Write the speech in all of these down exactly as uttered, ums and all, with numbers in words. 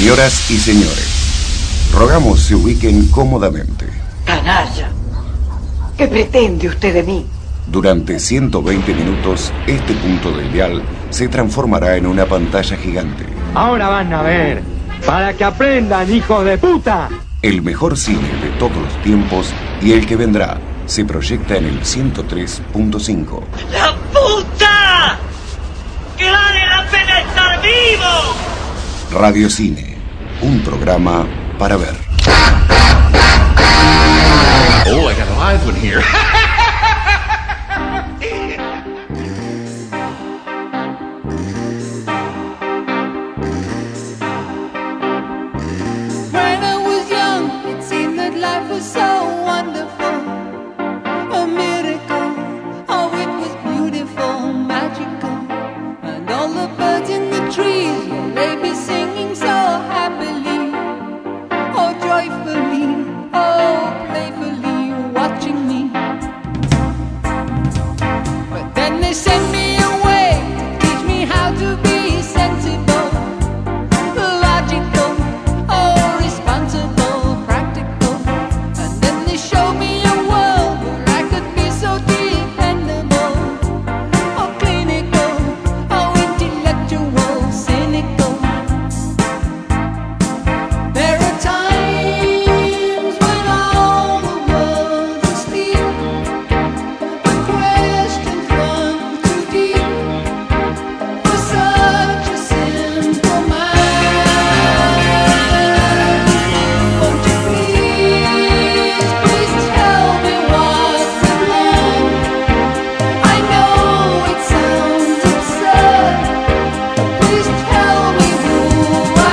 Señoras y señores, rogamos se ubiquen cómodamente. Canalla, ¿qué pretende usted de mí? Durante ciento veinte minutos, este punto del dial se transformará en una pantalla gigante. Ahora van a ver, para que aprendan, hijos de puta. El mejor cine de todos los tiempos y el que vendrá se proyecta en el ciento tres punto cinco. ¡La puta! ¡Que vale la pena estar vivo! Radio Cine, un programa para ver. Oh, I got a live one here. When I was young, it seemed that life was so wonderful, a miracle. Oh, it was beautiful, magical, and all the birds in the trees, well, they be singing so happily, oh, joyfully, oh, playfully, watching me. But then they sent me away to teach me how to be sensible, logical, oh, responsible, practical. And then they showed me a world where I could be so dependable, oh, clinical, oh, intellectual, cynical. There are times when all the world's asleep, the questions run too deep for such a simple mind. Won't you please, please tell me what we've learned? I know it sounds absurd. Please tell me who I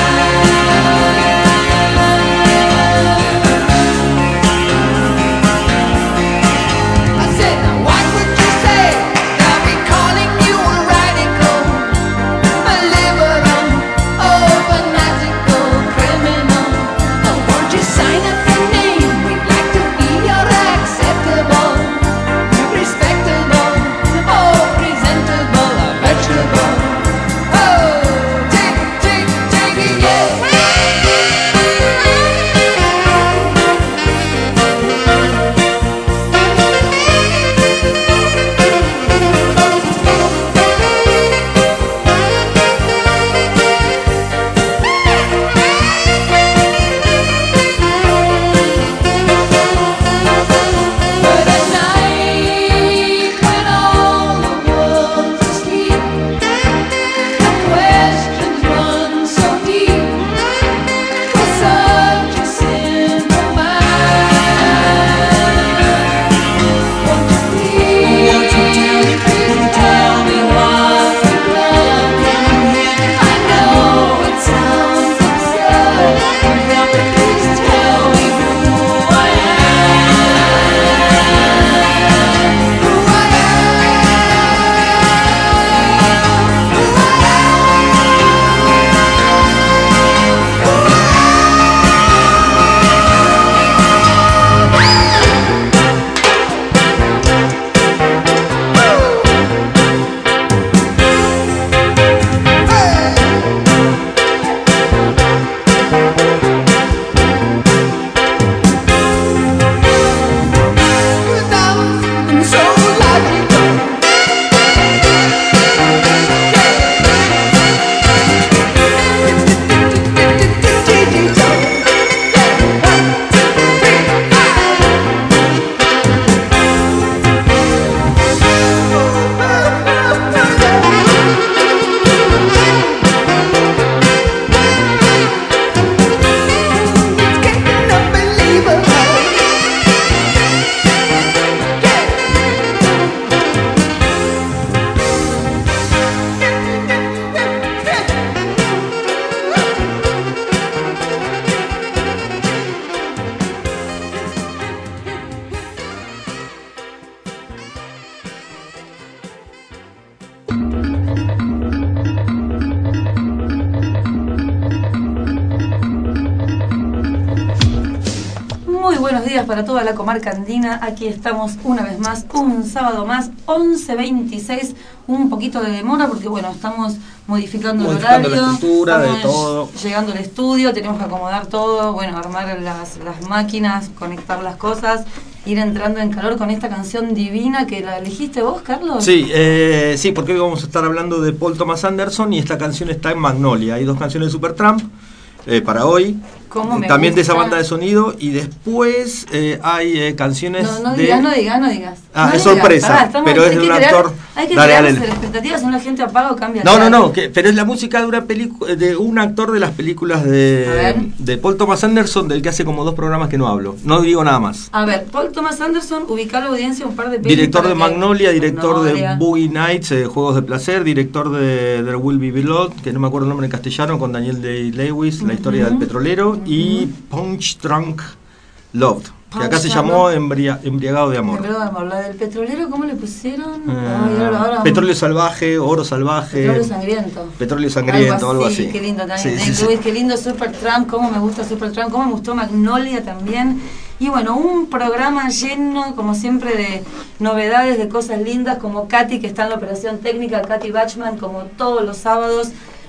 am. I said, now what would you say? They'll be calling you a radical, a liberal, oh, fanatical criminal. Oh, won't you sign up your name? We'd like to be your acceptable, respectable, oh, presentable, a vegetable. Oh, take, take, take it, yeah. But at night, when all the world's asleep, the questions run so deep for such a simple mind. Won't you please, please tell me what you've learned? I know it sounds absurd, but please tell me who I am. Who I I'm so logical. It's getting unbelievable. Muy buenos días para toda la comarca andina. Aquí estamos una vez más, un sábado más, once veintiséis, un poquito de demora porque bueno, estamos modificando, Modificando el horario, la estructura de estamos todo. llegando al estudio, tenemos que acomodar todo, bueno, armar las, las máquinas, conectar las cosas, ir entrando en calor con esta canción divina que la elegiste vos, Carlos. Sí, eh, sí, porque hoy vamos a estar hablando de Paul Thomas Anderson y esta canción está en Magnolia. Hay dos canciones de Supertramp eh, para hoy. ¿Cómo me También gusta? de esa banda de sonido, y después eh, hay eh, canciones No, no de... digas, no digas, no digas. Ah, no es digas. sorpresa, Pará, estamos- pero es hay de que un crear- actor. Hay que Dale, crear dale. las expectativas, si no la gente apaga o cambia. No, no, de no, canal. que, pero es la música de una película de un actor de las películas A de, ver. de Paul Thomas Anderson, del que hace como dos programas que no hablo. No digo nada más. A ver, Paul Thomas Anderson, ubicar la audiencia un par de películas. Director de Magnolia, director Magnolia. de Boogie Nights, eh, Juegos de Placer, director de There Will Be Blood, que no me acuerdo el nombre en castellano, con Daniel Day-Lewis, la historia del petrolero, y Punch Drunk Loved, que acá Punch se Drunk llamó Loved. Embria- Embriagado de Amor. Embriagado de amor. La del petrolero, ¿cómo le pusieron? Ah, Ay, ahora- ahora- petróleo salvaje, oro salvaje. Petróleo sangriento. Petróleo sangriento, algo así. Qué lindo también. Sí, Dave sí, sí. Lewis, qué lindo Supertramp, cómo me gusta Supertramp, cómo me gustó Magnolia también. Y bueno, un programa lleno, como siempre, de novedades, de cosas lindas, como Katy, que está en la operación técnica, Katy Bachman, como todos los sábados,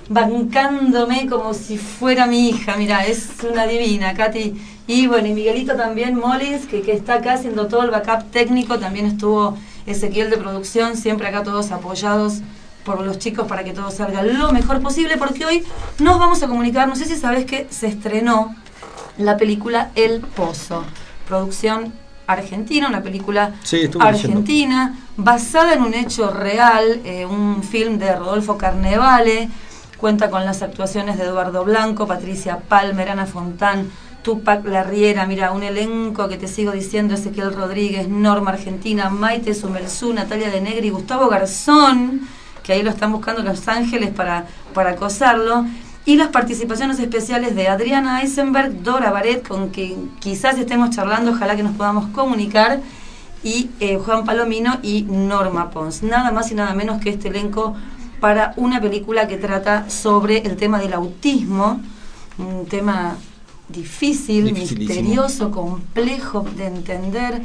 bancándome como si fuera mi hija. Mira, es una divina, Katy. Y bueno, y Miguelito también, Mollins, que, que está acá haciendo todo el backup técnico. También estuvo Ezequiel de producción, siempre acá todos apoyados por los chicos para que todo salga lo mejor posible, porque hoy nos vamos a comunicar. No sé si sabes que se estrenó la película El Pozo, producción argentina, una película Sí, estuve argentina, basada en un hecho real, eh, un film de Rodolfo Carnevale. Cuenta con las actuaciones de Eduardo Blanco, Patricia Palmer, Ana Fontán, Tupac Larriera, mira, un elenco que te sigo diciendo: Ezequiel Rodríguez, Norma Argentina, Maite Sumerzú, Natalia de Negri, Gustavo Garzón, que ahí lo están buscando en Los Ángeles para, para acosarlo, y las participaciones especiales de Adriana Eisenberg, Dora Baret, con quien quizás estemos charlando, ojalá que nos podamos comunicar, y eh, Juan Palomino y Norma Pons. Nada más y nada menos que este elenco para una película que trata sobre el tema del autismo, un tema difícil, Dificilísimo. misterioso, complejo de entender,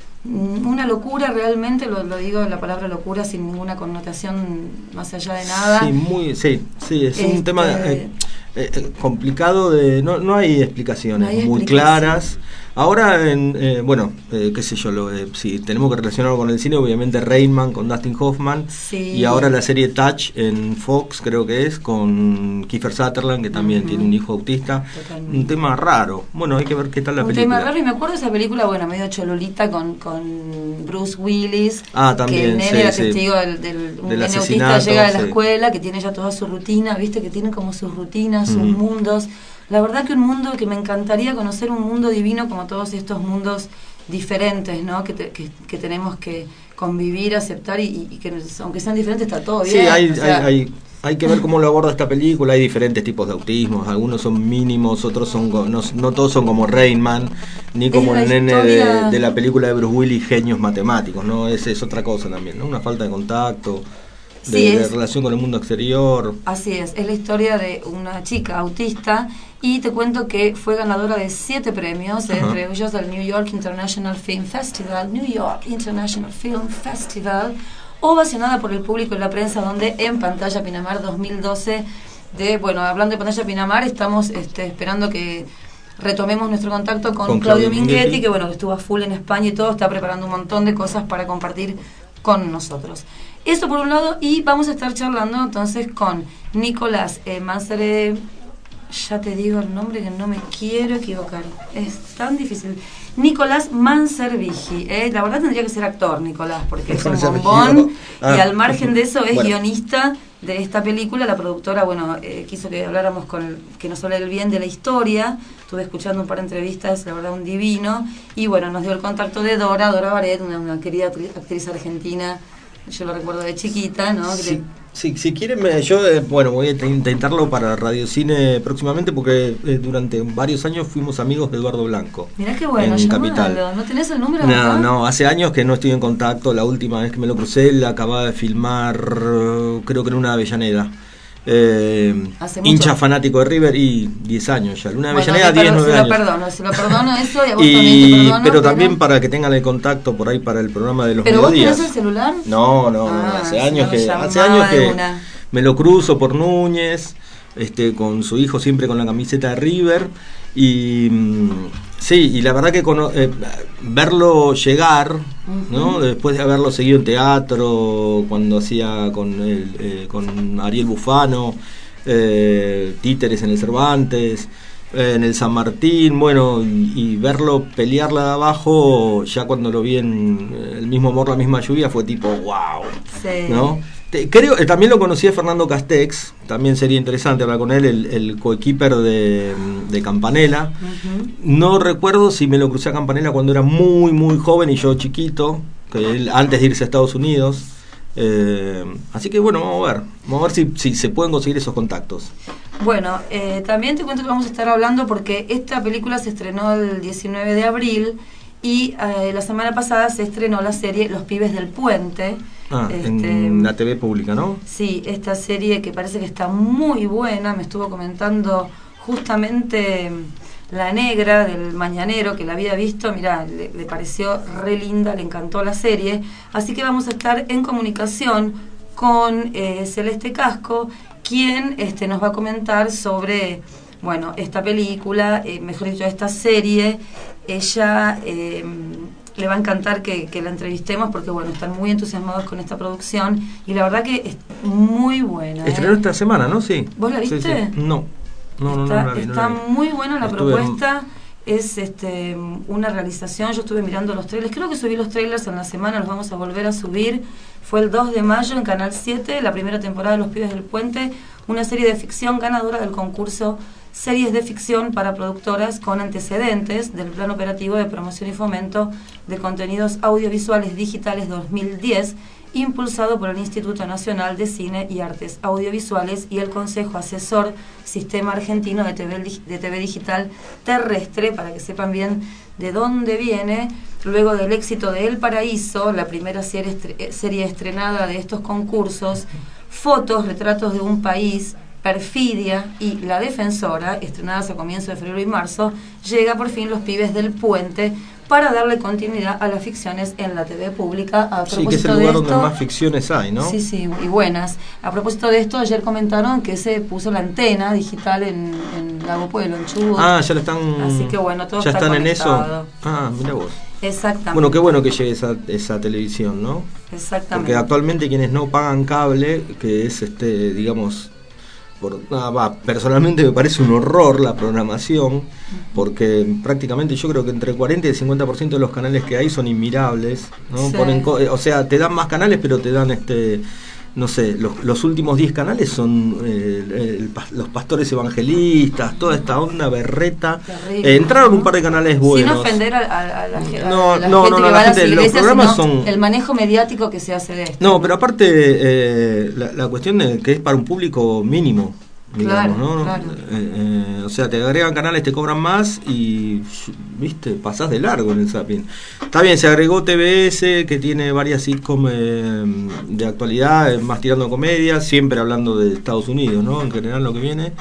mm, una locura realmente, lo, lo digo la palabra locura sin ninguna connotación más allá de nada. Sí, muy, sí, sí, es Este- un tema eh, eh, complicado de, no, no hay explicaciones No hay muy explicación. claras. Ahora, en, eh, bueno, eh, qué sé yo, lo, eh, si tenemos que relacionarlo con el cine, obviamente Rain Man con Dustin Hoffman, Sí. y ahora la serie Touch en Fox, creo que es, con Kiefer Sutherland, que también Ujú. tiene un hijo autista. Totalmente. Un tema raro. Bueno, hay que ver qué tal la Un película. tema raro, y me acuerdo de esa película, bueno, medio chololita con, con Bruce Willis. Ah, también, que el nene sí, era sí. testigo del, del, un Del nene autista asesinato, llega de la sí. escuela, que tiene ya toda su rutina, viste, que tiene como sus rutinas, sus Ujú. mundos. La verdad que un mundo que me encantaría conocer, un mundo divino como todos estos mundos diferentes, ¿no? Que, te- que, que tenemos que convivir, aceptar, y, y que aunque sean diferentes está todo bien. Sí, hay, o sea, hay, hay, hay que ver cómo lo aborda esta película. Hay diferentes tipos de autismos, algunos son mínimos, otros son go- no, no todos son como Rain Man, ni como Es el la nene historia- de, de la película de Bruce Willis, Genios Matemáticos, ¿no? Es, es otra cosa también, ¿no? Una falta de contacto, de, Sí, de es- relación con el mundo exterior. Así es, es la historia de una chica autista, y te cuento que fue ganadora de siete premios, Ajá. entre ellos el New York International Film Festival, New York International Film Festival, ovacionada por el público y la prensa, donde en Pantalla Pinamar dos mil doce, de, bueno, hablando de Pantalla Pinamar, estamos este, esperando que retomemos nuestro contacto con, Con Claudio Claudio Minghetti, Minghetti. que bueno, que estuvo a full en España y todo, está preparando un montón de cosas para compartir con nosotros. Eso por un lado, y vamos a estar charlando entonces con Nicolás eh, Mansere, ya te digo el nombre que no me quiero equivocar, es tan difícil. Nicolás Manservigi, eh, la verdad tendría que ser actor, Nicolás, porque es un Manservigi, bombón, ah, y al margen de eso es bueno. guionista de esta película. La productora, bueno, eh, quiso que habláramos con el, que nos hable bien de la historia. Estuve escuchando un par de entrevistas, la verdad un divino, y bueno, nos dio el contacto de Dora, Dora Baret, una, una querida actri- actriz argentina, yo lo recuerdo de chiquita, ¿no? Que Sí, le- sí, si quieren, me- yo eh, bueno, voy a int- intentarlo para Radio Cine próximamente, porque eh, durante varios años fuimos amigos de Eduardo Blanco. Mirá qué bueno, en llamalo. Capital. ¿No tenés el número? No, acá? no, hace años que no estoy en contacto. La última vez que me lo crucé, él acababa de filmar, eh, creo que en una Avellaneda. Eh, Hace mucho. hincha fanático de River, y diez años ya. Una Bueno, Avellaneda, le diez, perdo- nueve se lo años. perdono, se lo perdono eso, y a vos también te Y, perdono, pero también para que tengan el contacto por ahí para el programa de los ¿Pero vos mediodías. tenés el celular? No, no, no, Ah, hace si años no me que hace llamaba años de que una. me lo cruzo por Núñez, este, con su hijo siempre con la camiseta de River, y mm, sí, y la verdad que cono- eh, verlo llegar, uh-huh. ¿no? Después de haberlo seguido en teatro, cuando hacía con, el, eh, con Ariel Bufano, eh, títeres en el Cervantes, eh, en el San Martín, bueno, y, y verlo pelearla de abajo, ya cuando lo vi en El mismo amor, la misma lluvia, fue tipo wow, sí. ¿no? Te, creo, eh, también lo conocí a Fernando Castex, también sería interesante hablar con él, el, el coequiper de, de Campanella. Uh-huh. No recuerdo si me lo crucé a Campanella cuando era muy, muy joven y yo chiquito, que él, antes de irse a Estados Unidos. Eh, así que bueno, vamos a ver, vamos a ver si, si se pueden conseguir esos contactos. Bueno, eh, también te cuento que vamos a estar hablando porque esta película se estrenó el diecinueve de abril y eh, la semana pasada se estrenó la serie Los Pibes del Puente. Ah, este, en la T V pública, ¿no? Sí, esta serie que parece que está muy buena, me estuvo comentando justamente la negra del Mañanero, que la había visto, mirá, le, le pareció re linda, le encantó la serie, así que vamos a estar en comunicación con eh, Celeste Casco, quien este, nos va a comentar sobre, bueno, esta película, eh, mejor dicho, esta serie. Ella eh, le va a encantar que, que la entrevistemos porque, bueno, están muy entusiasmados con esta producción y la verdad que es muy buena. Estrenó ¿eh? esta semana, ¿no? Sí. ¿Vos la viste? Sí, sí. No. No, no, está, no, no, la vi, está no la vi. muy buena la Estuve propuesta. En... Es este una realización. Yo estuve mirando los trailers. Creo que subí los trailers en la semana. Los vamos a volver a subir. Fue el dos de mayo en Canal siete, la primera temporada de Los Pibes del Puente. Una serie de ficción ganadora del concurso Series de Ficción para Productoras con Antecedentes del Plan Operativo de Promoción y Fomento de Contenidos Audiovisuales Digitales dos mil diez, impulsado por el Instituto Nacional de Cine y Artes Audiovisuales y el Consejo Asesor Sistema Argentino de T V, de T V Digital Terrestre, para que sepan bien de dónde viene. Luego del éxito de El Paraíso, la primera serie, estre- serie estrenada de estos concursos, Fotos, Retratos de un País, Perfidia y La Defensora, estrenadas a comienzos de febrero y marzo, llega por fin Los Pibes del Puente para darle continuidad a las ficciones en la T V pública. A Sí, que es el lugar donde más ficciones hay, ¿no? Sí, sí, y buenas. A propósito de esto, ayer comentaron que se puso la antena digital en, en Lago Pueblo, en Chubut. Ah, ya lo están... Así que bueno, todo ya está están conectado. en eso. Ah, mira vos. Exactamente. Bueno, qué bueno que llegue esa, esa televisión, ¿no? Exactamente. Porque actualmente quienes no pagan cable, que es este, digamos, por, ah, va, personalmente me parece un horror la programación, porque prácticamente yo creo que entre cuarenta y el cincuenta por ciento de los canales que hay son inmirables, ¿no? Sí. Ponen, co- o sea, te dan más canales, pero te dan este no sé, los, los últimos diez canales son eh, el, el, los pastores evangelistas, toda esta onda berreta. Eh, entraron un par de canales buenos. Sin ofender a, a, a la, a no, la no, gente no, que no, va la a las gente, iglesias, los programas sino son... el manejo mediático que se hace de esto. No, pero aparte eh, la, la cuestión de que es para un público mínimo. Digamos, claro, ¿no? claro. Eh, eh, o sea, te agregan canales, te cobran más y, viste, pasás de largo en el zapping. Está bien, se agregó T V S, que tiene varias sitcoms eh, de actualidad, más tirando a comedia, siempre hablando de Estados Unidos, ¿no? En general lo que viene.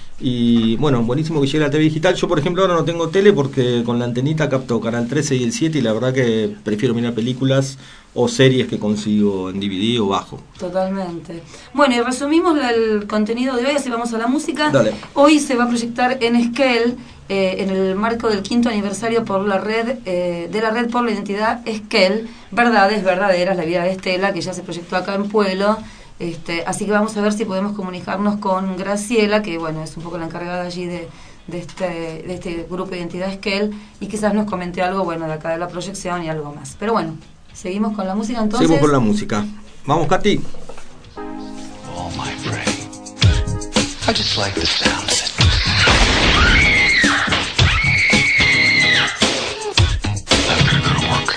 Y bueno, buenísimo que llegue la T V digital. Yo, por ejemplo, ahora no tengo tele porque con la antenita capto Canal trece y el siete y la verdad que prefiero mirar películas o series que consigo en D V D o bajo. Totalmente. Bueno, y resumimos la, el contenido de hoy, así vamos a la música. Dale. Hoy se va a proyectar en Esquel, eh, en el marco del quinto aniversario por la red eh, de la Red por la Identidad Esquel, Verdades Verdaderas, la vida de Estela, que ya se proyectó acá en Pueblo. Este, así que vamos a ver si podemos comunicarnos con Graciela, que bueno, es un poco la encargada allí de, de, este, de este grupo de Identidad Esquel, y quizás nos comente algo bueno de acá de la proyección y algo más. Pero bueno, seguimos con la música entonces. Seguimos con la música. Vamos, Katy. Oh, my brain. I just like the sound of it. I've got to go to work.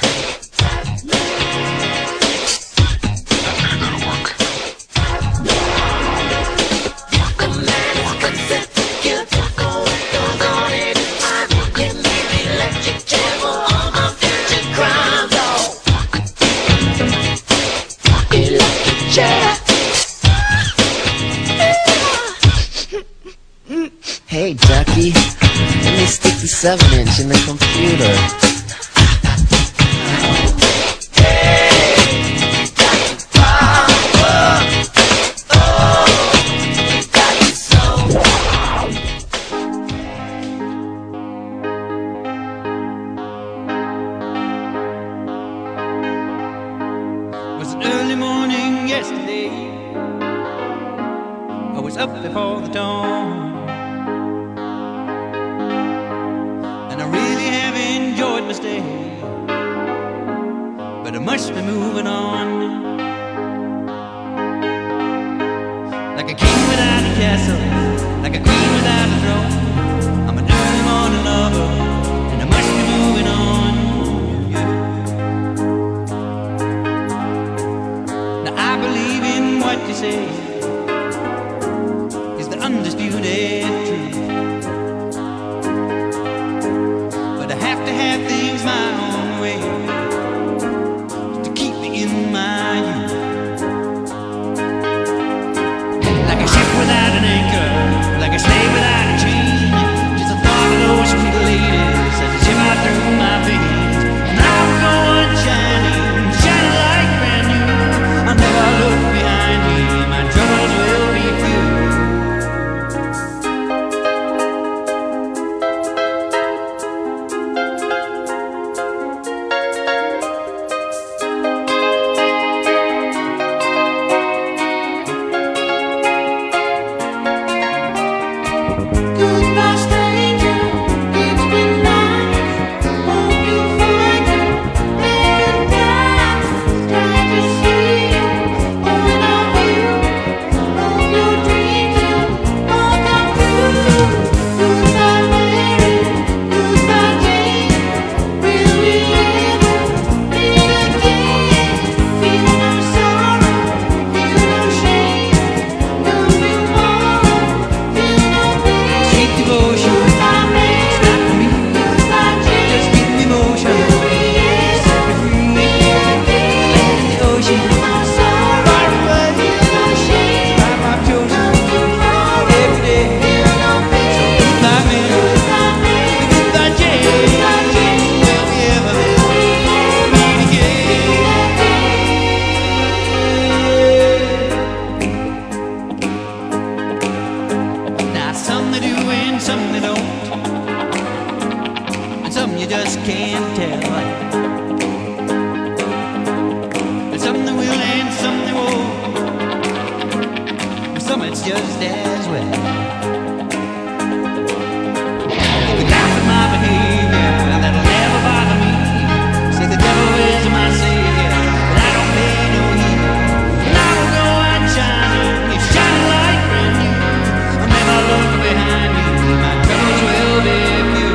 I've got to go to work. Hey, Ducky, let me stick the seven inch in the computer. Hey, got the power. Oh. before the dawn. And I really have enjoyed my stay, but I must be moving on. Like a king without a castle, like a queen without a throne. I'm an early morning lover, and I must be moving on. Yeah. Now I believe in what you say is the undisputed truth, but I have to have things my own way to keep me in my youth. Like a ship without an anchor, like a slave without a chain, just the thought of those sweet ladies as they shiver through my veins. And I will go on shining, shining like brand new. I'll never look behind me, my troubles will be few. Goodbye, stranger. It's been nice. Hope you find your paradise. Try to see you, going on you. Hope your dreams will all come true. Goodbye, Mary. Goodbye, Jane. Will we ever meet again? Feel no sorrow, feel no shame. Come tomorrow, feel no pain. Sweet devotion, Goodbye, Mary. it's not for me. Goodbye, Jane. Just give me motion, Will we ever set me free. meet again? Land in the ocean, Feel no sorrow, far away. feel no shame. Life I've chosen Come tomorrow, every day. feel no pain. Goodbye, Mary. Goodbye, Mary. Goodbye, Jane. Goodbye, Jane. Will we ever Will we ever meet again? Now some they do and some they don't, and some you just can't tell. And some they will and some they won't, and some it's just as well. But that's my behavior, that'll never bother me. Say the devil is my savior, but I don't pay no heed. And I will go out shining, it's shining like brand new. I'll never look behind me, my troubles will be few.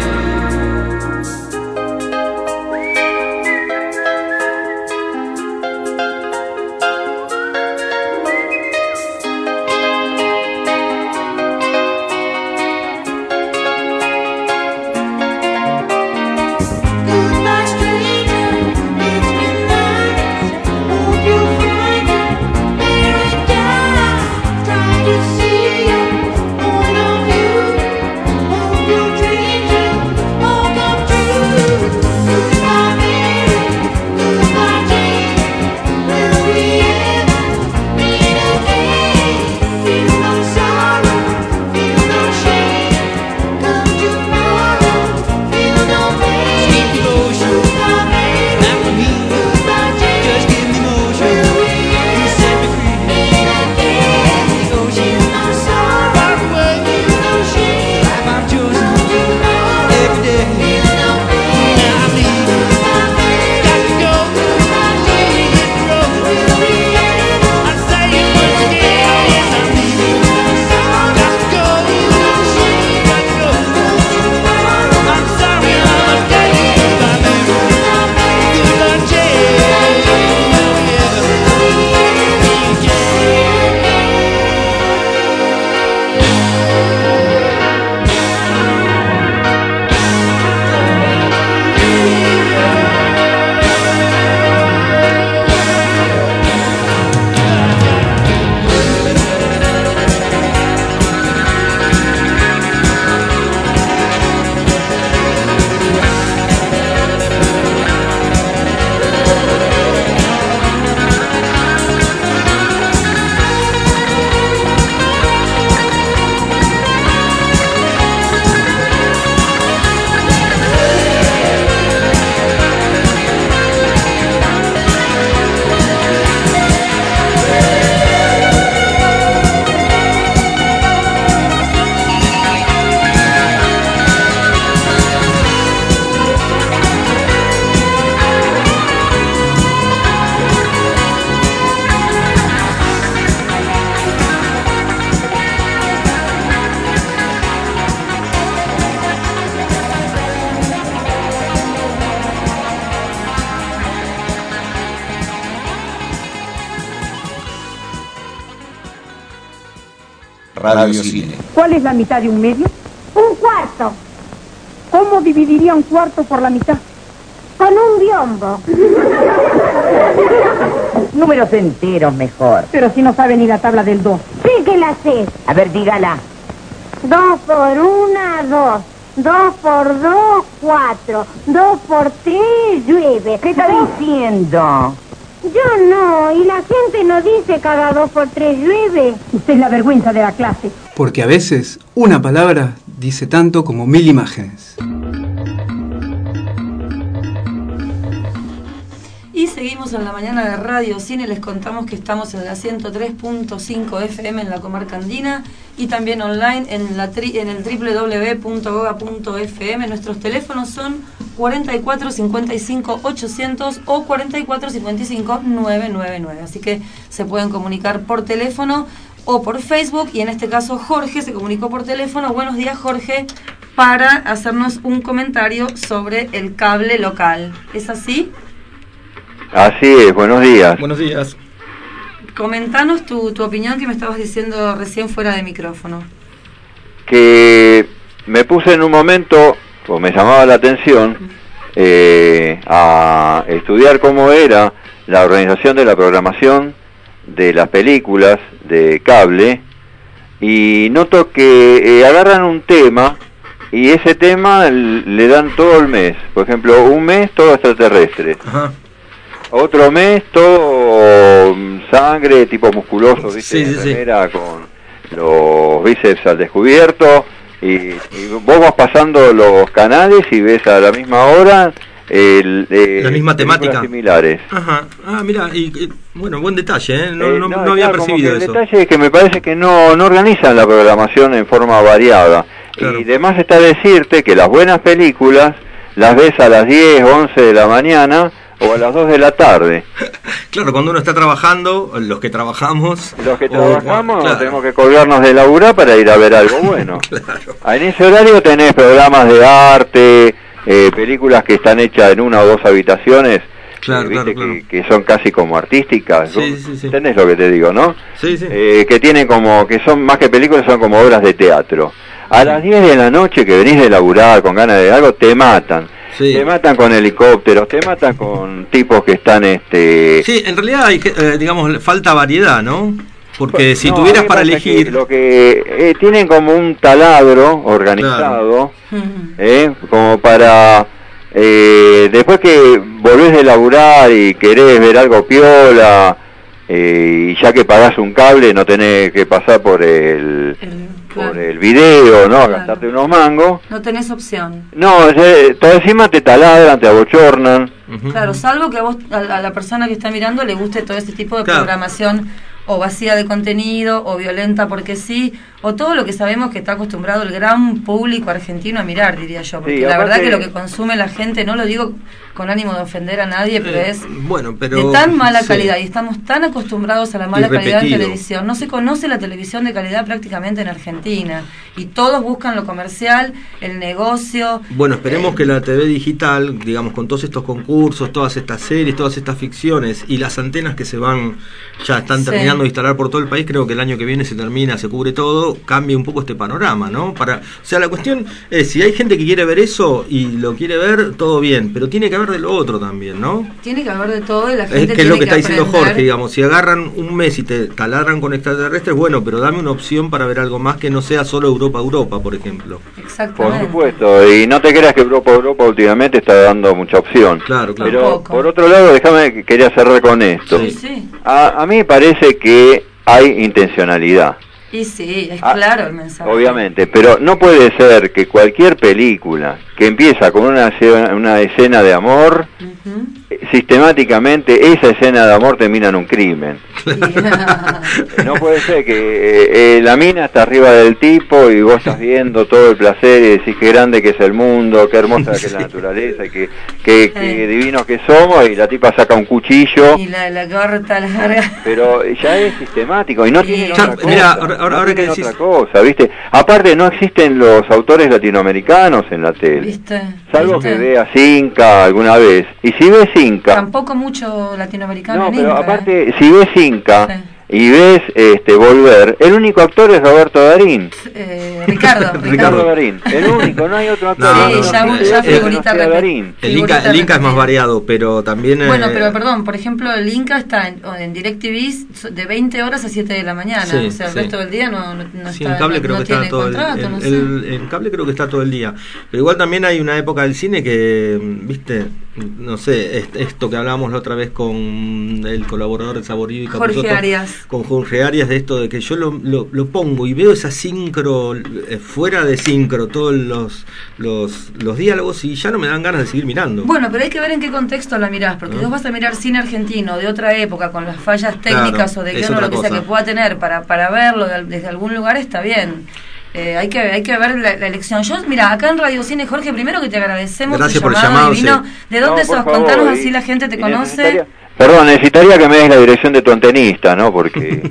Radio Cine. ¿Cuál es la mitad de un medio? Un cuarto. ¿Cómo dividiría un cuarto por la mitad? Con un biombo. Números enteros mejor. Pero si no sabe ni la tabla del dos. Sí que la sé. A ver, dígala. Dos por una, dos. Dos por dos, cuatro. Dos por tres, llueve. ¿Qué está Dos- diciendo? Yo no, y la gente no dice cada dos por tres llueve. Usted es la vergüenza de la clase. Porque a veces una palabra dice tanto como mil imágenes. Y seguimos en la mañana de Radio Cine. Les contamos que estamos en la ciento tres punto cinco F M en la comarca andina y también online en, la tri, en el doble u doble u doble u punto goga punto F M. Nuestros teléfonos son cuarenta y cuatro cincuenta y cinco ochocientos o cuarenta y cuatro cincuenta y cinco novecientos noventa y nueve. Así que se pueden comunicar por teléfono o por Facebook. Y en este caso Jorge se comunicó por teléfono. Buenos días, Jorge, para hacernos un comentario sobre el cable local. ¿Es así? Así es, buenos días. Buenos días. Comentanos tu, tu opinión que me estabas diciendo recién fuera de micrófono. Que me puse en un momento, pues me llamaba la atención, eh, a estudiar cómo era la organización de la programación de las películas de cable, y noto que eh, agarran un tema y ese tema l- le dan todo el mes. Por ejemplo, un mes todo extraterrestre. Ajá. Otro mes todo mm, sangre, tipo musculoso, ¿viste? Sí, sí, sí. Remera con los bíceps al descubierto, y, y vos vas pasando los canales y ves a la misma hora el, eh, La misma películas temática. similares. Ajá. Ah, mira, y, y, bueno, buen detalle, ¿eh? No, Eh, no, no, no había claro, como percibido que eso. el detalle es que me parece que no, no organizan la programación en forma variada. Claro. Y además está decirte que las buenas películas las ves a las diez, once de la mañana o a las dos de la tarde. Claro, cuando uno está trabajando, los que trabajamos... Los que o- trabajamos claro. tenemos que colgarnos de laburar para ir a ver algo bueno. Claro. En ese horario tenés programas de arte, eh, películas que están hechas en una o dos habitaciones, Claro, eh, viste, claro, que, que son casi como artísticas. Sí, sí, sí. ¿Entendés lo que te digo, no? Sí, sí. Eh, que tienen como, que son más que películas, son como obras de teatro. A las diez de la noche que venís de laburar con ganas de algo, te matan. Sí. Te matan con helicópteros, te matan con tipos que están, este... Sí, en realidad hay, que, eh, digamos, falta variedad, ¿no? Porque si No, tuvieras a mí me para pasa elegir... que lo que eh, tienen como un taladro organizado, eh, como para... Eh, después que volvés de laburar y querés ver algo piola, eh, y ya que pagás un cable no tenés que pasar por el, por el video, ¿no? A gastarte unos mangos. No tenés opción. No, ya, todo encima te taladran, te abochornan. Claro, salvo que a vos, a la, a la persona que está mirando, le guste todo ese tipo de Claro. programación o vacía de contenido o violenta porque sí, o todo lo que sabemos que está acostumbrado el gran público argentino a mirar, diría yo, porque Sí, la aparte- verdad que lo que consume la gente, no lo digo con ánimo de ofender a nadie, pero Eh, es bueno, pero... de tan mala sí. calidad y estamos tan acostumbrados a la mala Y calidad en repetido. televisión. No se conoce la televisión de calidad prácticamente en Argentina y todos buscan lo comercial, el negocio. Bueno, esperemos que la T V digital, digamos, con todos estos concursos, todas estas series, todas estas ficciones y las antenas que se van, ya están Sí. terminando de instalar por todo el país, creo que el año que viene se termina, se cubre todo, cambie un poco este panorama, ¿no? Para, o sea, la cuestión es, si hay gente que quiere ver eso y lo quiere ver, todo bien, pero tiene que haber de lo otro también, ¿no? Tiene que haber de todo y la gente Es que es tiene lo que está diciendo aprender. Jorge, digamos, si agarran un mes y te taladran con extraterrestres, bueno, pero dame una opción para ver algo más que no sea solo Europa-Europa, por ejemplo. Por Exactamente. supuesto, y no te creas que Europa Europa últimamente está dando mucha opción. Claro, claro. Pero Tampoco. por otro lado, déjame que quería cerrar con esto. Sí, sí. A, a mí me parece que hay intencionalidad, Y sí, es Ah, claro el mensaje. obviamente, pero no puede ser que cualquier película que empieza con una, escena- una escena de amor, eh, sistemáticamente esa escena de amor termina en un crimen. Eh, No puede ser que eh, eh, la mina está arriba del tipo y vos estás viendo todo el placer y decís qué grande que es el mundo, qué hermosa que es la naturaleza, y que, que, que divinos que somos, y la tipa saca un cuchillo, Y la, la corta larga. pero ya es sistemático y no tienen Ya, otra cosa. mira, ahora- ahora- no ahora que tienen decís- otra cosa, ¿viste? Aparte no existen los autores latinoamericanos en la tele, ¿Viste? salvo ¿Viste? que veas Inca alguna vez. Y si ves Inca, Tampoco mucho latinoamericano no, en pero Inca, aparte, si ves Inca, Sí. y ves este Volver, el único actor es Roberto Darín. Eh, Ricardo, Ricardo Ricardo. Darín, el único, no hay otro actor. No, Sí, no, ya, no, ya eh, figurita eh, repetida. Darín. El Inca, el Inca es más variado, pero también... Bueno, eh, pero perdón, por ejemplo, el Inca está en, en DirecTV de veinte horas a siete de la mañana, Sí, o sea, el sí. resto del día no, no, no Sí, está, en cable no, creo no que está tiene todo el, contrato, el- no sé. el- en cable creo que está todo el día. Pero igual también hay una época del cine que, viste, no sé, est- esto que hablábamos la otra vez con el colaborador de Saborío y Jorge Capusotto, Arias. con Jorge Arias, de esto de que yo lo, lo, lo pongo y veo esa sincro, eh, fuera de sincro, todos los, los, los diálogos y ya no me dan ganas de seguir mirando. Bueno, pero hay que ver en qué contexto la mirás, porque ¿No? vos vas a mirar cine argentino de otra época, con las fallas técnicas Claro, o de es guión o otra lo que sea cosa. que pueda tener para, para verlo de- desde algún lugar, está bien. Eh, hay que hay que ver la, la elección. Yo, mira, acá en Radio Cine, Jorge, primero que te agradecemos Gracias tu por el llamado llamado, divino. sí. ¿De dónde No, por sos? favor, Contanos y- así la gente te y conoce. necesitaría- Perdón, necesitaría que me des la dirección de tu antenista, ¿no? Porque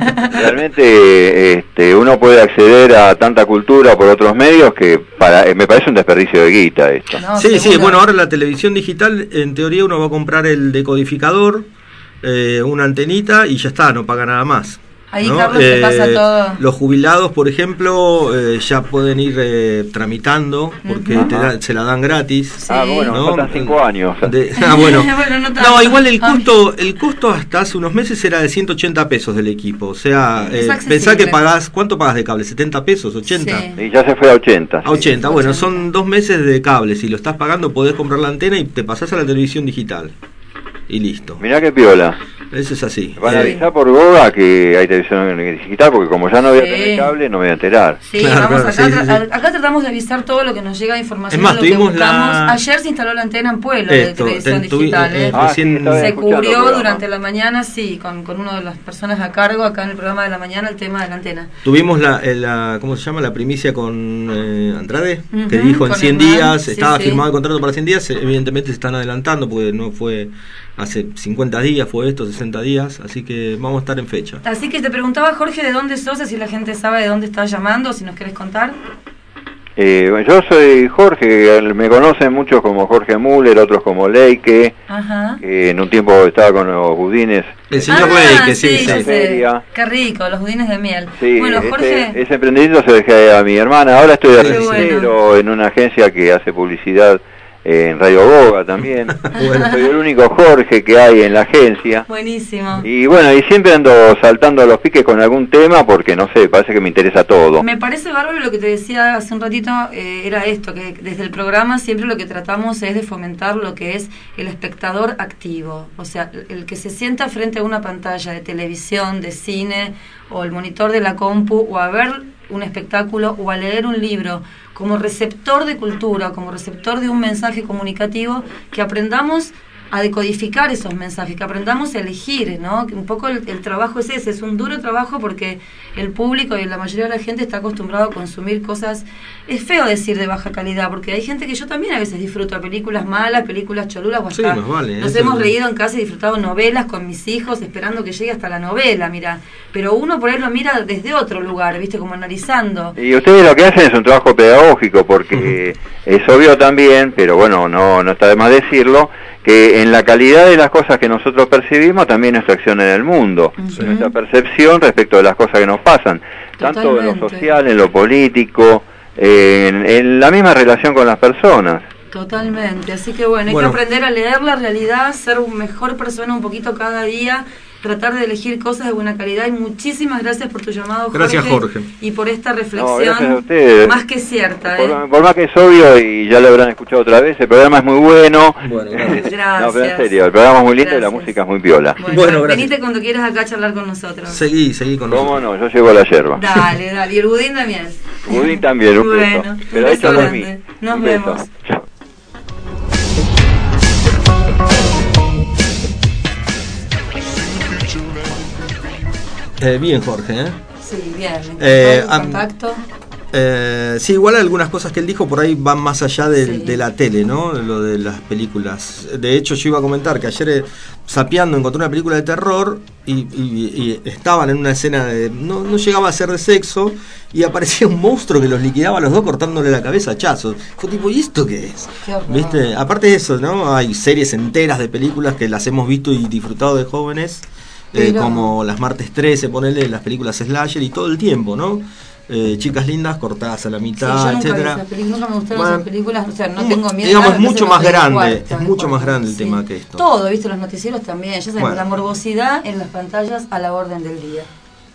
realmente este, uno puede acceder a tanta cultura por otros medios que para eh, me parece un desperdicio de guita esto. No, sí, sí, seguro. bueno, ahora la televisión digital, en teoría uno va a comprar el decodificador, eh, una antenita y ya está, no paga nada más. Ahí, ¿no? Carlos, te pasa todo. Los jubilados, por ejemplo, eh, ya pueden ir eh, tramitando porque Ujú. te da- se la dan gratis. Sí. Ah, bueno, ¿no? faltan cinco años. De- ah, bueno. Bueno, no tanto. No, igual el costo, el costo hasta hace unos meses era de ciento ochenta pesos del equipo. O sea, Es eh, accesible. pensá que pagás, ¿cuánto pagas de cable? ¿setenta pesos? ¿ochenta? Sí. Y ya se fue a ochenta. A ochenta, bueno, ochenta. son dos meses de cable. Si lo estás pagando, podés comprar la antena y te pasás a la televisión digital. Y listo. Mirá qué piola. Eso es así. Van a Eh, avisar por Goga que hay televisión digital, porque como ya no voy a Sí. tener cable, no me voy a enterar. Sí, Claro, vamos claro, acá, sí, tra- sí, sí. acá tratamos de avisar todo lo que nos llega de información. Es más, de lo que tuvimos la- buscamos. Ayer se instaló la antena en Pueblo de Esto, televisión te- tuvi- digital. eh, ¿eh? Ah, recién- sí, estaba Se escuchando el cubrió programa. durante la mañana, sí, con, con una de las personas a cargo acá en el programa de la mañana el tema de la antena. Tuvimos la, eh, la, ¿cómo se llama? La primicia con eh, Andrade, Ujú, que dijo en con cien Hernán, días, sí, estaba sí. firmado el contrato para cien días, eh, evidentemente se están adelantando porque no fue hace cincuenta días, fue esto, sesenta días, así que vamos a estar en fecha. Así que te preguntaba, Jorge, de dónde sos, si la gente sabe de dónde estás llamando, si nos querés contar. Eh, bueno, yo soy Jorge, me conocen muchos como Jorge Müller, otros como Leike, Ajá. que en un tiempo estaba con los budines. El señor Ah, Ley, que sí, sí, sí. ya sé. Feria. Qué rico, los budines de miel. Sí, bueno, Jorge, ese, ese emprendimiento se lo dejé a mi hermana. Ahora estoy de Qué revisero bueno. en una agencia que hace publicidad eh, en Radio Goga también. Bueno. Soy el único Jorge que hay en la agencia. buenísimo. Y bueno, y siempre ando saltando a los piques con algún tema porque no sé, parece que me interesa todo. Me parece bárbaro lo que te decía hace un ratito, eh, era esto, que desde el programa siempre lo que tratamos es de fomentar lo que es el espectador activo, o sea, el que se sienta frente a una pantalla de televisión, de cine, o el monitor de la compu, o a ver un espectáculo, o a leer un libro, como receptor de cultura, como receptor de un mensaje comunicativo, que aprendamos a decodificar esos mensajes, que aprendamos a elegir, ¿no? Que un poco el, el trabajo es ese, es un duro trabajo porque el público y la mayoría de la gente está acostumbrado a consumir cosas, es feo decir de baja calidad, porque hay gente que yo también a veces disfruto de películas malas, películas cholulas, o Sí, hasta más vale, nos eso hemos es- reído en casa y disfrutado novelas con mis hijos, esperando que llegue hasta la novela, mira, pero uno por ahí lo mira desde otro lugar, viste, como analizando. Y ustedes lo que hacen es un trabajo pedagógico porque es obvio también, pero bueno, no, no está de más decirlo, que en la calidad de las cosas que nosotros percibimos también nuestra acción en el mundo, Ujú. nuestra percepción respecto de las cosas que nos pasan, tanto en lo Totalmente. social, en lo político, en, en la misma relación con las personas. Totalmente, así que bueno, hay Bueno. que aprender a leer la realidad, ser un mejor persona un poquito cada día, tratar de elegir cosas de buena calidad y muchísimas gracias por tu llamado, Jorge. Gracias, Jorge. Y por esta No, reflexión gracias a ustedes. más que cierta. ¿eh? Por, por más que es obvio y ya lo habrán escuchado otra vez, el programa es muy bueno. Bueno, gracias. Gracias. No, pero en serio, el programa es muy lindo y la Gracias. música es muy piola. Bueno, Bueno, gracias. venite cuando quieras acá a charlar con nosotros. Seguí, seguí con ¿Cómo nosotros. no? Yo llevo la yerba. Dale, dale. Y el budín también. Budín también, un Bueno, beso. un Pero beso hecho por mí. grande. Nos Un beso. vemos. Chao. Eh, bien, Jorge, ¿eh? Sí, bien. Me encantó Eh, el am- contacto. Eh, sí, igual algunas cosas que él dijo por ahí van más allá de, Sí. de la tele, ¿no? Lo de las películas. De hecho, yo iba a comentar que ayer eh, zapeando encontré una película de terror y, y- y estaban en una escena de... No, no llegaba a ser de sexo y aparecía un monstruo que los liquidaba a los dos cortándole la cabeza a hachazos. Fue tipo, ¿y esto qué es? Qué horror. ¿Viste? Aparte de eso, ¿no? Hay series enteras de películas que las hemos visto y disfrutado de jóvenes eh, como las martes trece, ponele las películas slasher y todo el tiempo, ¿no? Eh, chicas lindas cortadas a la mitad, sí, yo nunca etcétera. vi esas películas, nunca me gustaron Bueno, esas películas, o sea, no tengo miedo. Digamos, nada, mucho me más parece grande, cuarta, es mucho más cuarta, grande el sí. tema que esto. Todo, viste, los noticieros también, ya sabes, Bueno. la morbosidad en las pantallas a la orden del día.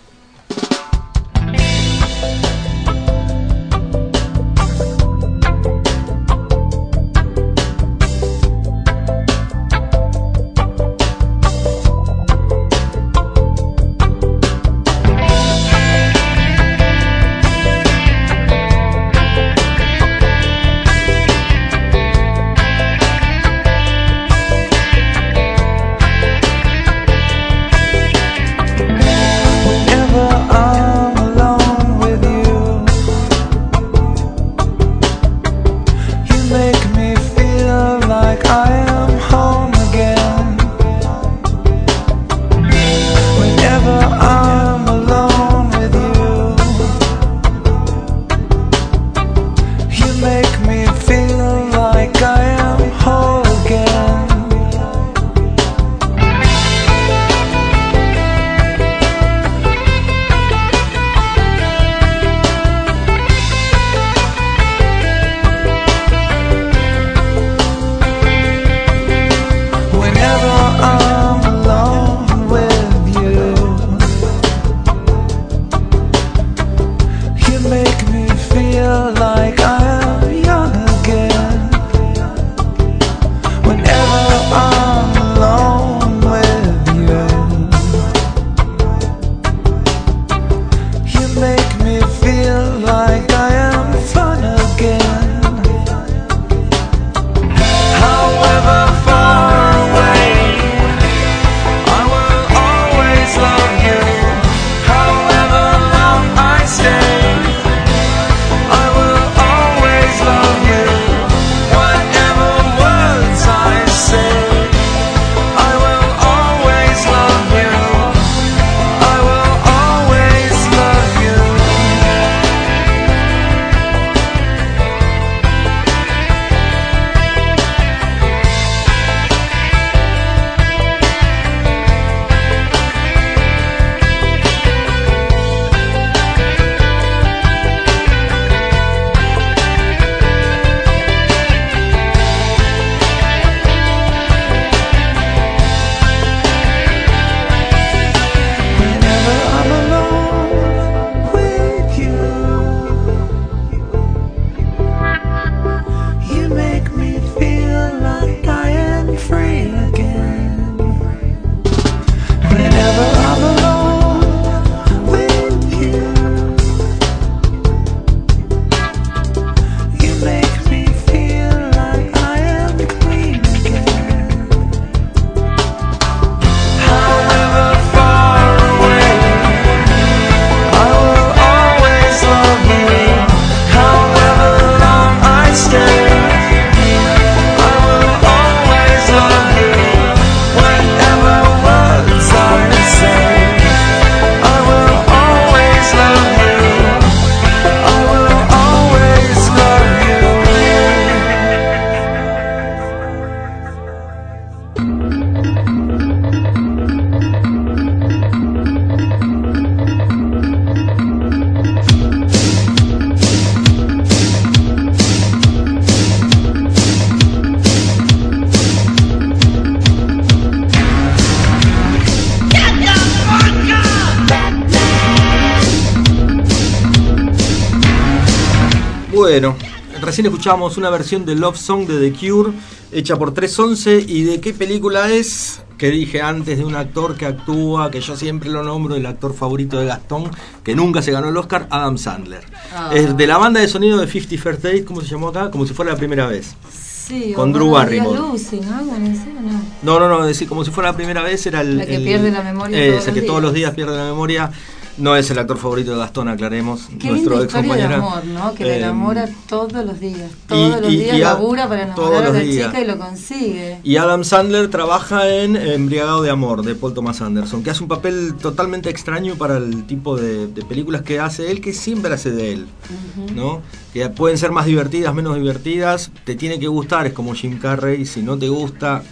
Bueno, recién escuchamos una versión de Love Song de The Cure, hecha por tres once. ¿Y de qué película es? Que dije antes, de un actor que actúa, que yo siempre lo nombro, el actor favorito de Gastón, que nunca se ganó el Oscar, Adam Sandler. Ah. Es de la banda de sonido de Fifty First Dates, ¿cómo se llamó acá? Como si fuera la primera vez. Sí, con o Drew Buenos Días, Barrymore. Lucy, ¿no? Bueno, ¿sí o no? No, no, no, decir, como si fuera la primera vez, era el... La que el- pierde la memoria eh, todos ese los que días. todos los días pierde la memoria. No es el actor favorito de Gastón, aclaremos. Qué nuestro linda ex historia de compañero. amor, ¿no? Que Eh, le enamora todos los días. Todos los y- días y a- labura para todos enamorar a los la días. chica y lo consigue. Y Adam Sandler trabaja en Embriagado de Amor, de Paul Thomas Anderson, que hace un papel totalmente extraño para el tipo de, de películas que hace él, que siempre hace de él, ¿no? Que pueden ser más divertidas, menos divertidas, te tiene que gustar, es como Jim Carrey, si no te gusta,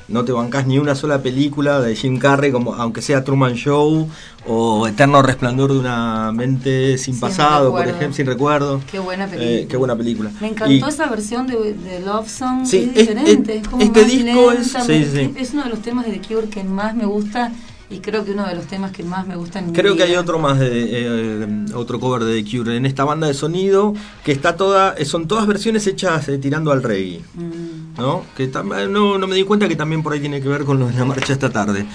no te bancás ni una sola película de Jim Carrey, como aunque sea Truman Show o Eterno Resplandor de una mente sin, sin pasado, recuerdo. por ejemplo, sin recuerdo. Qué buena película. Eh, qué buena película. Me encantó y, esa versión de, de Love Song, sí, es diferente, es, es como este más disco lenta, es, muy, sí, sí. es uno de los temas de The Cure que más me gusta. Y creo que uno de los temas que más me gustan. Creo que hay otro más de eh, otro cover de The Cure en esta banda de sonido que está toda, son todas versiones hechas eh, tirando al reggae, mm. ¿no? Que tam- no, no me di cuenta que también por ahí tiene que ver con lo de la marcha esta tarde.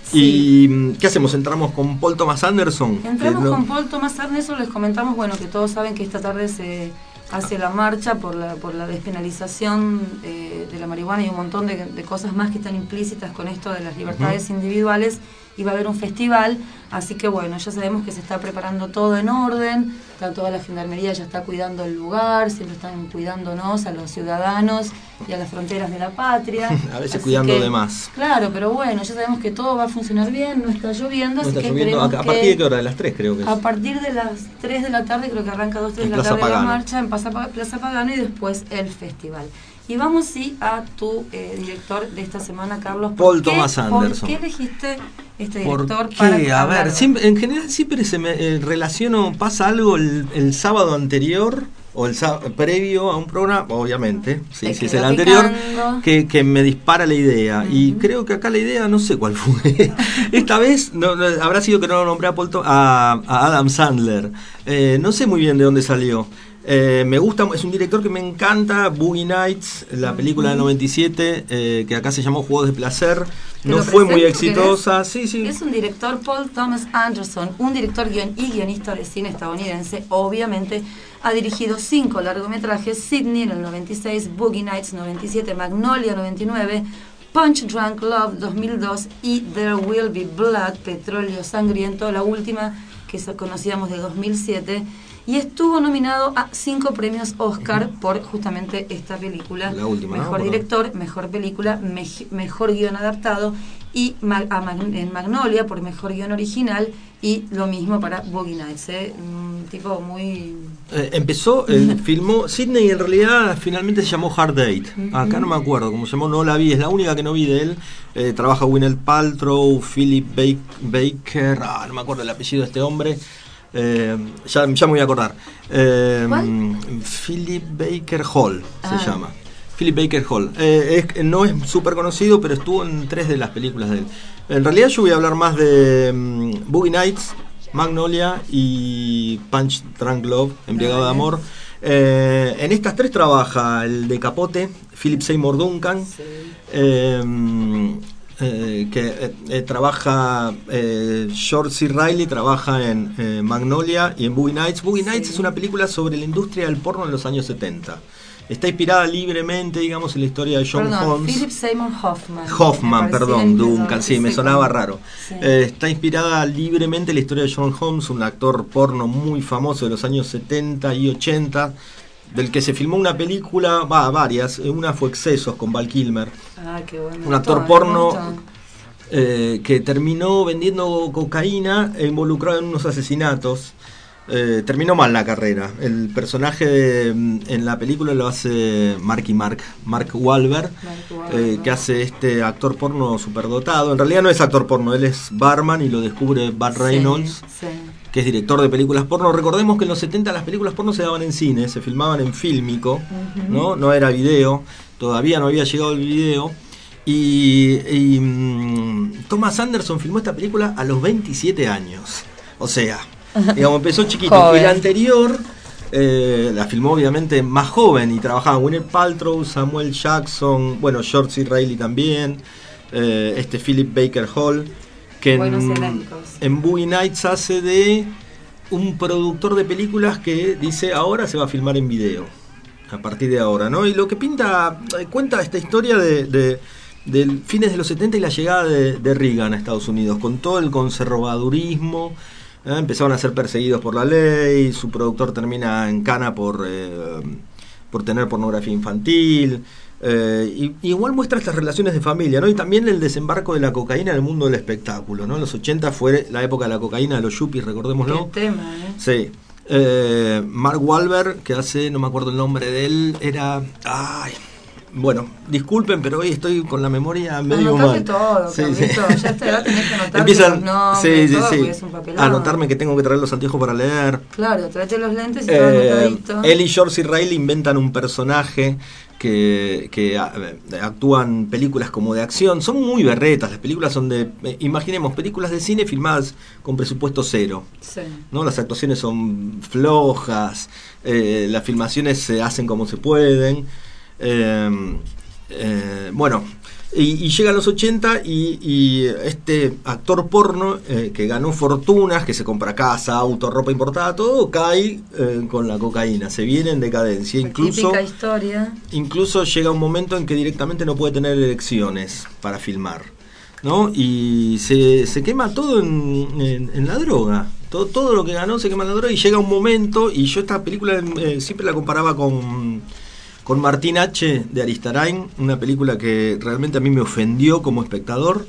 Sí. ¿Y qué hacemos? ¿Entramos con Paul Thomas Anderson? Entramos no... con Paul Thomas Anderson, les comentamos, bueno, que todos saben que esta tarde se hace la marcha por la por la despenalización eh, de la marihuana y un montón de, de cosas más que están implícitas con esto de las libertades uh-huh. individuales. Y va a haber un festival, así que bueno, ya sabemos que se está preparando todo en orden, está toda la gendarmería ya está cuidando el lugar, siempre están cuidándonos a los ciudadanos y a las fronteras de la patria. A veces así cuidando que, de más. Claro, pero bueno, ya sabemos que todo va a funcionar bien, no está lloviendo, no así está que lloviendo. ¿A, a partir de qué hora? ¿De las tres creo que es? A partir de las tres de la tarde, creo que arranca dos, tres en de la Plaza tarde Pagano. la marcha en Plaza, Plaza Pagano y después el festival. Y vamos sí a tu eh, director de esta semana, Carlos. Paul qué, Thomas Anderson. ¿Por qué elegiste este ¿Por director qué? para A ver, siempre, en general siempre se me eh, relaciono, pasa algo el, el sábado anterior o el sábado, previo a un programa, obviamente, sí, si es el anterior, que, que me dispara la idea. Uh-huh. Y creo que acá la idea, no sé cuál fue. Esta vez no, no, habrá sido que no lo nombré a, Paul Tom, a, a Adam Sandler. Eh, no sé muy bien de dónde salió. Eh, me gusta, es un director que me encanta, Boogie Nights, la película del noventa y siete, eh, que acá se llamó Juegos de Placer, no fue muy exitosa. Sí, sí. Es un director, Paul Thomas Anderson, un director guion y guionista de cine estadounidense, obviamente ha dirigido cinco largometrajes: Sydney en el noventa y seis, Boogie Nights noventa y siete, Magnolia noventa y nueve, Punch Drunk Love dos mil dos y There Will Be Blood, Petróleo Sangriento, la última que conocíamos de dos mil siete. Y estuvo nominado a cinco premios Oscar uh-huh. por justamente esta película. La última, mejor ¿no? director, mejor película, me- mejor guión adaptado y ma- a Mag- en Magnolia por mejor guión original y lo mismo para Boogie Nights. ¿eh? Un tipo muy... Eh, empezó, eh, filmó Sydney, en realidad finalmente se llamó Hard Date. Uh-huh. Acá no me acuerdo cómo se llamó, no la vi, es la única que no vi de él. Eh, trabaja Gwyneth Paltrow, Philip Ba- Baker, ah, no me acuerdo el apellido de este hombre. Eh, ya, ya me voy a acordar. Eh, Philip Baker Hall ah. se llama. Philip Baker Hall. Eh, es, no es súper conocido, pero estuvo en tres de las películas de él. En realidad yo voy a hablar más de um, Boogie Nights, Magnolia y Punch Drunk Love, Embriagado de Amor. Eh, en estas tres trabaja el de Capote, Philip Seymour Duncan. Sí. Eh, Eh, que eh, eh, trabaja eh, George C. Reilly trabaja en eh, Magnolia y en Boogie Nights. Boogie Nights sí. es una película sobre la industria del porno en los años setenta. Está inspirada libremente, digamos, en la historia de John perdón, Holmes. Philip Seymour Hoffman. Hoffman, perdón, Duncan, sí, me sonaba con... raro. Sí. Eh, está inspirada libremente en la historia de John Holmes, un actor porno muy famoso de los años setenta y ochenta, del que se filmó una película, va, varias, una fue Excesos con Val Kilmer. Ah, qué bueno. Un actor porno eh, que terminó vendiendo cocaína e involucrado en unos asesinatos. Eh, terminó mal la carrera. El personaje de, en la película lo hace Marky Mark, Mark Wahlberg, Mark Wahlberg. Eh, que hace este actor porno superdotado. En realidad no es actor porno, él es barman y lo descubre Burt Reynolds. Sí, sí. Que es director de películas porno. Recordemos que en los setenta las películas porno se daban en cine, se filmaban en fílmico, uh-huh. ¿no? No era video, todavía no había llegado el video. Y, y um, Thomas Anderson filmó esta película a los veintisiete años. O sea, digamos, empezó chiquito. Y la anterior eh, la filmó obviamente más joven y trabajaba Gwyneth Paltrow, Samuel Jackson, bueno, George C. Reilly también, eh, este Philip Baker Hall, que en, en Boogie Nights hace de un productor de películas que dice ahora se va a filmar en video a partir de ahora, ¿no? Y lo que pinta, cuenta esta historia de, de, de fines de los setenta y la llegada de, de Reagan a Estados Unidos, con todo el conservadurismo. ¿eh? Empezaron a ser perseguidos por la ley, su productor termina en cana por, eh, por tener pornografía infantil. Eh, y, y igual muestra estas relaciones de familia, ¿no? Y también el desembarco de la cocaína en el mundo del espectáculo, ¿no? En los ochenta fue la época de la cocaína de los yuppies, recordémoslo. Qué tema, ¿eh? Sí. Eh, Mark Wahlberg, que hace, no me acuerdo el nombre de él, era... Ay, bueno, disculpen, pero hoy estoy con la memoria medio Anotate mal. todo, Sí, Carlito, sí. ya a esta edad tenés que anotar Empiezan, los nombres, sí, sí, todo, sí. porque es un papelón. Anotarme que tengo que traer los anteojos para leer. Claro, tráete los lentes y todo Eh, anotadito. él y George Riley inventan un personaje que, que a- actúan películas como de acción. Son muy berretas, las películas son de, eh, imaginemos, películas de cine filmadas con presupuesto cero. Sí. ¿No? Las actuaciones son flojas, eh, las filmaciones se hacen como se pueden. Eh, eh, bueno, y, y llegan los ochenta y, y este actor porno eh, que ganó fortunas, que se compra casa, auto, ropa importada, todo, cae eh, con la cocaína, se viene en decadencia. Incluso, Típica historia. incluso llega un momento en que directamente no puede tener elecciones para filmar, ¿no? Y se, se quema todo en, en, en la droga. Todo, todo lo que ganó se quema en la droga y llega un momento, y yo esta película eh, siempre la comparaba con, con Martín H. de Aristarain, una película que realmente a mí me ofendió como espectador,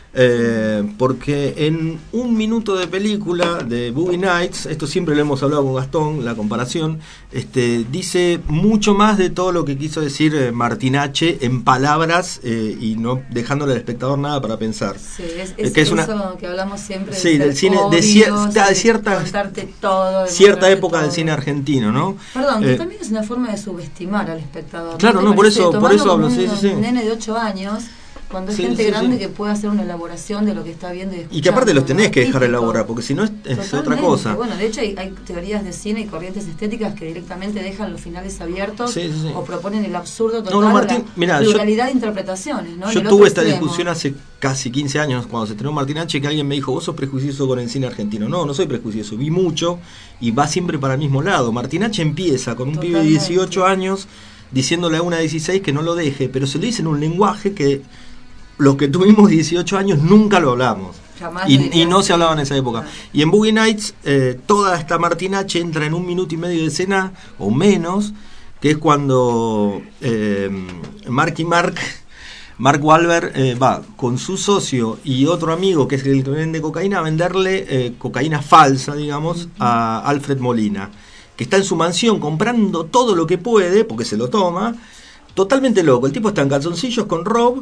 eh, porque en un minuto de película de Boogie Nights, esto siempre lo hemos hablado con Gastón, la comparación, este, dice mucho más de todo lo que quiso decir eh, Martín H. en palabras eh, y no dejándole al espectador nada para pensar. Sí, es, Eh, es que es eso una- que hablamos siempre de Sí, ser del cine, de obvios, cier- de de cierta, contarte todo, de cierta mostrarte época todo. del cine argentino, ¿no? Perdón, que Eh, también es una forma de subestimar al espectador. Claro, ¿te no, por parece? eso- por Tomarlo eso hablo, como sí, un, sí, sí. un nene de ocho años, cuando hay Sí, gente sí, grande sí. que puede hacer una elaboración de lo que está viendo y escuchando. y que aparte los tenés ¿no? que dejar Típico. elaborar, porque si no es, es otra Totalmente. cosa. Bueno, de hecho hay, hay teorías de cine y corrientes estéticas que directamente dejan los finales abiertos Sí, sí, sí. o proponen el absurdo total, No, no, o Martín, la mirá, yo- pluralidad de interpretaciones, ¿no? En Yo el tuve otro esta extremo. discusión hace casi quince años cuando se estrenó Martín H, que alguien me dijo, vos sos prejuicioso con el cine argentino. No, no soy prejuicioso, vi mucho y va siempre para el mismo lado. Martín H empieza con un pibe de Totalmente. dieciocho años diciéndole a una de dieciséis que no lo deje, pero se lo dice en un lenguaje que los que tuvimos dieciocho años nunca lo hablamos. Jamás Y, lo y dirías. no se hablaba en esa época. Y en Boogie Nights, eh, toda esta Martín H entra en un minuto y medio de escena, o menos, que es cuando eh, Mark y Mark, Mark Wahlberg eh, va con su socio y otro amigo, que es el que vende cocaína, a venderle eh, cocaína falsa, digamos, a Alfred Molina, que está en su mansión comprando todo lo que puede, porque se lo toma. Totalmente loco, el tipo está en calzoncillos con Rob,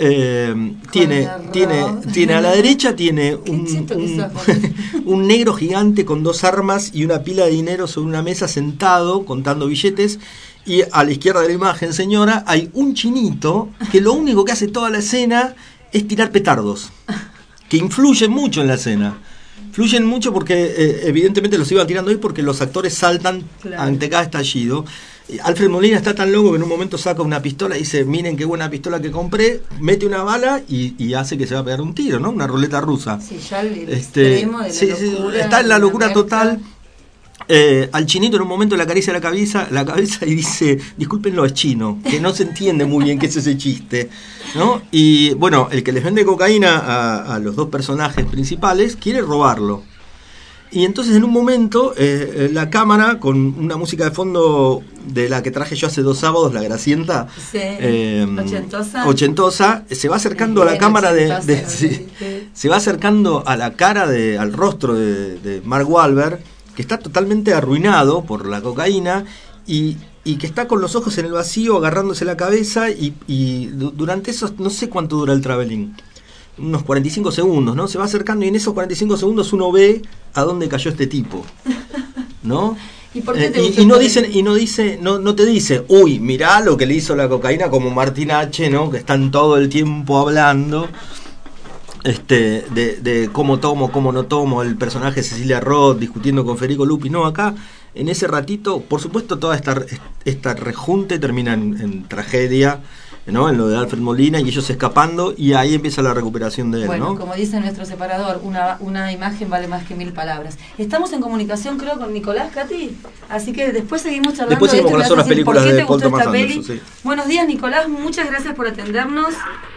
eh, tiene, la Rob. tiene, tiene a la derecha tiene un, chito que un, sos, un negro gigante con dos armas y una pila de dinero sobre una mesa sentado contando billetes, y a la izquierda de la imagen, señora, hay un chinito que lo único que hace toda la escena es tirar petardos, que influyen mucho en la escena. Influyen mucho porque eh, evidentemente los iban tirando ahí porque los actores saltan Claro. ante cada estallido. Y Alfred Molina está tan loco que en un momento saca una pistola y dice, miren qué buena pistola que compré, mete una bala y, y hace que se va a pegar un tiro, ¿no? Una ruleta rusa. Sí, ya el, el Este, extremo de la sí, sí, locura. está en la de locura mezcla. total. Eh, al chinito en un momento le acaricia la cabeza, la cabeza y dice, discúlpenlo, es chino, que no se entiende muy bien qué es ese chiste, ¿no? Y bueno, el que les vende cocaína a, a los dos personajes principales quiere robarlo. Y entonces en un momento eh, la cámara, con una música de fondo de la que traje yo hace dos sábados, la Gracienta, Sí, eh, ochentosa. ochentosa, se va acercando a la Bien cámara de, ochentosa, de- sí, sí. se va acercando a la cara de, al rostro de, de Mark Wahlberg, que está totalmente arruinado por la cocaína y, y que está con los ojos en el vacío, agarrándose la cabeza, y, y du- durante esos, no sé cuánto dura el traveling, unos cuarenta y cinco segundos, ¿no? Se va acercando y en esos cuarenta y cinco segundos uno ve a dónde cayó este tipo, ¿no? ¿Y por qué te Eh, gustó y, y no esta dicen, película? y no dice, no, no te dice, uy, mirá lo que le hizo la cocaína, como Martín H, ¿no? Que están todo el tiempo hablando este de, de cómo tomo, cómo no tomo, el personaje de Cecilia Roth discutiendo con Federico Lupi. No, acá en ese ratito, por supuesto, toda esta, esta rejunte termina en, en tragedia, ¿no? En lo de Alfred Molina y ellos escapando, y ahí empieza la recuperación de él, Bueno, ¿no? como dice nuestro separador, una, una imagen vale más que mil palabras. Estamos en comunicación, creo, con Nicolás, Katy, así que después seguimos charlando. Después de seguimos esto, con me las vas a otras decir películas por qué de te Paul gustó Thomas esta peli. Anderson, sí. Buenos días, Nicolás, muchas gracias por atendernos.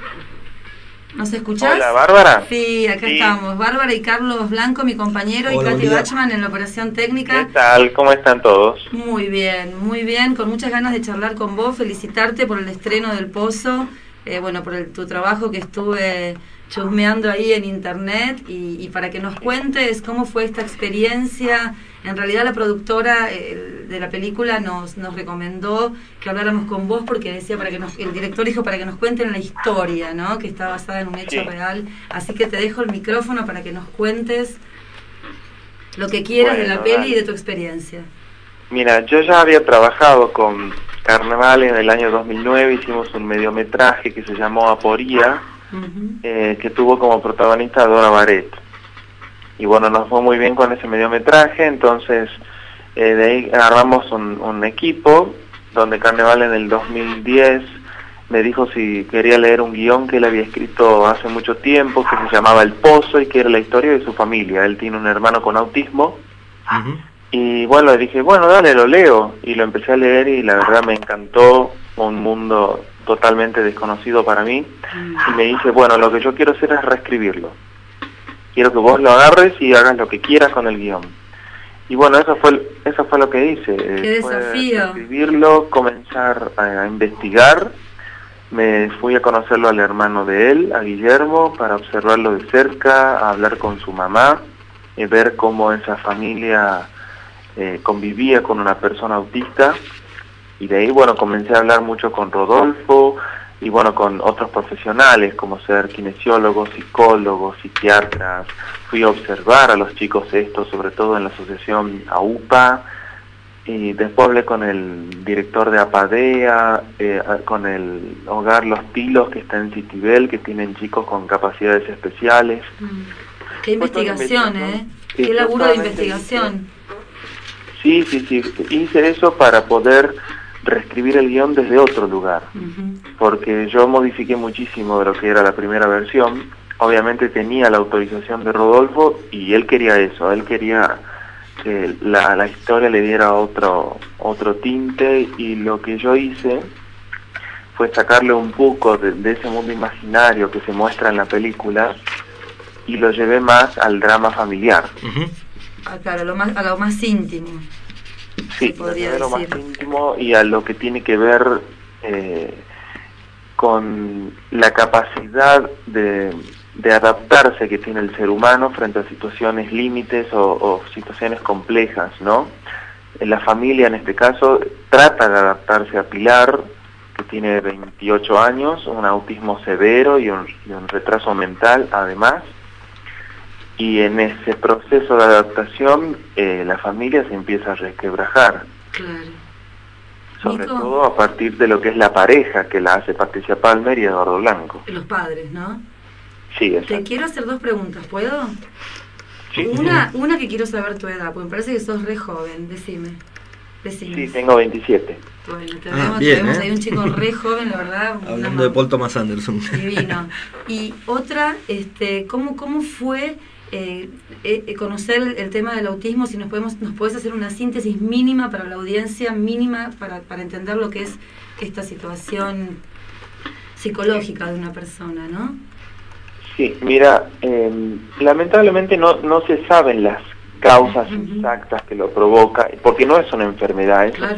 ¿Nos escuchás? Hola, Bárbara. Sí, acá Sí. estamos. Bárbara y Carlos Blanco, mi compañero, Hola, y Katy buen día. Bachman en la operación técnica. ¿Qué tal? ¿Cómo están todos? Muy bien, muy bien, con muchas ganas de charlar con vos, felicitarte por el estreno del Pozo, eh, bueno, por el, tu trabajo que estuve chusmeando ahí en internet y, y para que nos cuentes cómo fue esta experiencia. En realidad la productora eh, de la película nos, nos recomendó que habláramos con vos porque decía para que nos, el director dijo para que nos cuenten la historia, ¿no? Que está basada en un hecho Sí. real. Así que te dejo el micrófono para que nos cuentes lo que quieras de la Bueno, peli dale. y de tu experiencia. Mira, yo ya había trabajado con Carnaval en el año dos mil nueve, hicimos un mediometraje que se llamó Aporía, eh, que tuvo como protagonista a Dora Baret. Y bueno, nos fue muy bien con ese mediometraje, entonces eh, de ahí agarramos un, un equipo, donde Carnaval en el dos mil diez me dijo si quería leer un guión que él había escrito hace mucho tiempo, que se llamaba El Pozo y que era la historia de su familia. Él tiene un hermano con autismo. Y bueno, le dije, bueno, dale, lo leo. Y lo empecé a leer y la verdad me encantó, un mundo totalmente desconocido para mí. Y me dice, bueno, lo que yo quiero hacer es reescribirlo. Quiero que vos lo agarres y hagas lo que quieras con el guión. Y bueno, eso fue eso fue lo que hice. ¡Qué Fue desafío! escribirlo, comenzar a, a investigar. Me fui a conocerlo al hermano de él, a Guillermo, para observarlo de cerca, a hablar con su mamá, y ver cómo esa familia eh, convivía con una persona autista. Y de ahí, bueno, comencé a hablar mucho con Rodolfo y, bueno, con otros profesionales, como ser kinesiólogos, psicólogos, psiquiatras. Fui a observar a los chicos estos, sobre todo en la asociación AUPA, y después hablé con el director de APADEA, eh, con el Hogar Los Tilos, que está en Citibel, que tienen chicos con capacidades especiales. Qué investigación, ¿eh? Qué laburo de investigación. Sí, sí, sí, hice eso para poder reescribir el guión desde otro lugar, porque yo modifiqué muchísimo de lo que era la primera versión. Obviamente tenía la autorización de Rodolfo y él quería eso, él quería que la, la historia le diera otro otro tinte, y lo que yo hice fue sacarle un poco de, de ese mundo imaginario que se muestra en la película y lo llevé más al drama familiar. Ah, claro, a lo más, a lo más íntimo. Sí, podría a lo más decir. íntimo y a lo que tiene que ver eh, con la capacidad de, de adaptarse que tiene el ser humano frente a situaciones límites o, o situaciones complejas, ¿no? La familia, en este caso, trata de adaptarse a Pilar, que tiene veintiocho años, un autismo severo y un, y un retraso mental, además. Y en ese proceso de adaptación, eh, la familia se empieza a resquebrajar. Claro. Sobre Nico. todo a partir de lo que es la pareja que la hace Patricia Palmer y Eduardo Blanco. Los padres, ¿no? Sí, exacto. Te quiero hacer dos preguntas, ¿puedo? Una, una que quiero saber tu edad, porque me parece que sos re joven, decime. Decime. Sí, tengo veintisiete. Bueno, te Ah, vemos, bien, tenemos ¿eh? ahí un chico re joven, la verdad. Hablando una de Paul Thomas Anderson. Divino. Y otra, este, ¿cómo, cómo fue eh, eh, conocer el, el tema del autismo? Si nos podemos, nos podés hacer una síntesis mínima para la audiencia, mínima para, para entender lo que es esta situación psicológica de una persona, ¿no? Sí, mira, eh, lamentablemente no, no se saben las causas exactas que lo provoca, porque no es una enfermedad, es Claro, un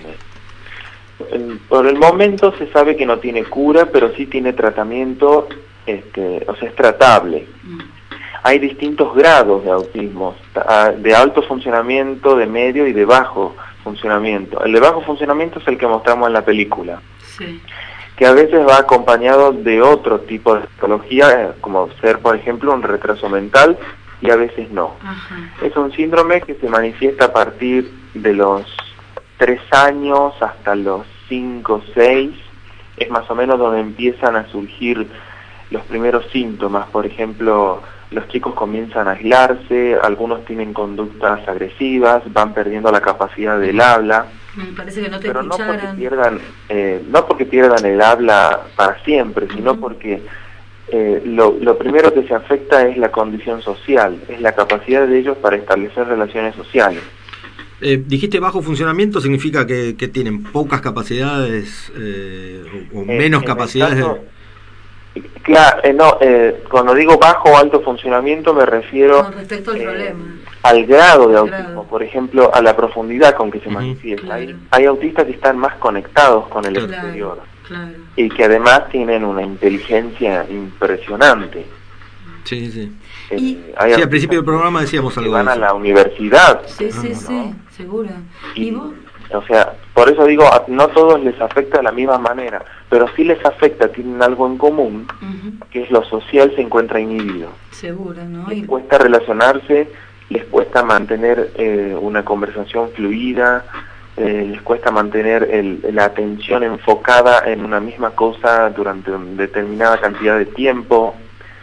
síndrome. En- Por el momento se sabe que no tiene cura, pero sí tiene tratamiento, este, o sea, es tratable. Hay distintos grados de autismo, ta- de alto funcionamiento, de medio y de bajo funcionamiento. El de bajo funcionamiento es el que mostramos en la película, Sí. que a veces va acompañado de otro tipo de patología, eh, como ser, por ejemplo, un retraso mental, y a veces no. Es un síndrome que se manifiesta a partir de los tres años hasta los cinco, seis, es más o menos donde empiezan a surgir los primeros síntomas. Por ejemplo, los chicos comienzan a aislarse, algunos tienen conductas agresivas, van perdiendo la capacidad del habla, Me parece que no te pero no porque escucharan. pierdan, eh, no porque pierdan el habla para siempre, sino porque eh, lo, lo primero que se afecta es la condición social, es la capacidad de ellos para establecer relaciones sociales. Eh, dijiste bajo funcionamiento, significa que, que tienen pocas capacidades eh, o, o Eh, menos en el capacidades. caso- de- Claro, eh, no, eh, cuando digo bajo o alto funcionamiento me refiero Con respecto al problema. al grado de Al autismo, grado. por ejemplo, a la profundidad con que se manifiesta. Hay, hay autistas que están más conectados con el Claro, exterior. Claro. y que además tienen una inteligencia impresionante. Sí, sí. Eh, Sí, hay al principio del programa decíamos que algo van de a eso. la universidad. Sí, sí, sí, seguro. ¿Y vos? O sea, por eso digo, a- no todos les afecta de la misma manera, pero sí les afecta, tienen algo en común, que es lo social se encuentra inhibido. Seguro, ¿no? Les cuesta relacionarse, les cuesta mantener eh, una conversación fluida, eh, les cuesta mantener el- la atención enfocada en una misma cosa durante una determinada cantidad de tiempo.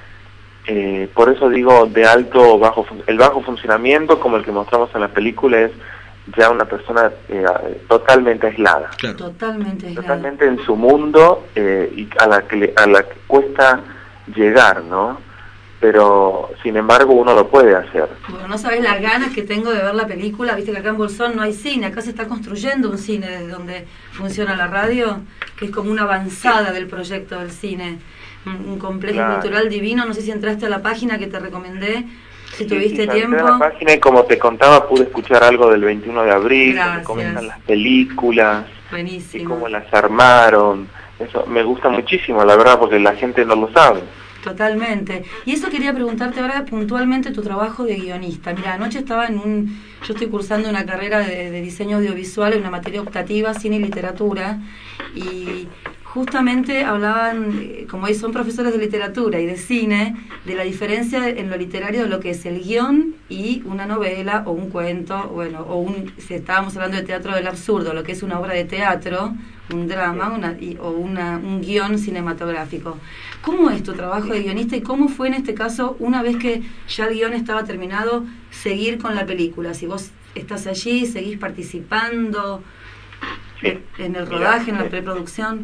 Eh, por eso digo de alto o bajo fun- el bajo funcionamiento, como el que mostramos en la película, es ya una persona eh, totalmente aislada, Totalmente aislado. totalmente en su mundo eh, y a la que le- a la que cuesta llegar, ¿no? Pero sin embargo uno lo puede hacer. Bueno, no sabés las ganas que tengo de ver la película. Viste que acá en Bolsón no hay cine, acá se está construyendo un cine desde donde funciona la radio, que es como una avanzada del proyecto del cine. Un, un complejo Claro. cultural divino. No sé si entraste a la página que te recomendé, si Sí, tuviste sí, ya entré tiempo. a la página y como te contaba pude escuchar algo del veintiuno de abril, donde Gracias. comienzan las películas y Buenísimo. cómo las armaron. Eso me gusta muchísimo, la verdad, porque la gente no lo sabe. Totalmente. Y eso quería preguntarte ahora puntualmente tu trabajo de guionista. Mira, anoche estaba en un... Yo estoy cursando una carrera de, de diseño audiovisual en una materia optativa, cine y literatura, y justamente hablaban, eh, como ahí son profesores de literatura y de cine, de la diferencia en lo literario de lo que es el guión y una novela o un cuento, bueno, o un, si estábamos hablando de teatro del absurdo, lo que es una obra de teatro, un drama una, y, o una, un guión cinematográfico. ¿Cómo es tu trabajo de guionista y cómo fue en este caso, una vez que ya el guión estaba terminado, seguir con la película? Si vos estás allí, seguís participando Sí. en el Mira, rodaje, en la eh, preproducción.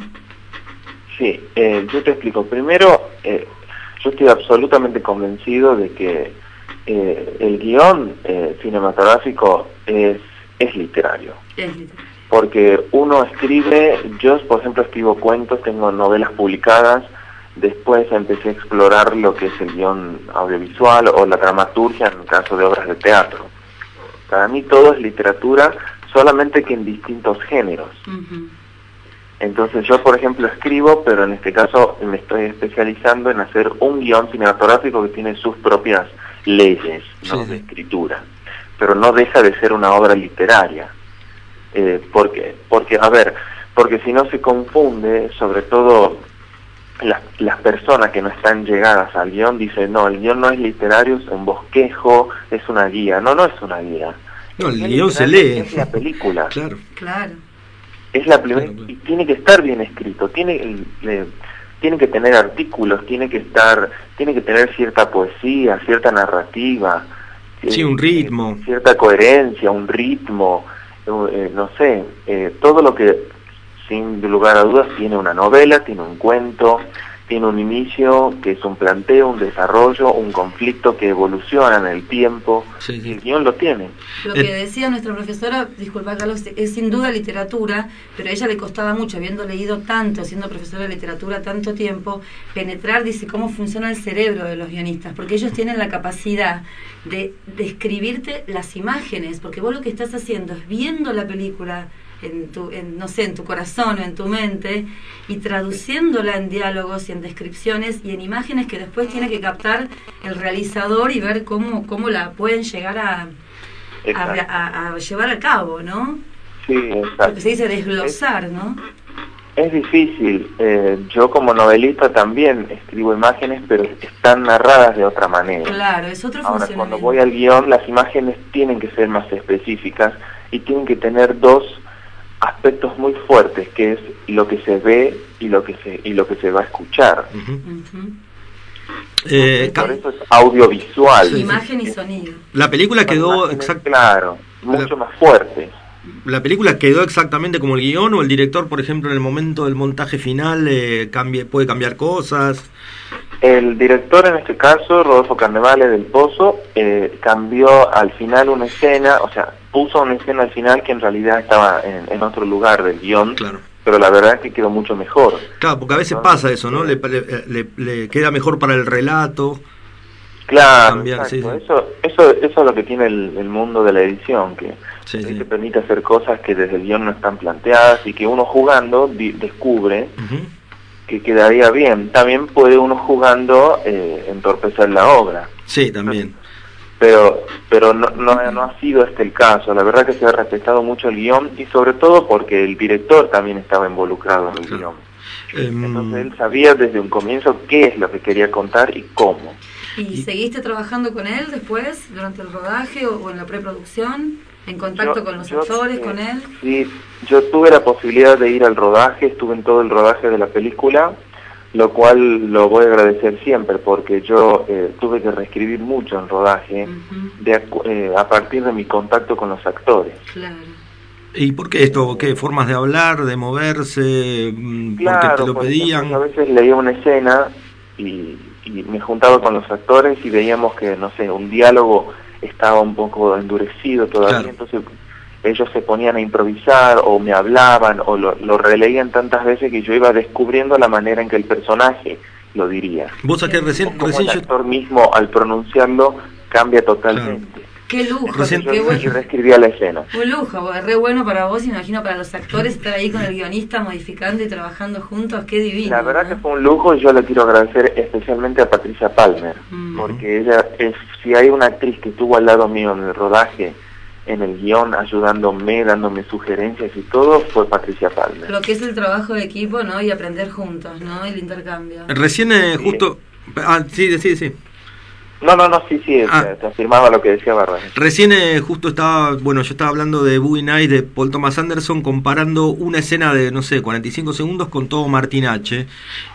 Sí, eh, yo te explico. Primero, eh, yo estoy absolutamente convencido de que eh, el guión eh, cinematográfico es, es literario. Es literario. Porque uno escribe, yo por ejemplo escribo cuentos, tengo novelas publicadas, después empecé a explorar lo que es el guión audiovisual o la dramaturgia en el caso de obras de teatro. Para mí todo es literatura, solamente que en distintos géneros. Ujú. Entonces yo, por ejemplo, escribo, pero en este caso me estoy especializando en hacer un guión cinematográfico que tiene sus propias leyes, ¿no? Sí, sí. de escritura, pero no deja de ser una obra literaria. Eh, ¿Por qué? Porque, a ver, porque si no se confunde, sobre todo las, las personas que no están llegadas al guión, dicen, no, el guión no es literario, es un bosquejo, es una guía. No, no es una guía. No, el guión guión se literario lee. Es la película. Claro. Claro. Es la primera, y tiene que estar bien escrito, tiene le- tiene que tener artículos, tiene que estar, tiene que tener cierta poesía, cierta narrativa, Sí, eh, un ritmo. cierta coherencia, un ritmo, eh, no sé, eh, todo lo que sin lugar a dudas tiene una novela, tiene un cuento, tiene un inicio que es un planteo, un desarrollo, un conflicto que evoluciona en el tiempo, Sí, sí. y el guión lo tiene. Lo que decía nuestra profesora, disculpa Carlos, es sin duda literatura, pero a ella le costaba mucho, habiendo leído tanto, siendo profesora de literatura tanto tiempo, penetrar, dice, cómo funciona el cerebro de los guionistas, porque ellos tienen la capacidad de describirte las imágenes, porque vos lo que estás haciendo es viendo la película en tu, en, no sé, en tu corazón o en tu mente, y traduciéndola en diálogos y en descripciones y en imágenes que después tiene que captar el realizador y ver cómo, cómo la pueden llegar a, a, Exacto. a- a llevar a cabo, ¿no? Sí, Lo exacto. que se dice desglosar, ¿no? Es difícil. Eh, yo como novelista también escribo imágenes, pero están narradas de otra manera. Claro, es otro Ahora, cuando funcionamiento. voy al guión, las imágenes tienen que ser más específicas y tienen que tener dos aspectos muy fuertes, que es lo que se ve y lo que se y lo que se va a escuchar. Ujú. Eh, Por ca- eso es audiovisual. Sí, sí. Imagen y sonido. la película Son quedó imágenes, exact- claro, mucho más fuertes. la película quedó exactamente como el guión, o el director, por ejemplo, en el momento del montaje final eh, cambie, puede cambiar cosas. El director, en este caso, Rodolfo Carnevale del Pozo, eh, cambió al final una escena, o sea, puso una escena al final que en realidad estaba en, en otro lugar del guión, Claro. pero la verdad es que quedó mucho mejor. Claro, porque a veces pasa eso, ¿no? Le, le- le- le queda mejor para el relato. Claro, cambiar, exacto. sí, sí. Eso, eso, eso es lo que tiene el, el mundo de la edición, que Sí, que sí. te permite hacer cosas que desde el guión no están planteadas y que uno jugando di- descubre Ujú. que quedaría bien. También puede uno jugando eh, entorpecer la obra, Sí, también. pero pero no, no, no ha sido este el caso. La verdad que se ha respetado mucho el guión y sobre todo porque el director también estaba involucrado en el guión. Em, Entonces él sabía desde un comienzo qué es lo que quería contar y cómo. ¿Y seguiste trabajando con él después, durante el rodaje o, o en la preproducción? ¿En contacto Yo- con los yo, actores, eh, con él? Sí, yo tuve la posibilidad de ir al rodaje, estuve en todo el rodaje de la película, lo cual lo voy a agradecer siempre porque yo eh, tuve que reescribir mucho en rodaje de acu- eh, a partir de mi contacto con los actores. Claro. ¿Y por qué esto? ¿Qué formas de hablar, de moverse? Mm, ¿Porque Claro, te lo por pedían? ejemplo, a veces leía una escena y, y me juntaba con los actores y veíamos que, no sé, un diálogo estaba un poco endurecido todavía, Claro. entonces ellos se ponían a improvisar o me hablaban o lo, lo releían tantas veces que yo iba descubriendo la manera en que el personaje lo diría. Vos sabés que recién, Como recién el yo- actor mismo al pronunciarlo cambia totalmente. Qué lujo, Recién- qué Yo bueno. reescribía la escena. Un lujo, bo, re bueno para vos, imagino para los actores estar ahí con el guionista modificando y trabajando juntos, qué divino. La verdad que fue un lujo y yo le quiero agradecer especialmente a Patricia Palmer, porque ella es, si hay una actriz que estuvo al lado mío en el rodaje, en el guión, ayudándome, dándome sugerencias y todo, fue Patricia Palmer. Lo que es el trabajo de equipo, ¿no? Y aprender juntos, ¿no? El intercambio. Recién eh, justo... Ah, sí, sí, sí. No, no, no, sí, sí, Ah. te, te afirmaba lo que decía Bárbara. Recién eh, justo estaba, bueno, yo estaba hablando de Boogie Nights de Paul Thomas Anderson comparando una escena de, no sé, cuarenta y cinco segundos con todo Martin H.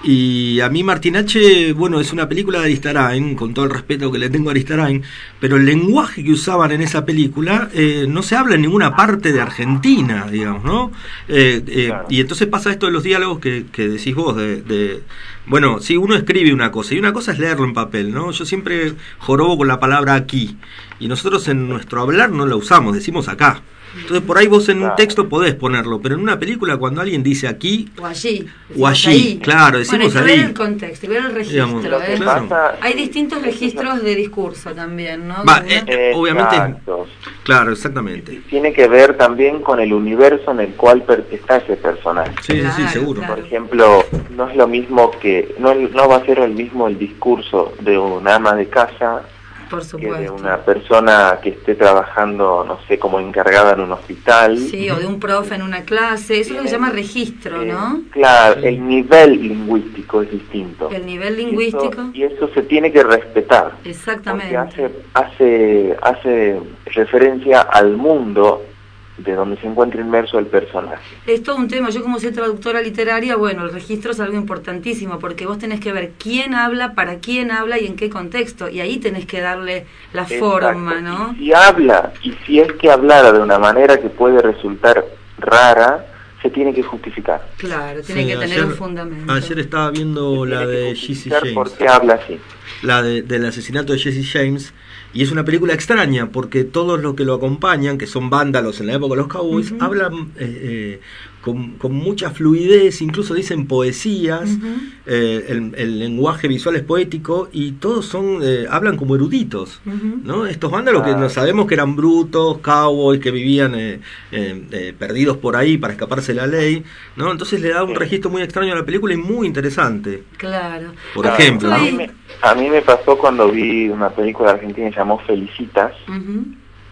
Y a mí Martin H, bueno, es una película de Aristarain, con todo el respeto que le tengo a Aristarain, pero el lenguaje que usaban en esa película eh, no se habla en ninguna parte de Argentina, digamos, ¿no? Eh, eh, Claro. Y entonces pasa esto de los diálogos que, que decís vos, de, de bueno, si uno escribe una cosa y una cosa es leerlo en papel, ¿no? Yo siempre jorobo con la palabra aquí y nosotros en nuestro hablar no la usamos, decimos acá. Entonces por ahí vos en un texto podés ponerlo, pero en una película cuando alguien dice aquí O allí. o decimos allí, ahí. claro, decimos bueno, hay que ver ahí. el contexto, y ver el registro, Digamos, ¿eh? claro. Hay distintos registros de discurso también, ¿no? Va, De una- eh, obviamente, Exacto. claro, exactamente. Tiene que ver también con el universo en el cual per- está ese personaje. Sí, sí, sí, seguro. Por ejemplo, no es lo mismo que, no, no va a ser el mismo el discurso de un ama de casa Por que de supuesto. una persona que esté trabajando, no sé, como encargada en un hospital. Sí, o de un profe en una clase, eso es lo que se llama registro, ¿no? Claro, el nivel lingüístico es distinto. El nivel Y eso- lingüístico. Y eso, se tiene que respetar. Exactamente. Porque hace, hace, hace referencia al mundo de donde se encuentra inmerso el personaje. Es todo un tema. Yo como soy traductora literaria, bueno, el registro es algo importantísimo porque vos tenés que ver quién habla, para quién habla y en qué contexto. Y ahí tenés que darle la forma, ¿no? Si habla, y si es que hablara de una manera que puede resultar rara, se tiene que justificar. Claro, tiene Sí, que tener ayer- un fundamento. Ayer estaba viendo la de Jesse Justificar James. por qué habla así. La de, del asesinato de Jesse James, y es una película extraña porque todos los que lo acompañan, que son vándalos en la época de los cowboys, Ujú. hablan eh, eh, con, con mucha fluidez, incluso dicen poesías, eh, el, el lenguaje visual es poético y todos son eh, hablan como eruditos, Ujú. ¿no? Estos vándalos que no sabemos que eran brutos, cowboys, que vivían eh, eh, eh, perdidos por ahí para escaparse de la ley, ¿no? Entonces le da un registro muy extraño a la película y muy interesante. Claro. Por Claro, ejemplo, a ¿no? mí, me, a mí me pasó cuando vi una película argentina que se llamó Felicitas, Ujú.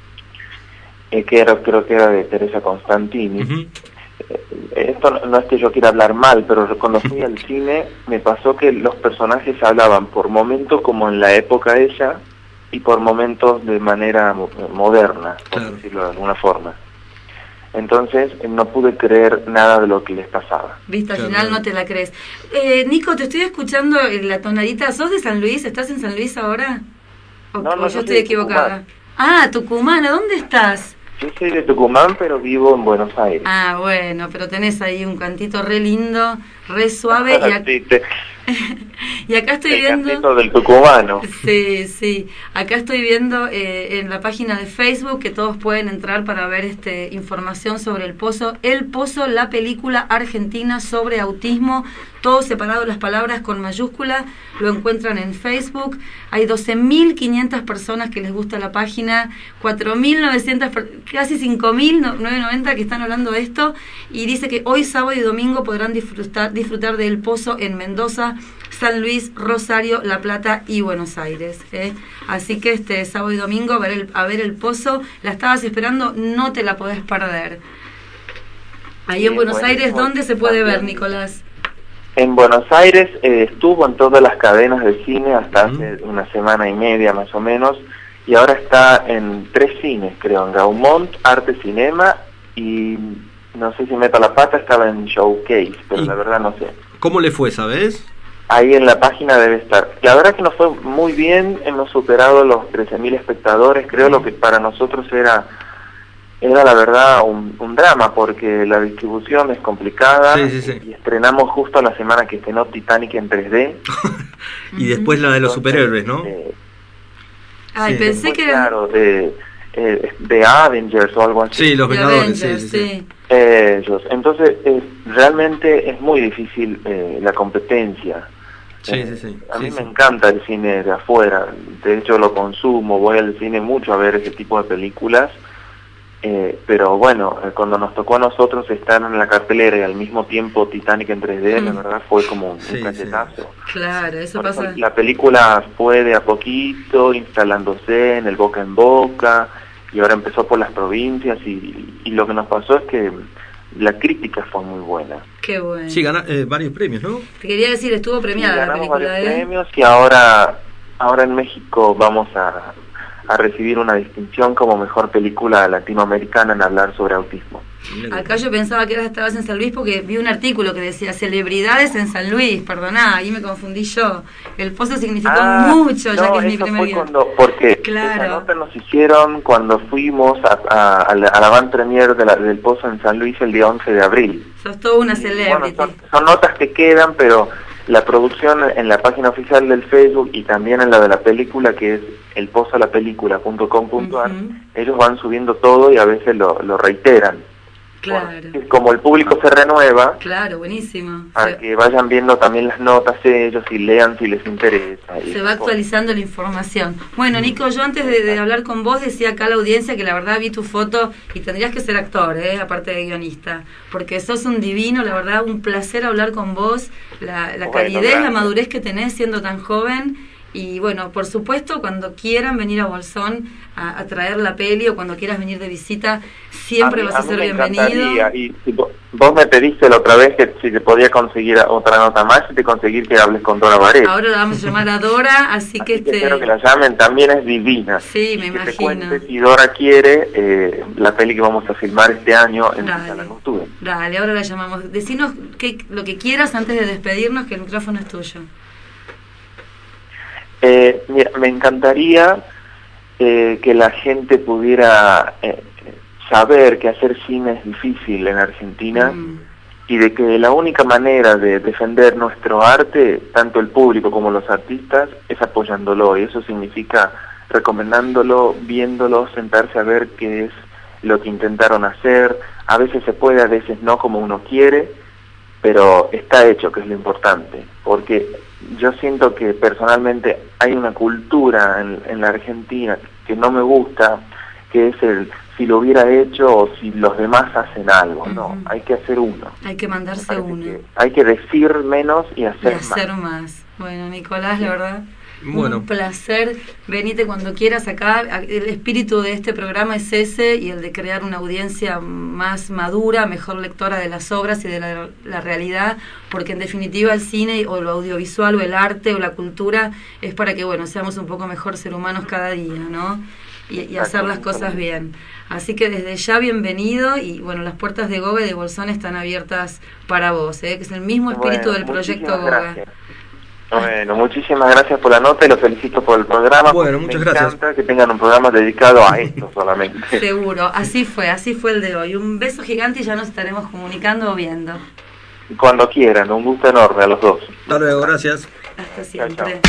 eh, que era, creo que era de Teresa Constantini. Ujú. Eh, Esto no, no es que yo quiera hablar mal, pero cuando fui al cine me pasó que los personajes hablaban por momentos como en la época de ella y por momentos de manera mo- moderna, por Claro. decirlo de alguna forma. Entonces eh, no pude creer nada de lo que les pasaba. Viste, al Claro. final no te la crees. Eh, Nico, te estoy escuchando en la tonadita. ¿Sos de San Luis? ¿Estás en San Luis ahora? ¿O, No, no, o yo yo soy estoy de equivocada? Ah, Tucumana, ¿dónde estás? Yo soy de Tucumán, pero vivo en Buenos Aires. Ah, bueno, pero tenés ahí un cantito re lindo, re suave y, ac- Sí, te- Y acá estoy el viendo... cantito del tucumano. Sí, sí. Acá estoy viendo eh, en la página de Facebook que todos pueden entrar para ver este información sobre El Pozo. El Pozo, la película argentina sobre autismo. Todo separado, las palabras con mayúscula. Lo encuentran en Facebook. Hay doce mil quinientas personas que les gusta la página. cuatro mil novecientas, casi cinco mil novecientos noventa que están hablando de esto. Y dice que hoy, sábado y domingo podrán disfrutar, disfrutar de El Pozo en Mendoza, San Luis, Rosario, La Plata y Buenos Aires. ¿eh? Así que este sábado y domingo a ver, el, a ver El Pozo. La estabas esperando, no te la podés perder. Ahí Sí, en Buenos bueno, Aires, ¿dónde se puede también. ver, Nicolás? En Buenos Aires eh, estuvo en todas las cadenas de cine hasta hace una semana y media más o menos, y ahora está en tres cines, creo, en Gaumont, Arte Cinema, y no sé si meto la pata, estaba en Showcase, pero la verdad no sé. ¿Cómo le fue, sabes? Ahí en la página debe estar. La verdad que nos fue muy bien, hemos superado los trece mil espectadores, creo lo que para nosotros era... Era la verdad un, un drama porque la distribución es complicada. Sí, sí, sí. Y estrenamos justo la semana que estrenó Titanic en tres D. Y después la de los superhéroes, ¿no? Eh, Ay, Sí. pensé que era... Claro, de, eh, de Avengers o algo así. Sí, los The Vengadores, Avengers, sí, sí, sí. sí. Ellos. Entonces, eh, realmente es muy difícil eh, la competencia. Sí, Eh, sí, sí. A mí Sí, me sí. encanta el cine de afuera. De hecho, lo consumo. Voy al cine mucho a ver ese tipo de películas. Eh, pero bueno, eh, cuando nos tocó a nosotros estar en la cartelera y al mismo tiempo Titanic en tres D, la Mm. verdad fue como un, Sí, un cachetazo. Claro, eso Por eso pasa... la película fue de a poquito instalándose en el boca en boca y ahora empezó por las provincias y, y lo que nos pasó es que la crítica fue muy buena. Qué bueno. Sí, gana eh, varios premios, ¿no? Te quería decir, estuvo premiada Sí, la ganamos película, varios ¿eh? premios y ahora, ahora en México vamos a, a recibir una distinción como mejor película latinoamericana en hablar sobre autismo. Acá yo pensaba que eras- estabas en San Luis porque vi un artículo que decía celebridades en San Luis, perdoná, ahí me confundí yo. El Pozo significó Ah, mucho, ya no, que es mi eso primer fue día. cuando, porque Claro. esa nota nos hicieron cuando fuimos a, a, a la, a la van premier de la, del Pozo en San Luis el día once de abril. Sos toda una Y, bueno, celebrity. son, son notas que quedan, pero la producción en la página oficial del Facebook y también en la de la película, que es el pozo la película punto com punto ar, Ujú. ellos van subiendo todo y a veces lo, lo reiteran. Claro, Como el público se renueva, claro, buenísimo. para Se, que vayan viendo también las notas ellos y lean si les interesa. y se va esas cosas. actualizando la información. Bueno, Nico, yo antes de, de hablar con vos decía acá a la audiencia que la verdad vi tu foto y tendrías que ser actor, ¿eh? Aparte de guionista, porque sos un divino, la verdad, un placer hablar con vos, la, la Bueno, calidez, la gracias. madurez que tenés siendo tan joven. Y bueno, por supuesto, cuando quieran venir a Bolsón a, a traer la peli o cuando quieras venir de visita, siempre A mí- vas a, mí ser me bienvenido. encantaría. Y si vo- vos me pediste la otra vez que si te podía conseguir otra nota más y te conseguir que hables con Dora Baret. Ahora la vamos a llamar a Dora, así que este... Espero que la llamen, también es divina. Sí, me Y que te imagino. cuente, si Dora quiere, eh, la peli que vamos a filmar este año en Dale. San Octubre. Dale, ahora la llamamos. Decinos qué, lo que quieras antes de despedirnos, que el micrófono es tuyo. Eh, mira, me encantaría eh, que la gente pudiera eh, saber que hacer cine es difícil en Argentina Mm. y de que la única manera de defender nuestro arte, tanto el público como los artistas, es apoyándolo, y eso significa recomendándolo, viéndolo, sentarse a ver qué es lo que intentaron hacer. A veces se puede, a veces no, como uno quiere, pero está hecho, que es lo importante, porque yo siento que personalmente hay una cultura en, en la Argentina que no me gusta, que es el si lo hubiera hecho o si los demás hacen algo. No, hay que hacer uno. Hay que mandarse uno Hay que decir menos y y hacer, hacer más. más. Bueno, Nicolás, la verdad, Bueno. un placer. Venite cuando quieras acá. El espíritu de este programa es ese, y el de crear una audiencia más madura, mejor lectora de las obras y de la, la realidad, porque en definitiva el cine o lo audiovisual o el arte o la cultura es para que, bueno, seamos un poco mejor ser humanos cada día, ¿no? Y, y hacer las cosas bien. Así que desde ya bienvenido, y bueno, las puertas de Goga y de Bolsón están abiertas para vos, ¿eh? Que es el mismo espíritu Bueno, del proyecto muchísimas Goga. gracias. Bueno, muchísimas gracias por la nota y los felicito por el programa. Bueno, Me muchas gracias. encanta que tengan un programa dedicado a esto solamente. Seguro, así fue, así fue el de hoy. Un beso gigante y ya nos estaremos comunicando o viendo. Cuando quieran, un gusto enorme a los dos. Hasta luego, gracias. Hasta siempre.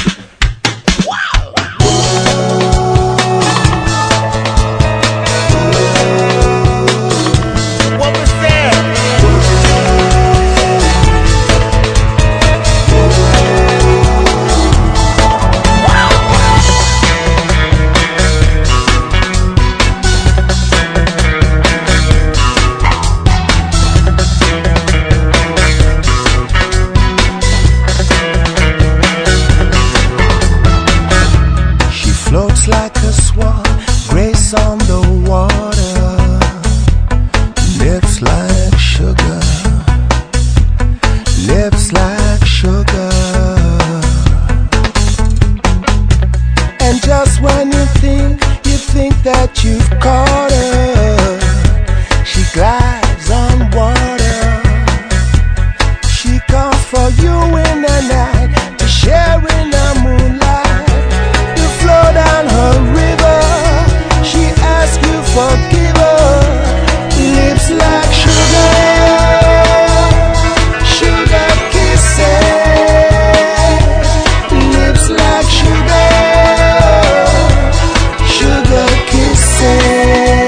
Floats like a swan, grace on the water. Lips like sugar, lips like sugar. And just when you think, you think that you've caught her, she glides on water. She comes for you in the night, to share in the moonlight. Flow down her river, she asks you forgive her. Lips like sugar, sugar kisses. Lips like sugar, sugar kisses.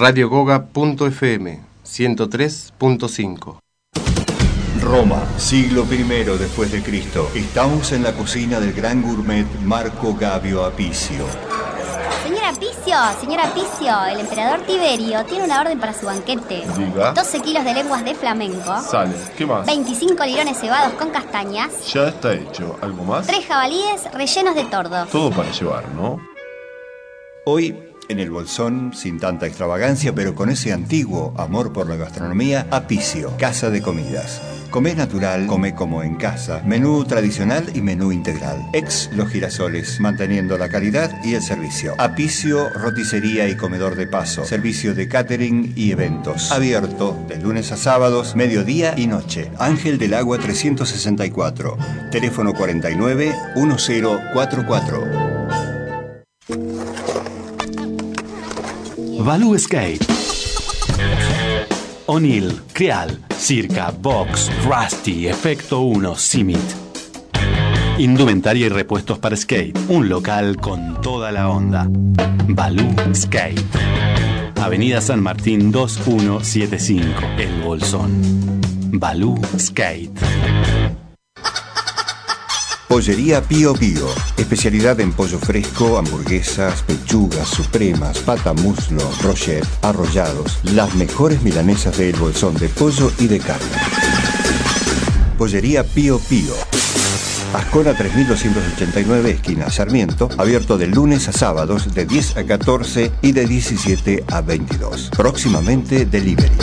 radiogoga punto efe eme, ciento tres punto cinco. Roma, siglo primero después de Cristo. Estamos en la cocina del gran gourmet Marco Gabio Apicio. Señor Apicio, señor Apicio, el emperador Tiberio tiene una orden para su banquete. Diga. doce kilos de lenguas de flamenco. Sale. ¿Qué más? veinticinco lirones cebados con castañas. Ya está hecho. ¿Algo más? Tres jabalíes rellenos de tordo. Todo para llevar, ¿no? Hoy, en el Bolsón, sin tanta extravagancia, pero con ese antiguo amor por la gastronomía, Apicio, casa de comidas. Comé natural, come como en casa. Menú tradicional y menú integral. Ex Los Girasoles, manteniendo la calidad y el servicio. Apicio, roticería y comedor de paso. Servicio de catering y eventos. Abierto de lunes a sábados, mediodía y noche. Ángel del Agua trescientos sesenta y cuatro. Teléfono cuarenta y nueve, diez cuarenta y cuatro. Baloo Skate. O'Neill, Creal, Circa, Box, Rusty, Efecto uno, Simit. Indumentaria y repuestos para skate. Un local con toda la onda. Baloo Skate. Avenida San Martín dos mil ciento setenta y cinco, El Bolsón. Baloo Skate. Pollería Pío Pío. Especialidad en pollo fresco, hamburguesas, pechugas, supremas, pata muslo, rochet, arrollados. Las mejores milanesas de El Bolsón de pollo y de carne. Pollería Pío Pío. Ascona tres mil doscientos ochenta y nueve, esquina Sarmiento. Abierto de lunes a sábados de diez a catorce y de diecisiete a veintidós. Próximamente delivery.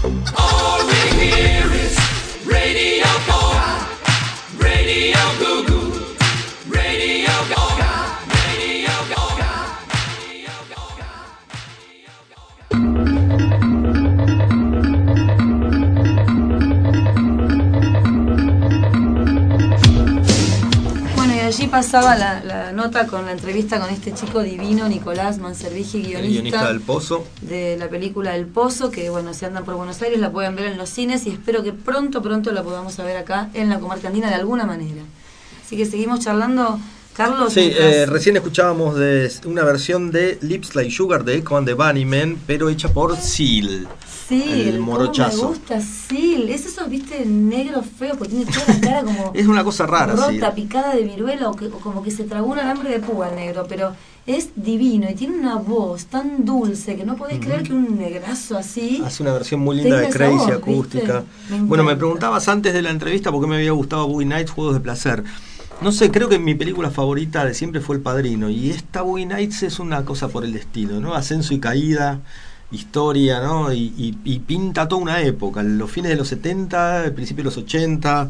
Allí pasaba la, la nota con la entrevista con este chico divino, Nicolás Manservigi, guionista, el guionista del Pozo, de la película El Pozo, que bueno, si andan por Buenos Aires la pueden ver en los cines y espero que pronto, pronto la podamos ver acá en la comarca andina de alguna manera. Así que seguimos charlando, Carlos. Sí, eh, recién escuchábamos de una versión de Lips Like Sugar de Echo and the Bunnymen, pero hecha por Seal. Sí, el, el morochazo. Me gusta Sil, es eso, viste, negro feo, porque tiene toda la cara como es una cosa rara, rota, Sil. picada de viruela, o, que, o como que se tragó un alambre de púa el negro, pero es divino y tiene una voz tan dulce que no podés uh-huh. creer que un negrazo así hace una versión muy linda de Crazy voz, acústica. Me bueno, me preguntabas antes de la entrevista por qué me había gustado Boogie Nights, Juegos de Placer. No sé, creo que mi película favorita de siempre fue El Padrino, y esta Boogie Nights es una cosa por el estilo, ¿no? Ascenso y caída, historia, ¿no? Y, y, y pinta toda una época, los fines de los setenta, el principio de los ochenta,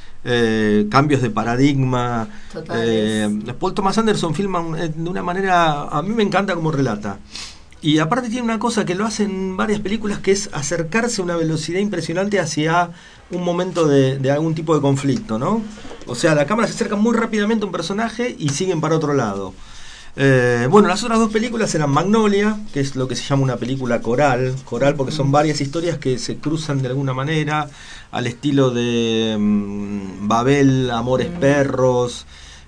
eh, cambios de paradigma. Eh, Paul Thomas Anderson filma un, de una manera, a mí me encanta cómo relata. Y aparte tiene una cosa que lo hace en varias películas, que es acercarse a una velocidad impresionante hacia un momento de, de algún tipo de conflicto, ¿no? O sea, la cámara se acerca muy rápidamente a un personaje y siguen para otro lado. Eh, bueno, las otras dos películas eran Magnolia, que es lo que se llama una película coral, coral porque son varias historias que se cruzan de alguna manera, al estilo de um, Babel, Amores mm. Perros.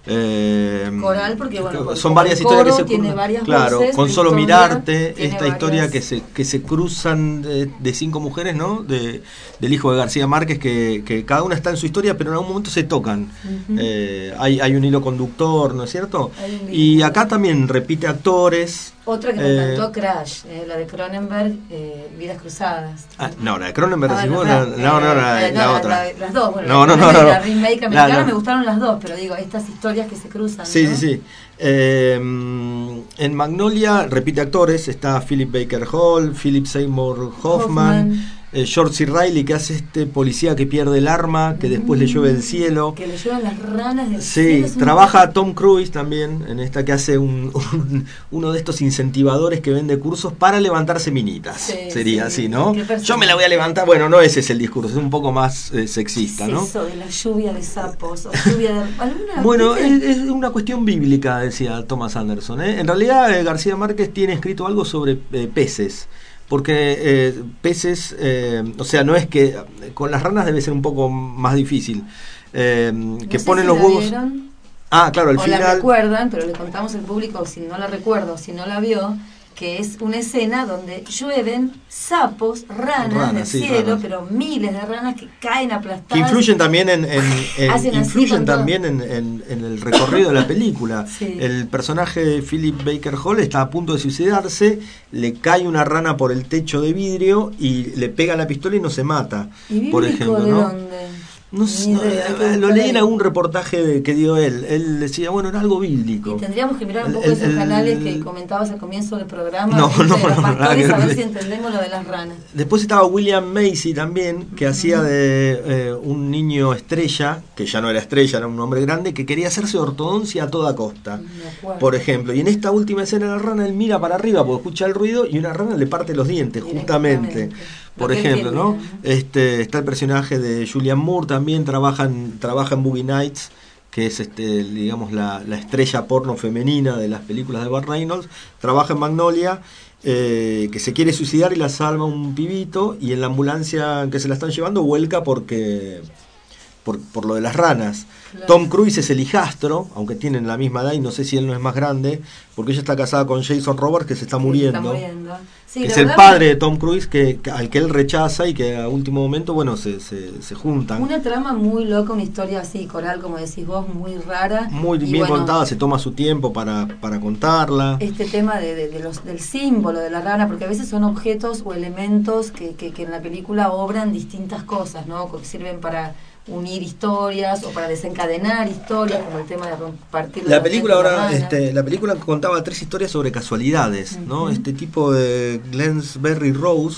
Eh, coral porque bueno, son varias historias que se tiene varias claro, voces, con solo mirarte, esta varias... historia que se que se cruzan de, de cinco mujeres, ¿no? De, del hijo de García Márquez, que, que cada una está en su historia, pero en algún momento se tocan. Uh-huh. eh, hay, hay un hilo conductor, ¿no es cierto? Y acá también repite actores. Otra que me eh, encantó, Crash, eh, la de Cronenberg, eh, Vidas Cruzadas. Ah, no, la de Cronenberg, ah, no, no, no, no, no, no, la, eh, la, no, la otra. La, las dos, bueno, no, la, no, no, no, la remake americana la, no. me gustaron las dos, pero digo, estas historias que se cruzan. Sí, ¿no? sí, sí. Eh, en Magnolia repite actores, está Philip Baker Hall, Philip Seymour Hoffman, Hoffman. Eh, George C. Reilly, que hace este policía que pierde el arma, que mm, después le llueve del cielo. Que le llueven las ranas del sí, cielo. Sí, trabaja a Tom Cruise también, en esta que hace un, un, uno de estos incentivadores que vende cursos para levantarse minitas. Sí, sería sí, así, ¿no? Yo me la voy a levantar. Bueno, no ese es el discurso, es un poco más eh, sexista, ¿Qué es ¿no? Eso de la lluvia de sapos, o lluvia de... ¿alguna bueno, es, es una cuestión bíblica, decía Thomas Anderson, ¿eh? En realidad, eh, García Márquez tiene escrito algo sobre eh, peces. Porque eh, peces, eh, o sea, no es que con las ranas debe ser un poco más difícil. Eh, que no ponen si los la huevos. Vieron, ah, claro, al o final. la recuerdan, pero le contamos al público, si no la recuerdo, si no la vio, que es una escena donde llueven sapos, ranas, Ranas, del sí, cielo, ranas. pero miles de ranas que caen aplastadas. Que influyen también en, en- en- Hacen así influyen con todo. también en, en- en el recorrido de la película. Sí. El personaje de Philip Baker Hall está a punto de suicidarse, le cae una rana por el techo de vidrio y le pega la pistola y no se mata. ¿Y por bíblico ejemplo, de ¿no? dónde? No sé, Ni no, idea, hay que eh, lo buscar leí en ahí. algún reportaje de- que dio él. Él decía, bueno, era algo bíblico. Y tendríamos que mirar un El- poco el- esos el- canales que comentabas al comienzo del programa. No, ¿viste? no, de los no, nada pastores, que a ver ver. si entendemos lo de las ranas. Después estaba William Macy también, que hacía de eh, un niño estrella, que ya no era estrella, era un hombre grande, que quería hacerse ortodoncia a toda costa, acuerdo. por ejemplo. Y en esta última escena de la rana, él mira para arriba porque escucha el ruido y una rana le parte los dientes, justamente. Por Lo que él ejemplo, quería, ¿no? ¿no? Este, está el personaje de Julianne Moore también, trabaja en, trabaja en Boogie Nights, que es este, digamos la, la estrella porno femenina de las películas de Burt Reynolds, trabaja en Magnolia, eh, que se quiere suicidar y la salva un pibito, y en la ambulancia en que se la están llevando vuelca porque por, por lo de las ranas. Claro. Tom Cruise es el hijastro, aunque tienen la misma edad y no sé si él no es más grande, porque ella está casada con Jason Robards, que se está muriendo. Está muriendo. Sí, Que la es el verdad padre de Tom Cruise, que, que- al que él rechaza y que a último momento, bueno, se, se, se juntan. Una trama muy loca, una historia así, coral, como decís vos, muy rara. Muy Y bien bueno, contada, se toma su tiempo para, para contarla. este tema de, de- de los, del símbolo de la rana, porque a veces son objetos o elementos que, que, que en la película obran distintas cosas, ¿no? Que sirven para unir historias o para desencadenar historias, como el tema de compartir La película ahora, este, la película contaba tres historias sobre casualidades, ¿no? Ujú. Este tipo de Glensberry Rose,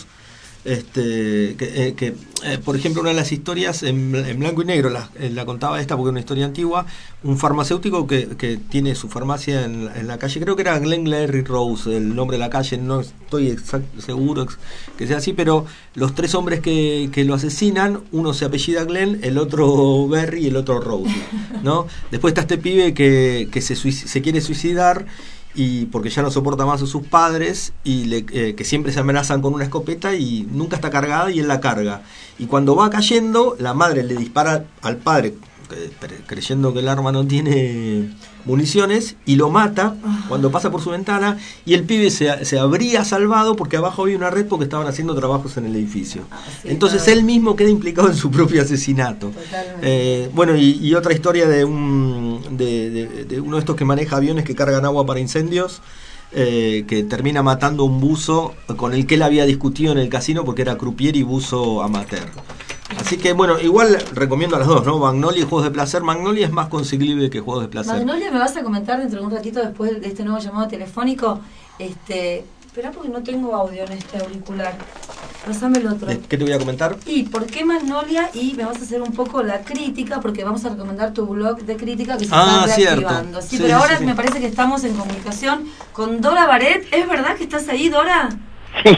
este, que, eh, que, eh, por ejemplo, una de las historias en, en blanco y negro, la, eh, la contaba esta porque es una historia antigua, un farmacéutico que, que tiene su farmacia en, la- en la calle, creo que era Glengarry Rose, el nombre de la calle, no estoy exact- seguro ex- que sea así, pero los tres hombres que, que lo asesinan, uno se apellida Glenn, el otro Berry y el otro Rose, ¿no? Después está este pibe que, que se, suic- se quiere suicidar, y porque ya no soporta más a sus padres, y le, eh, que siempre se amenazan con una escopeta y nunca está cargada y él la carga. Y cuando va cayendo, la madre le dispara al padre, eh, cre- creyendo que el arma no tiene municiones, y lo mata cuando pasa por su ventana, y el pibe se, se habría salvado porque abajo había una red porque estaban haciendo trabajos en el edificio. sí, Entonces claro. él mismo queda implicado en su propio asesinato. Eh, bueno, y, y otra historia de un de, de- de uno de estos que maneja aviones que cargan agua para incendios, eh, que termina matando a un buzo con el que él había discutido en el casino porque era croupier y buzo amateur. Así que bueno, igual recomiendo a las dos, ¿no? Magnolia y Juegos de Placer. Magnolia es más conseguible que Juegos de Placer. Magnolia, me vas a comentar dentro de un ratito después de este nuevo llamado telefónico. Este, espera porque no tengo audio en este auricular. Pásame el otro. Eh, ¿Qué te voy a comentar? ¿Y por qué Magnolia? Y me vas a hacer un poco la crítica, porque vamos a recomendar tu blog de crítica que se Ah, está cierto. reactivando. Sí, Sí, pero sí, ahora sí. me parece que estamos en comunicación con Dora Baret. ¿Es verdad que estás ahí, Dora? Sí.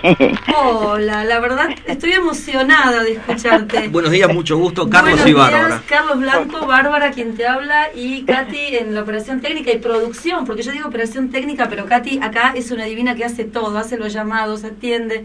Hola, la verdad estoy emocionada de escucharte. Buenos días, mucho gusto. Carlos Buenos y días, Bárbara. Carlos Blanco, Bárbara quien te habla, y Katy en la operación técnica y producción, porque yo digo operación técnica, pero Katy acá es una divina que hace todo, hace los llamados, atiende.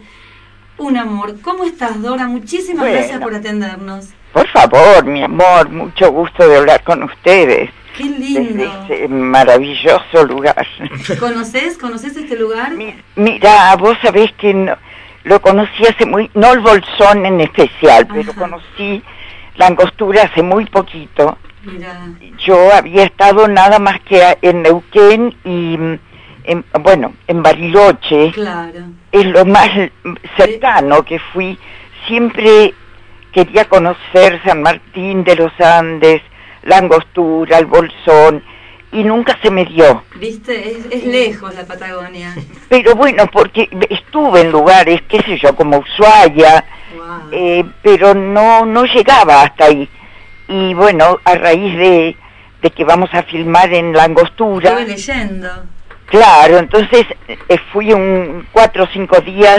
Un amor. ¿Cómo estás, Dora? Muchísimas Bueno. gracias por atendernos. Por favor, mi amor, mucho gusto de hablar con ustedes. Qué lindo. Desde ese maravilloso lugar. ¿Conoces? ¿Conoces este lugar? Mira, vos sabés que no- lo conocí hace muy, no el Bolsón en especial, pero conocí la Angostura hace muy poquito. Mira. Yo había estado nada más que a- en Neuquén y, mm, en, bueno, en Bariloche. Claro. Es lo más cercano que fui. Siempre quería conocer San Martín de los Andes, la Angostura, el Bolsón, y nunca se me dio. ¿Viste? Es, es lejos la Patagonia. Pero bueno, porque estuve en lugares, qué sé yo, como Ushuaia, eh, pero no no llegaba hasta ahí. Y bueno, a raíz de, de que vamos a filmar en la Angostura, Estuve leyendo. claro, entonces eh, fui un cuatro o cinco días,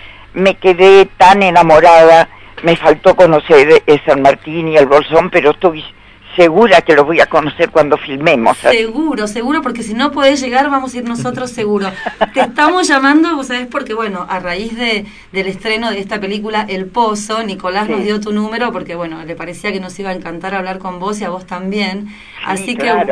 me quedé tan enamorada, me faltó conocer eh, San Martín y el Bolsón, pero estoy segura que lo voy a conocer cuando filmemos. Seguro, seguro, porque si no podés llegar, vamos a ir nosotros seguro. Te estamos llamando, vos sabés, porque bueno, a raíz de, del estreno de esta película El Pozo, Nicolás Sí. nos dio tu número porque bueno, le parecía que nos iba a encantar hablar con vos y a vos también. Así que claro.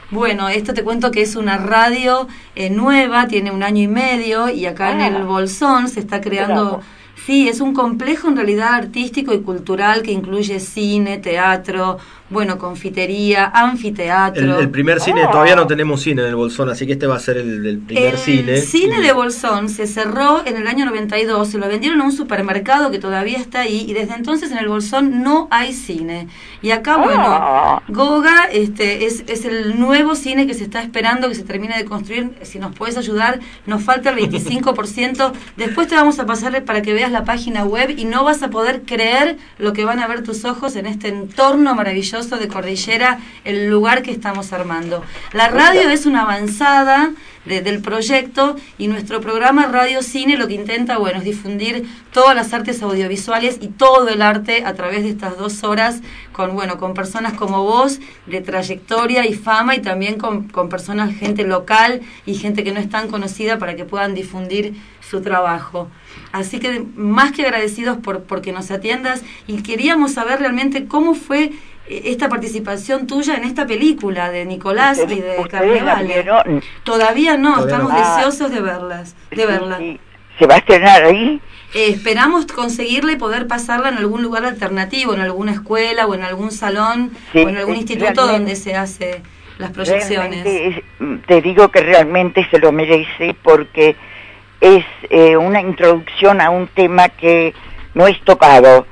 Bueno, esto te cuento que es una radio eh, nueva, tiene un año y medio, y acá Ah. en el Bolsón se está creando... Bravo. Sí, es un complejo en realidad artístico y cultural que incluye cine, teatro, bueno, confitería, anfiteatro. El, el primer cine, todavía no tenemos cine en el Bolsón, así que este va a ser el, el primer El cine. cine de Bolsón se cerró en el año noventa y dos, se lo vendieron a un supermercado que todavía está ahí, y desde entonces en el Bolsón no hay cine. Y acá, bueno, Goga este, es, es el nuevo cine que se está esperando que se termine de construir. Si nos puedes ayudar, nos falta el veinticinco por ciento. Después te vamos a pasar para que veas la página web y no vas a poder creer lo que van a ver tus ojos en este entorno maravilloso de Cordillera, el lugar que estamos armando. La radio es una avanzada de, del proyecto, y nuestro programa Radio Cine lo que intenta, bueno, es difundir todas las artes audiovisuales y todo el arte a través de estas dos horas con, bueno, con personas como vos, de trayectoria y fama, y también con, con personas, gente local y gente que no es tan conocida, para que puedan difundir su trabajo. Así que más que agradecidos por porque nos atiendas, y queríamos saber realmente cómo fue esta participación tuya en esta película de Nicolás y de Carnevale. Todavía no, Todavía estamos no. deseosos de verlas, de verla. ¿Se va a estrenar ahí? Eh, esperamos conseguirla y poder pasarla en algún lugar alternativo, en alguna escuela o en algún salón Sí, o en algún es instituto realmente- donde se hace las proyecciones. Realmente es- te digo que realmente se lo merece, porque es eh, una introducción a un tema que no es tocado,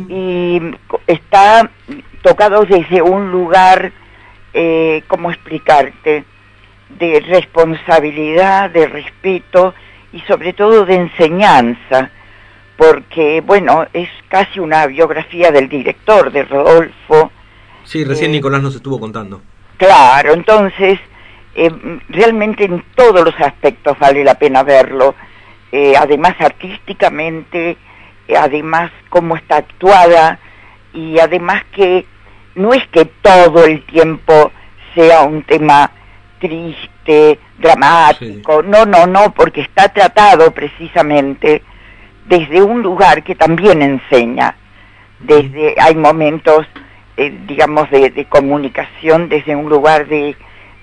y co- está tocado desde un lugar, eh, ¿cómo explicarte?, de responsabilidad, de respeto y sobre todo de enseñanza, porque, bueno, es casi una biografía del director, de Rodolfo. Sí, recién Eh, Nicolás nos estuvo contando. Claro, entonces, eh, realmente en todos los aspectos vale la pena verlo, eh, además artísticamente, eh, además cómo está actuada, y además que no es que todo el tiempo sea un tema triste, dramático, no, no, no, porque está tratado precisamente desde un lugar que también enseña, desde, hay momentos, eh, digamos, de, de comunicación desde un lugar de,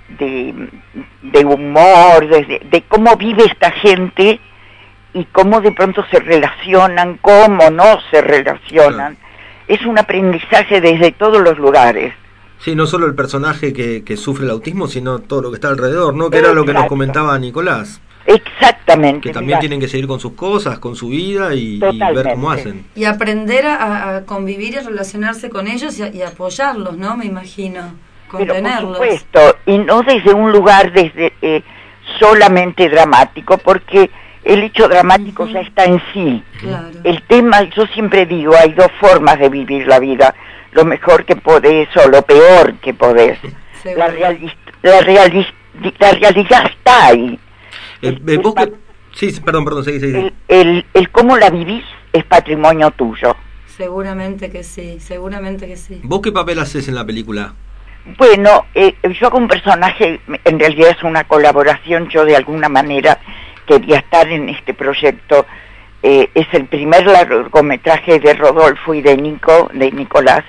de, de humor, desde, de cómo vive esta gente y cómo de pronto se relacionan, cómo no se relacionan. Es un aprendizaje desde todos los lugares. Sí, no solo el personaje que, que sufre el autismo, sino todo lo que está alrededor, ¿no? Que era lo que nos Exacto. comentaba Nicolás. Exactamente. Que también mirá. tienen que seguir con sus cosas, con su vida y, y ver Totalmente. cómo hacen. Y aprender a, a convivir y relacionarse con ellos y, a- y apoyarlos, ¿no? Me imagino, Pero por contenerlos. supuesto, y no desde un lugar desde eh, solamente dramático, porque el hecho dramático ya está en sí. Claro. El tema, yo siempre digo, hay dos formas de vivir la vida, lo mejor que podés o lo peor que podés. La, realis- la, realis- la realidad está ahí. Eh, eh, vos que... Sí, sí, perdón, perdón, seguí, seguí. El, el, el cómo la vivís es patrimonio tuyo. Seguramente que sí, seguramente que sí. ¿Vos qué papel haces en la película? Bueno, eh, yo hago un personaje, en realidad es una colaboración, yo de alguna manera quería estar en este proyecto. Eh, es el primer largometraje de Rodolfo y de Nico, de Nicolás,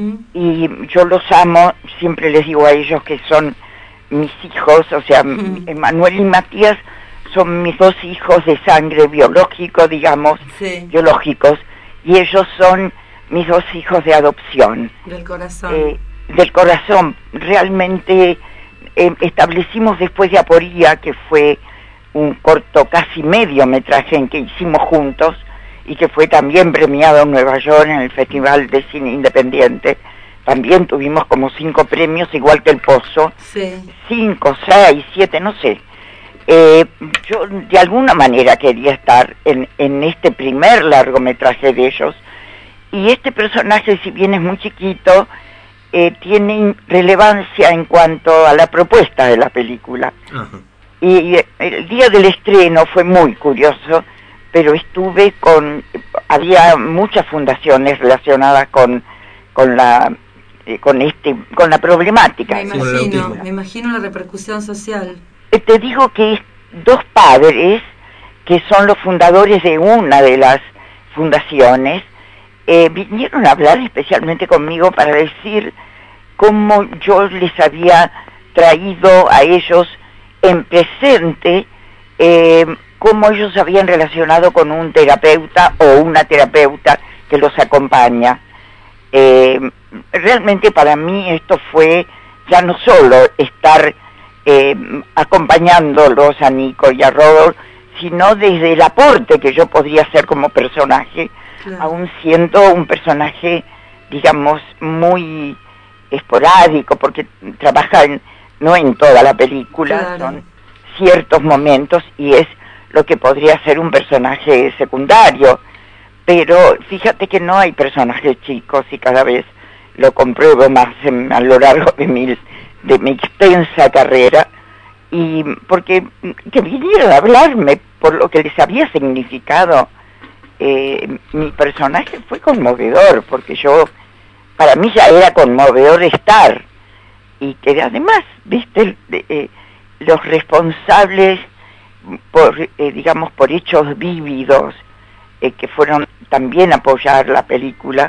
y yo los amo, siempre les digo a ellos que son mis hijos, o sea, Manuel y Matías son mis dos hijos de sangre biológico, digamos, Sí. biológicos, y ellos son mis dos hijos de adopción. Del corazón. Eh, del corazón. Realmente eh, establecimos después de Aporía, que fue un corto casi mediometraje en que hicimos juntos y que fue también premiado en Nueva York en el Festival de Cine Independiente. También tuvimos como cinco premios, igual que El Pozo. Sí. Cinco, seis, siete, no sé. Eh, yo de alguna manera quería estar en, en este primer largometraje de ellos, y este personaje, si bien es muy chiquito, eh, tiene relevancia en cuanto a la propuesta de la película. Ajá. Y eh, el día del estreno fue muy curioso, pero estuve con, había muchas fundaciones relacionadas con, con la, eh, con este, con la problemática. Me imagino, me imagino la repercusión social. Eh, Te digo que es dos padres que son los fundadores de una de las fundaciones, eh, vinieron a hablar especialmente conmigo para decir cómo yo les había traído a ellos en presente eh, cómo ellos se habían relacionado con un terapeuta o una terapeuta que los acompaña. Eh, realmente para mí esto fue ya no solo estar eh, acompañándolos a Nico y a Rodolfo, sino desde el aporte que yo podría hacer como personaje, claro. Aún siendo un personaje, digamos, muy esporádico, porque trabaja en, no en toda la película, claro. Son ciertos momentos y es lo que podría ser un personaje secundario, pero fíjate que no hay personajes chicos y cada vez lo compruebo más en, a lo largo de mi, de mi extensa carrera, y porque que vinieron a hablarme por lo que les había significado eh, mi personaje fue conmovedor, porque yo, para mí ya era conmovedor estar, y que además, viste, eh, los responsables por, eh, digamos, por hechos vívidos, eh, que fueron también a apoyar la película,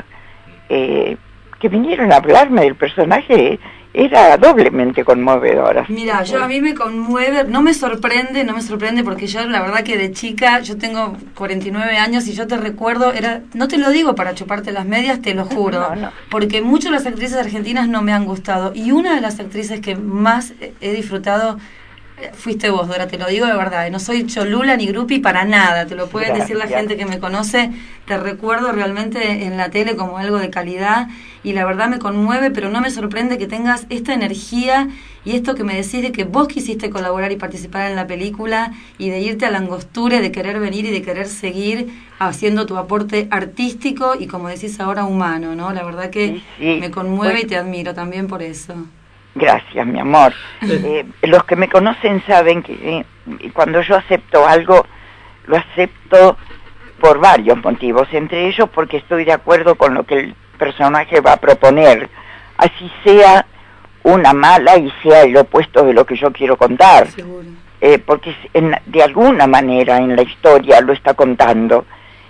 eh, que vinieron a hablarme del personaje, era doblemente conmovedora. Mira, yo a mí me conmueve, no me sorprende, no me sorprende porque yo la verdad que de chica, yo tengo cuarenta y nueve años y yo te recuerdo, era, no te lo digo para chuparte las medias, te lo juro, no, no. Porque muchas de las actrices argentinas no me han gustado, y una de las actrices que más he disfrutado fuiste vos, Dora, te lo digo de verdad, no soy cholula ni grupi para nada, te lo pueden decir la gente que me conoce, te recuerdo realmente en la tele como algo de calidad, y la verdad me conmueve, pero no me sorprende que tengas esta energía y esto que me decís de que vos quisiste colaborar y participar en la película, y de irte a la angostura, de querer venir y de querer seguir haciendo tu aporte artístico y, como decís ahora, humano, ¿no? La verdad que sí, sí. Me conmueve pues, y te admiro también por eso. Gracias, mi amor. Eh, los que me conocen saben que eh, cuando yo acepto algo, lo acepto por varios motivos, entre ellos porque estoy de acuerdo con lo que el personaje va a proponer, así sea una mala y sea el opuesto de lo que yo quiero contar, eh, porque en, de alguna manera en la historia lo está contando.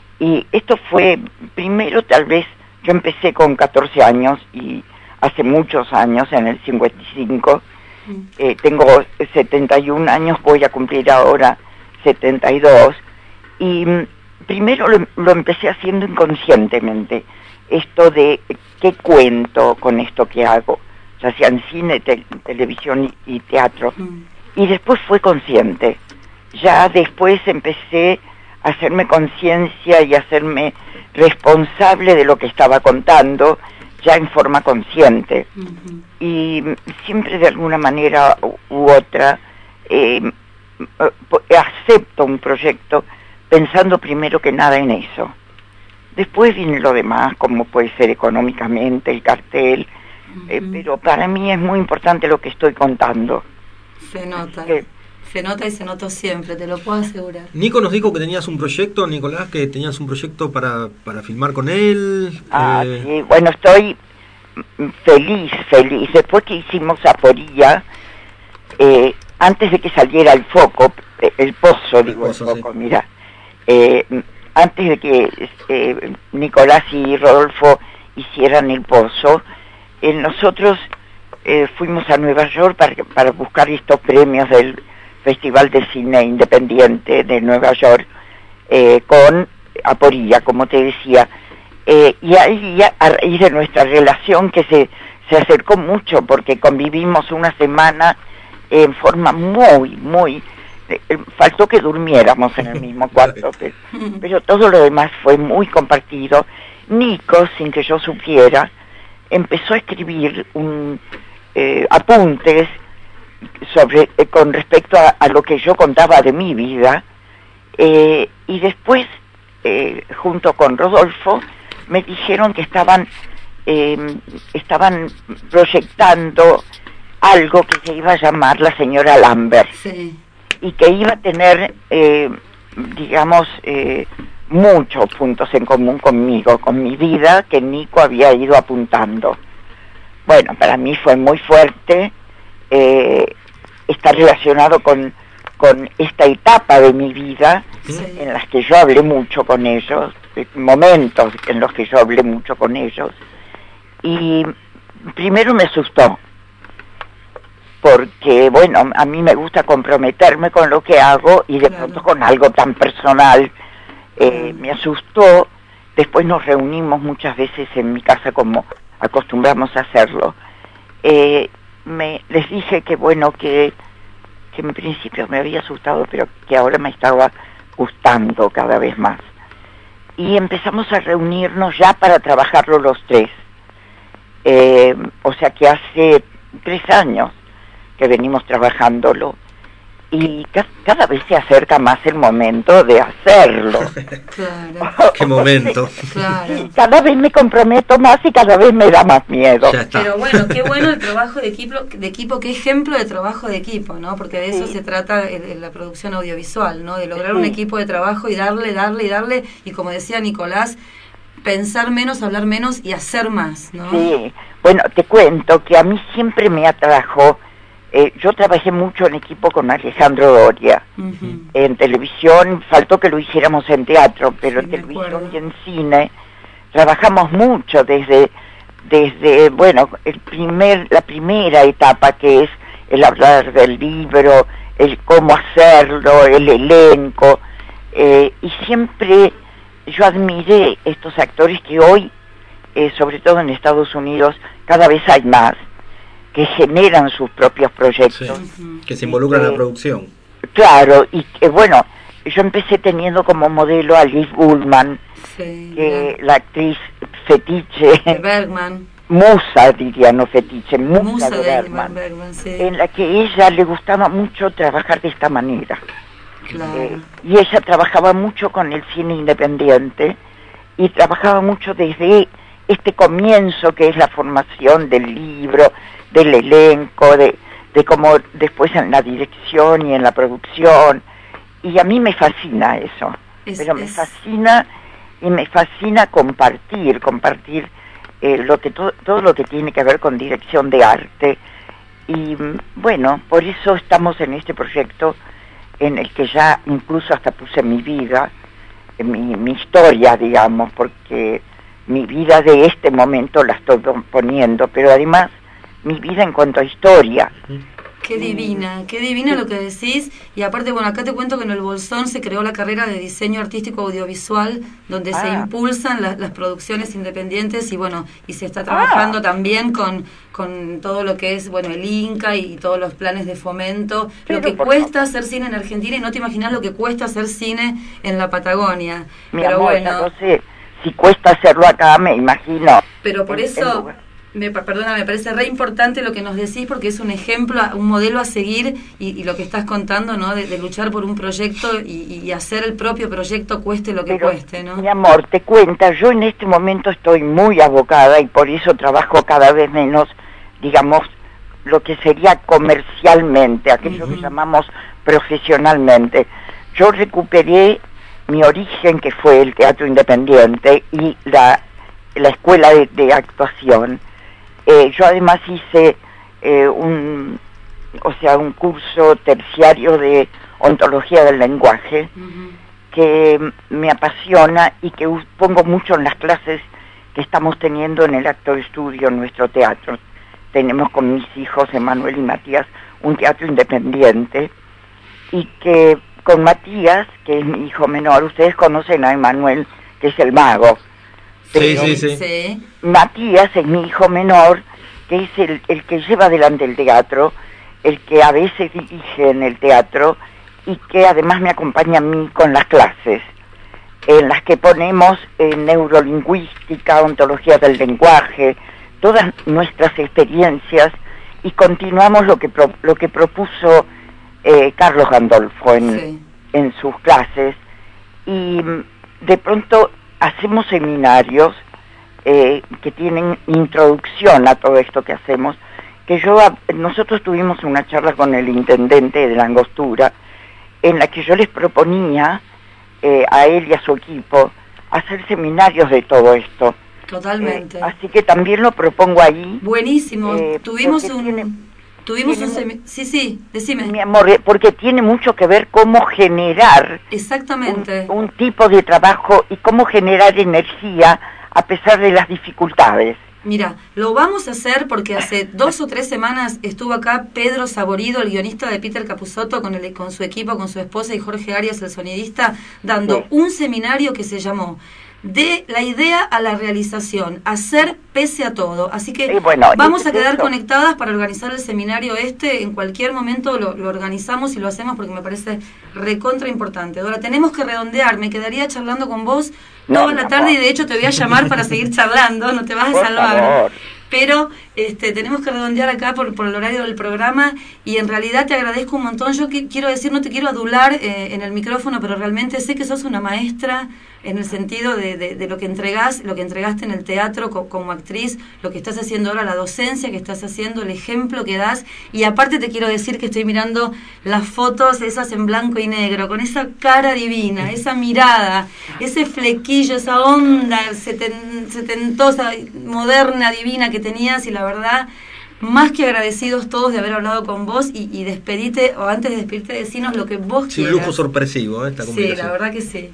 Y esto fue, primero tal vez, yo empecé con catorce años y hace muchos años, en el cincuenta y cinco, mm. eh, tengo setenta y un años, voy a cumplir ahora setenta y dos, y mm, primero lo, lo empecé haciendo inconscientemente, esto de qué cuento con esto que hago, ya sea en cine, te, televisión y, y teatro, mm. y después fue consciente, ya después empecé a hacerme conciencia y a hacerme responsable de lo que estaba contando, ya en forma consciente, uh-huh. Y siempre de alguna manera u, u otra eh, acepto un proyecto pensando primero que nada en eso. Después viene lo demás, como puede ser económicamente, el cartel, uh-huh. eh, pero para mí es muy importante lo que estoy contando. Se nota. Que, Se nota y se notó siempre, te lo puedo asegurar. Nico nos dijo que tenías un proyecto, Nicolás, que tenías un proyecto para, para filmar con él. Ah, eh... sí, bueno, estoy feliz, feliz. Después que hicimos Aporía, eh, antes de que saliera el foco, el pozo, el digo pozo, el foco, sí. Mira, eh, antes de que eh, Nicolás y Rodolfo hicieran el pozo, eh, nosotros eh, fuimos a Nueva York para, para buscar estos premios del Festival de Cine Independiente de Nueva York, eh, con Aporía, como te decía, eh, y ahí a raíz de nuestra relación que se, se acercó mucho porque convivimos una semana en forma muy, muy, eh, faltó que durmiéramos en el mismo cuarto, pero, pero todo lo demás fue muy compartido. Nico, sin que yo supiera, empezó a escribir un eh, apuntes sobre eh, con respecto a, a lo que yo contaba de mi vida, eh, y después eh, junto con Rodolfo me dijeron que estaban eh, estaban proyectando algo que se iba a llamar La Señora Lambert, sí. Y que iba a tener eh, digamos eh, muchos puntos en común conmigo, con mi vida que Nico había ido apuntando. Bueno, para mí fue muy fuerte. Eh, está relacionado con, con esta etapa de mi vida, sí. En las que yo hablé mucho con ellos, momentos en los que yo hablé mucho con ellos, y primero me asustó porque, bueno, a mí me gusta comprometerme con lo que hago y de pronto con algo tan personal eh, me asustó. Después nos reunimos muchas veces en mi casa como acostumbramos a hacerlo. Eh, me, les dije que, bueno, que, que en principio me había asustado, pero que ahora me estaba gustando cada vez más. Y empezamos a reunirnos ya para trabajarlo los tres. Eh, o sea que hace tres años que venimos trabajándolo. Y ca cada vez se acerca más el momento de hacerlo. Claro. Qué momento. Claro. Cada vez me comprometo más y cada vez me da más miedo. Pero bueno, qué bueno el trabajo de equipo, de equipo, qué ejemplo de trabajo de equipo, ¿no? Porque de eso Sí. se trata en, en la producción audiovisual, ¿no? De lograr Sí. un equipo de trabajo y darle, darle y darle, y como decía Nicolás, pensar menos, hablar menos y hacer más, ¿no? Sí, bueno, te cuento que a mí siempre me atrajo. Eh, yo trabajé mucho en equipo con Alejandro Doria. Uh-huh. En televisión, faltó que lo hiciéramos en teatro, pero en televisión y en cine trabajamos mucho desde, desde bueno, el primer, la primera etapa, que es el hablar del libro, el cómo hacerlo, el elenco, eh, y siempre yo admiré estos actores que hoy, eh, sobre todo en Estados Unidos, cada vez hay más, que generan sus propios proyectos. Sí, que se involucran en la producción. Claro, y que bueno, yo empecé teniendo como modelo a Liz Ullman, Sí, que la actriz fetiche, de Bergman. musa diría, no fetiche, musa, Musa de de Bergman, Ingmar Bergman, sí. en la que ella le gustaba mucho trabajar de esta manera. Claro. Eh, y ella trabajaba mucho con el cine independiente y trabajaba mucho desde este comienzo que es la formación del libro, del elenco, de, de cómo después en la dirección y en la producción. Y a mí me fascina eso, Es- pero me es- fascina y me fascina compartir, compartir eh, lo que to- todo lo que tiene que ver con dirección de arte. Y mm, bueno, por eso estamos en este proyecto en el que ya incluso hasta puse mi vida, eh, mi, mi historia, digamos, porque mi vida de este momento la estoy poniendo, pero además mi vida en cuanto a historia. Qué divina, qué divina lo que decís. Y aparte, bueno, acá te cuento que en el Bolsón se creó la carrera de diseño artístico audiovisual, donde se Ah. impulsan la- las producciones independientes y bueno, y se está trabajando también con, con todo lo que es, bueno, el Inca y, todos los planes de fomento. Pero lo que por cuesta hacer cine en Argentina y no te imaginas lo que cuesta hacer cine en la Patagonia. Mi Pero amor, bueno, ya no sé, si cuesta hacerlo acá, me imagino. pero por en- en eso, lugar- me, pa- perdona, me parece re importante lo que nos decís porque es un ejemplo, a- un modelo a seguir y, y lo que estás contando, ¿no? De, de luchar por un proyecto y, y hacer el propio proyecto cueste lo que Pero, cueste, ¿no? mi amor, te cuenta, yo en este momento estoy muy abocada y por eso trabajo cada vez menos, digamos, lo que sería comercialmente, aquello que llamamos profesionalmente. Yo recuperé mi origen, que fue el teatro independiente y la, la escuela de, de actuación. Eh, yo además hice eh, un, o sea, un curso terciario de ontología del lenguaje, que me apasiona y que us- pongo mucho en las clases que estamos teniendo en el Actor Studio, en nuestro teatro. Tenemos con mis hijos, Emanuel y Matías, un teatro independiente, y que con Matías, que es mi hijo menor, ustedes conocen a Emanuel, que es el mago. Sí, Pero sí, sí. Matías es mi hijo menor, que es el, el que lleva adelante el teatro, el que a veces dirige en el teatro y que además me acompaña a mí con las clases, en las que ponemos eh, neurolingüística, ontología del lenguaje, todas nuestras experiencias y continuamos lo que pro- lo que propuso eh, Carlos Gandolfo en, en sus clases y mm, de pronto hacemos seminarios eh, que tienen introducción a todo esto que hacemos, que yo, nosotros tuvimos una charla con el intendente de la Angostura, en la que yo les proponía eh, a él y a su equipo hacer seminarios de todo esto. Totalmente. Eh, así que también lo propongo ahí. Buenísimo. eh, tuvimos porque un... tiene- tuvimos tiene un... mu- semi- Sí, sí, decime. Mi amor, eh, porque tiene mucho que ver cómo generar Exactamente. un, un tipo de trabajo y cómo generar energía a pesar de las dificultades. Mira, lo vamos a hacer porque hace dos o tres semanas estuvo acá Pedro Saborido, el guionista de Peter Capusotto, con, el, con su equipo, con su esposa, y Jorge Arias, el sonidista, dando sí. un seminario que se llamó De la idea a la realización, hacer pese a todo. Así que sí, bueno, vamos a quedar eso. conectadas para organizar el seminario este. En cualquier momento lo, lo organizamos y lo hacemos porque me parece recontra importante. Ahora tenemos que redondear, me quedaría charlando con vos no, toda la no, tarde no. y de hecho te voy a llamar para seguir charlando, no te vas a por salvar. Favor. Pero este, tenemos que redondear acá por, por el horario del programa y en realidad te agradezco un montón. Yo que, quiero decir, no te quiero adular eh, en el micrófono, pero realmente sé que sos una maestra en el sentido de, de, de lo que entregás, lo que entregaste en el teatro co, como actriz, lo que estás haciendo ahora, la docencia que estás haciendo, el ejemplo que das. Y aparte te quiero decir que estoy mirando las fotos esas en blanco y negro, con esa cara divina, esa mirada, ese flequillo, esa onda seten, setentosa, moderna, divina que tenías, y la verdad, más que agradecidos todos de haber hablado con vos y, y despedite, o antes de despedirte, decinos lo que vos sí, quieras. Un lujo sorpresivo, ¿eh? Esta sí, la verdad que sí.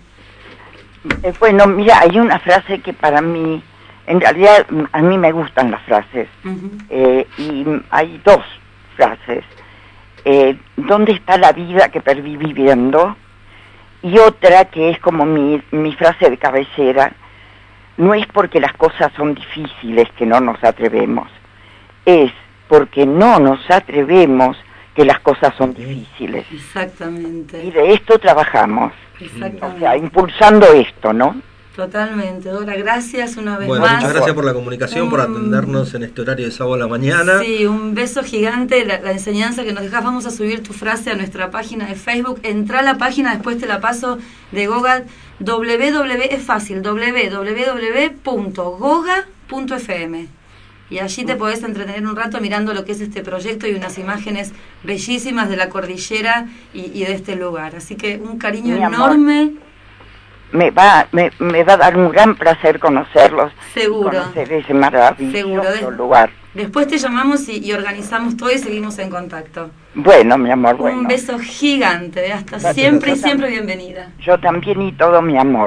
Eh, bueno, mira, hay una frase que para mí, en realidad a mí me gustan las frases, uh-huh. eh, y hay dos frases. Eh, ¿Dónde está la vida que perdí viviendo? Y otra que es como mi, mi frase de cabecera: no es porque las cosas son difíciles que no nos atrevemos, es porque no nos atrevemos que las cosas son difíciles. Exactamente. Y de esto trabajamos. Exactamente. O sea, impulsando esto, ¿no? Totalmente. Dora, gracias una vez bueno, más. Muchas gracias por la comunicación, un... por atendernos en este horario de sábado a la mañana. Sí, un beso gigante, la, la enseñanza que nos dejas. Vamos a subir tu frase a nuestra página de Facebook. Entra a la página, después te la paso, de Goga. www, es fácil, w w w punto goga punto f m. Y allí te podés entretener un rato mirando lo que es este proyecto y unas imágenes bellísimas de la cordillera y, y de este lugar. Así que un cariño Mi enorme. Amor, me va me, me va a dar un gran placer conocerlos. Seguro. Y conocer ese maravilloso Seguro. De, lugar. Después te llamamos y, y organizamos todo y seguimos en contacto. Bueno, mi amor, bueno. Un beso gigante. Hasta Gracias, siempre y siempre bienvenida. Yo también y todo mi amor.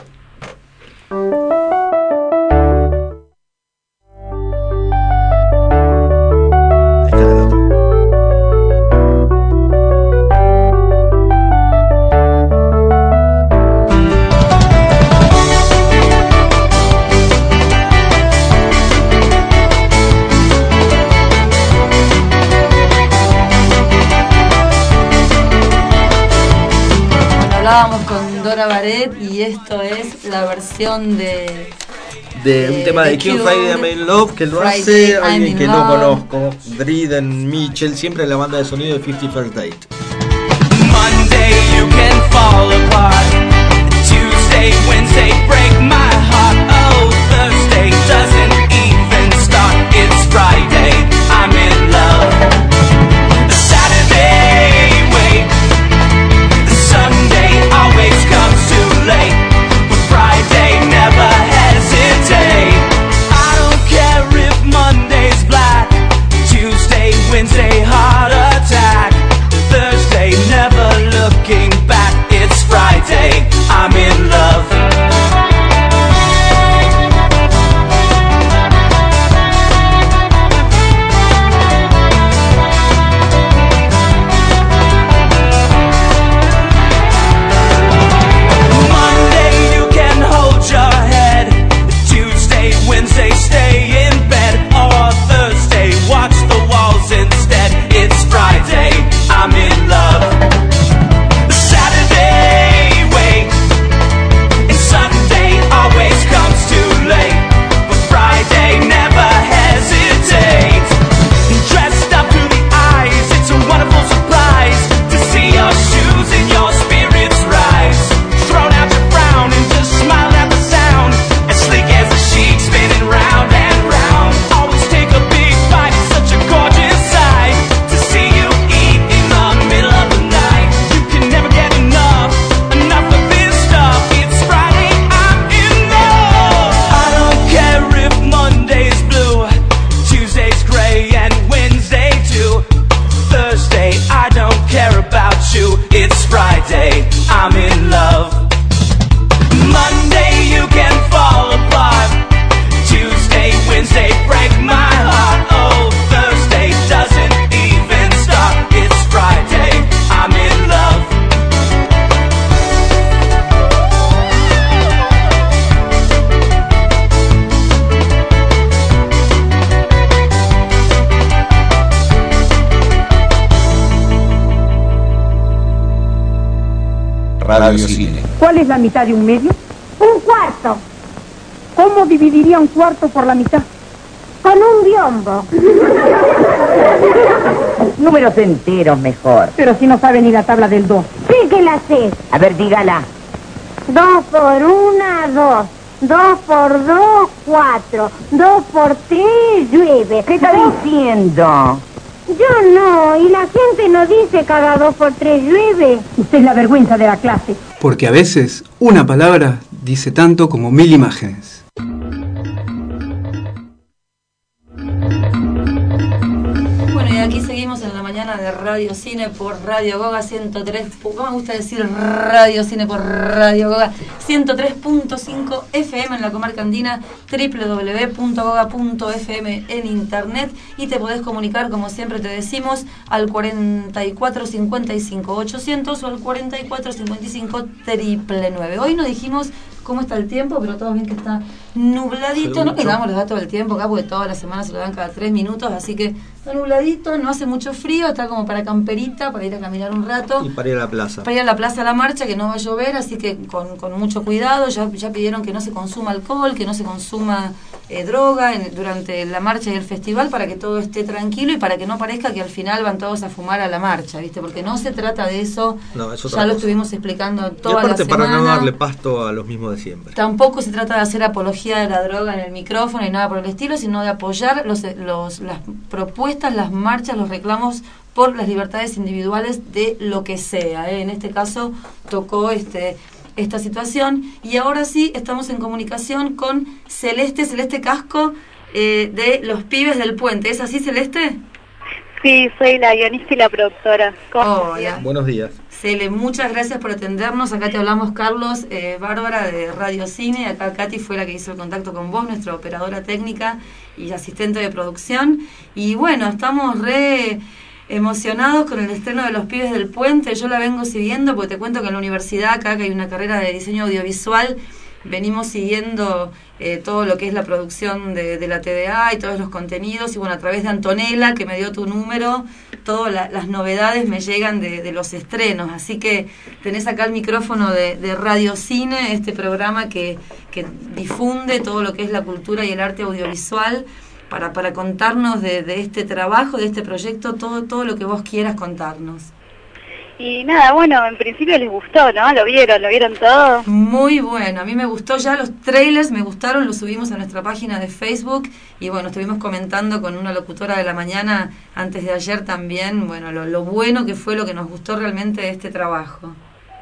Hablábamos con Dora Baret y esto es la versión de de, de un tema de Cure, Friday I'm in Love, que lo Friday hace alguien que no conozco, Driden Mitchell, siempre en la banda de sonido de Fifty First Date. Monday you can fall apart, Tuesday, Wednesday break my heart, oh Thursday doesn't even start, it's Friday I'm in love. Saturday wait, Sunday always comes too late, but Friday never hesitate. I don't care if Monday's black, Tuesday, Wednesday heart attack, Thursday never looking back, it's Friday Radio Cine. ¿Cuál es la mitad de un medio? Un cuarto. ¿Cómo dividiría un cuarto por la mitad? Con un biombo. Números enteros mejor. Pero si no sabe ni la tabla del dos. Sí que la sé. A ver, dígala. Dos por una, dos. Dos por dos, cuatro. Dos por tres, llueve. ¿Qué está Dos- diciendo? Yo no, y la gente no dice cada dos por tres llueve. Usted es la vergüenza de la clase. Porque a veces una palabra dice tanto como mil imágenes. Bueno, y aquí seguimos en la mañana de Radio Cine por Radio Goga ciento tres. ¿Cómo me gusta decir Radio Cine por Radio Goga? ciento tres punto cinco F M en la comarca andina, doble u doble u doble u punto goga punto f m en internet, y te podés comunicar, como siempre te decimos, al cuarenta y cuatro cincuenta y cinco ochocientos o al cuarenta y cuatro cincuenta y cinco nueve nueve nueve. Hoy no dijimos cómo está el tiempo, pero todos bien que está nubladito. No pegamos los datos del tiempo acá porque todas las semanas se lo dan cada tres minutos, así que está nubladito, no hace mucho frío, está como para camperita, para ir a caminar un rato. Y para ir a la plaza. Para ir a la Plaza La Marcha, que no va a llover, así que con, con mucho cuidado. Ya, ya pidieron que no se consuma alcohol, que no se consuma eh, droga en- durante la marcha y el festival, para que todo esté tranquilo y para que no parezca que al final van todos a fumar a la marcha, ¿viste? Porque no se trata de eso. No, es Ya otra lo cosa. estuvimos explicando Y toda la aparte semana. para no darle pasto a los mismos de siempre. Tampoco se trata de hacer apología de la droga en el micrófono y nada por el estilo, sino de apoyar los, los, las propuestas, las marchas, los reclamos por las libertades individuales de lo que sea, ¿eh? En este caso tocó este esta situación, y ahora sí estamos en comunicación con Celeste, Celeste Casco, eh, de Los Pibes del Puente. ¿Es así, Celeste? Sí, soy la guionista y la productora. ¿Cómo Hola. Buenos días. Cele, muchas gracias por atendernos. Acá te hablamos Carlos, eh, Bárbara de Radio Cine. Acá Katy fue la que hizo el contacto con vos, nuestra operadora técnica y asistente de producción. Y bueno, estamos re emocionados con el estreno de Los Pibes del Puente. Yo la vengo siguiendo porque te cuento que en la universidad, acá que hay una carrera de diseño audiovisual, venimos siguiendo eh, todo lo que es la producción de, de la T D A y todos los contenidos, y bueno, a través de Antonella, que me dio tu número, todas la, las novedades me llegan de, de los estrenos, así que tenés acá el micrófono de, de Radio Cine, este programa que, que difunde todo lo que es la cultura y el arte audiovisual, para, para contarnos de, de este trabajo, de este proyecto, todo, todo lo que vos quieras contarnos. Y nada, bueno, en principio les gustó, ¿no? ¿Lo vieron? ¿Lo vieron todo? Muy bueno, a mí me gustó ya los trailers, me gustaron, los subimos a nuestra página de Facebook y bueno, estuvimos comentando con una locutora de la mañana antes de ayer también, bueno, lo, lo bueno que fue, lo que nos gustó realmente de este trabajo.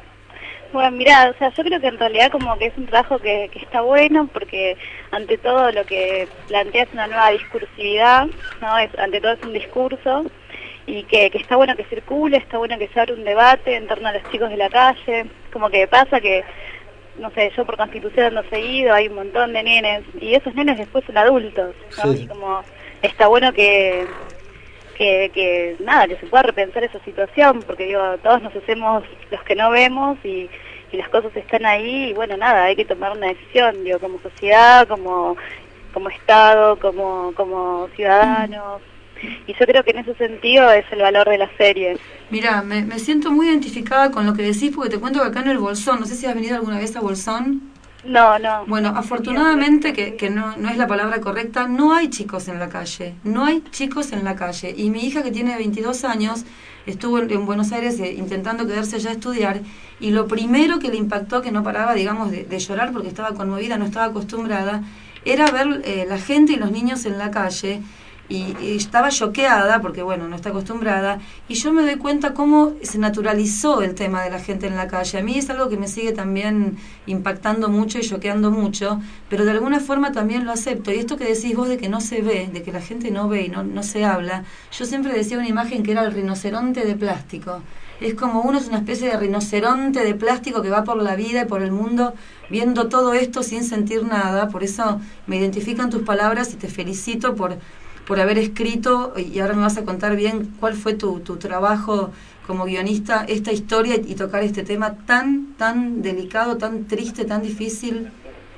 Bueno, mirá, o sea, yo creo que en realidad como que es un trabajo que, que está bueno porque ante todo lo que plantea es una nueva discursividad, ¿no? Es, ante todo es un discurso y que, que está bueno que circule, está bueno que se abra un debate en torno a los chicos de la calle, como que pasa que, no sé, yo por constitución ando seguido, hay un montón de nenes y esos nenes después son adultos, ¿no? Sí. Y como está bueno que... Que, que nada, que se pueda repensar esa situación, porque digo, todos nos hacemos los que no vemos y, y las cosas están ahí y bueno, nada, hay que tomar una decisión, digo, como sociedad, como como Estado, como como ciudadanos, y yo creo que en ese sentido es el valor de la serie. Mira, me, me siento muy identificada con lo que decís porque te cuento que acá en el Bolsón, no sé si has venido alguna vez a Bolsón. No, no. Bueno, afortunadamente, que, que no, no es la palabra correcta, no hay chicos en la calle, no hay chicos en la calle. Y mi hija, que tiene veintidós años, estuvo en, en Buenos Aires eh, intentando quedarse allá a estudiar, y lo primero que le impactó, que no paraba, digamos, de, de llorar porque estaba conmovida, no estaba acostumbrada, era ver eh, la gente y los niños en la calle. Y, y estaba choqueada porque, bueno, no está acostumbrada, y yo me doy cuenta cómo se naturalizó el tema de la gente en la calle. A mí es algo que me sigue también impactando mucho y choqueando mucho, pero de alguna forma también lo acepto. Y esto que decís vos de que no se ve, de que la gente no ve y no, no se habla, yo siempre decía una imagen que era el rinoceronte de plástico. Es como uno es una especie de rinoceronte de plástico que va por la vida y por el mundo viendo todo esto sin sentir nada. Por eso me identifican tus palabras y te felicito por... por haber escrito, y ahora me vas a contar bien cuál fue tu, tu trabajo como guionista, esta historia y tocar este tema tan, tan delicado, tan triste, tan difícil.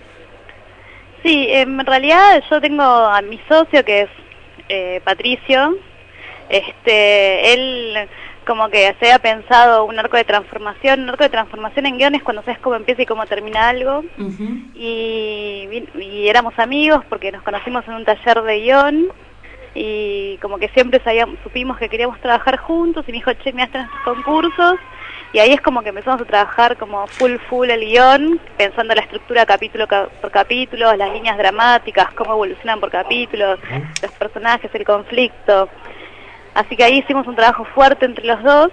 Sí, en realidad yo tengo a mi socio que es eh, Patricio. Este, él como que se había pensado un arco de transformación, un arco de transformación en guiones cuando sabes cómo empieza y cómo termina algo. Ujú. y, y éramos amigos porque nos conocimos en un taller de guión y como que siempre sabíamos, supimos que queríamos trabajar juntos y me dijo, che, me hacen estos concursos y ahí es como que empezamos a trabajar como full full el guión, pensando la estructura capítulo ca- por capítulo, las líneas dramáticas, cómo evolucionan por capítulo, los personajes, el conflicto. Así que ahí hicimos un trabajo fuerte entre los dos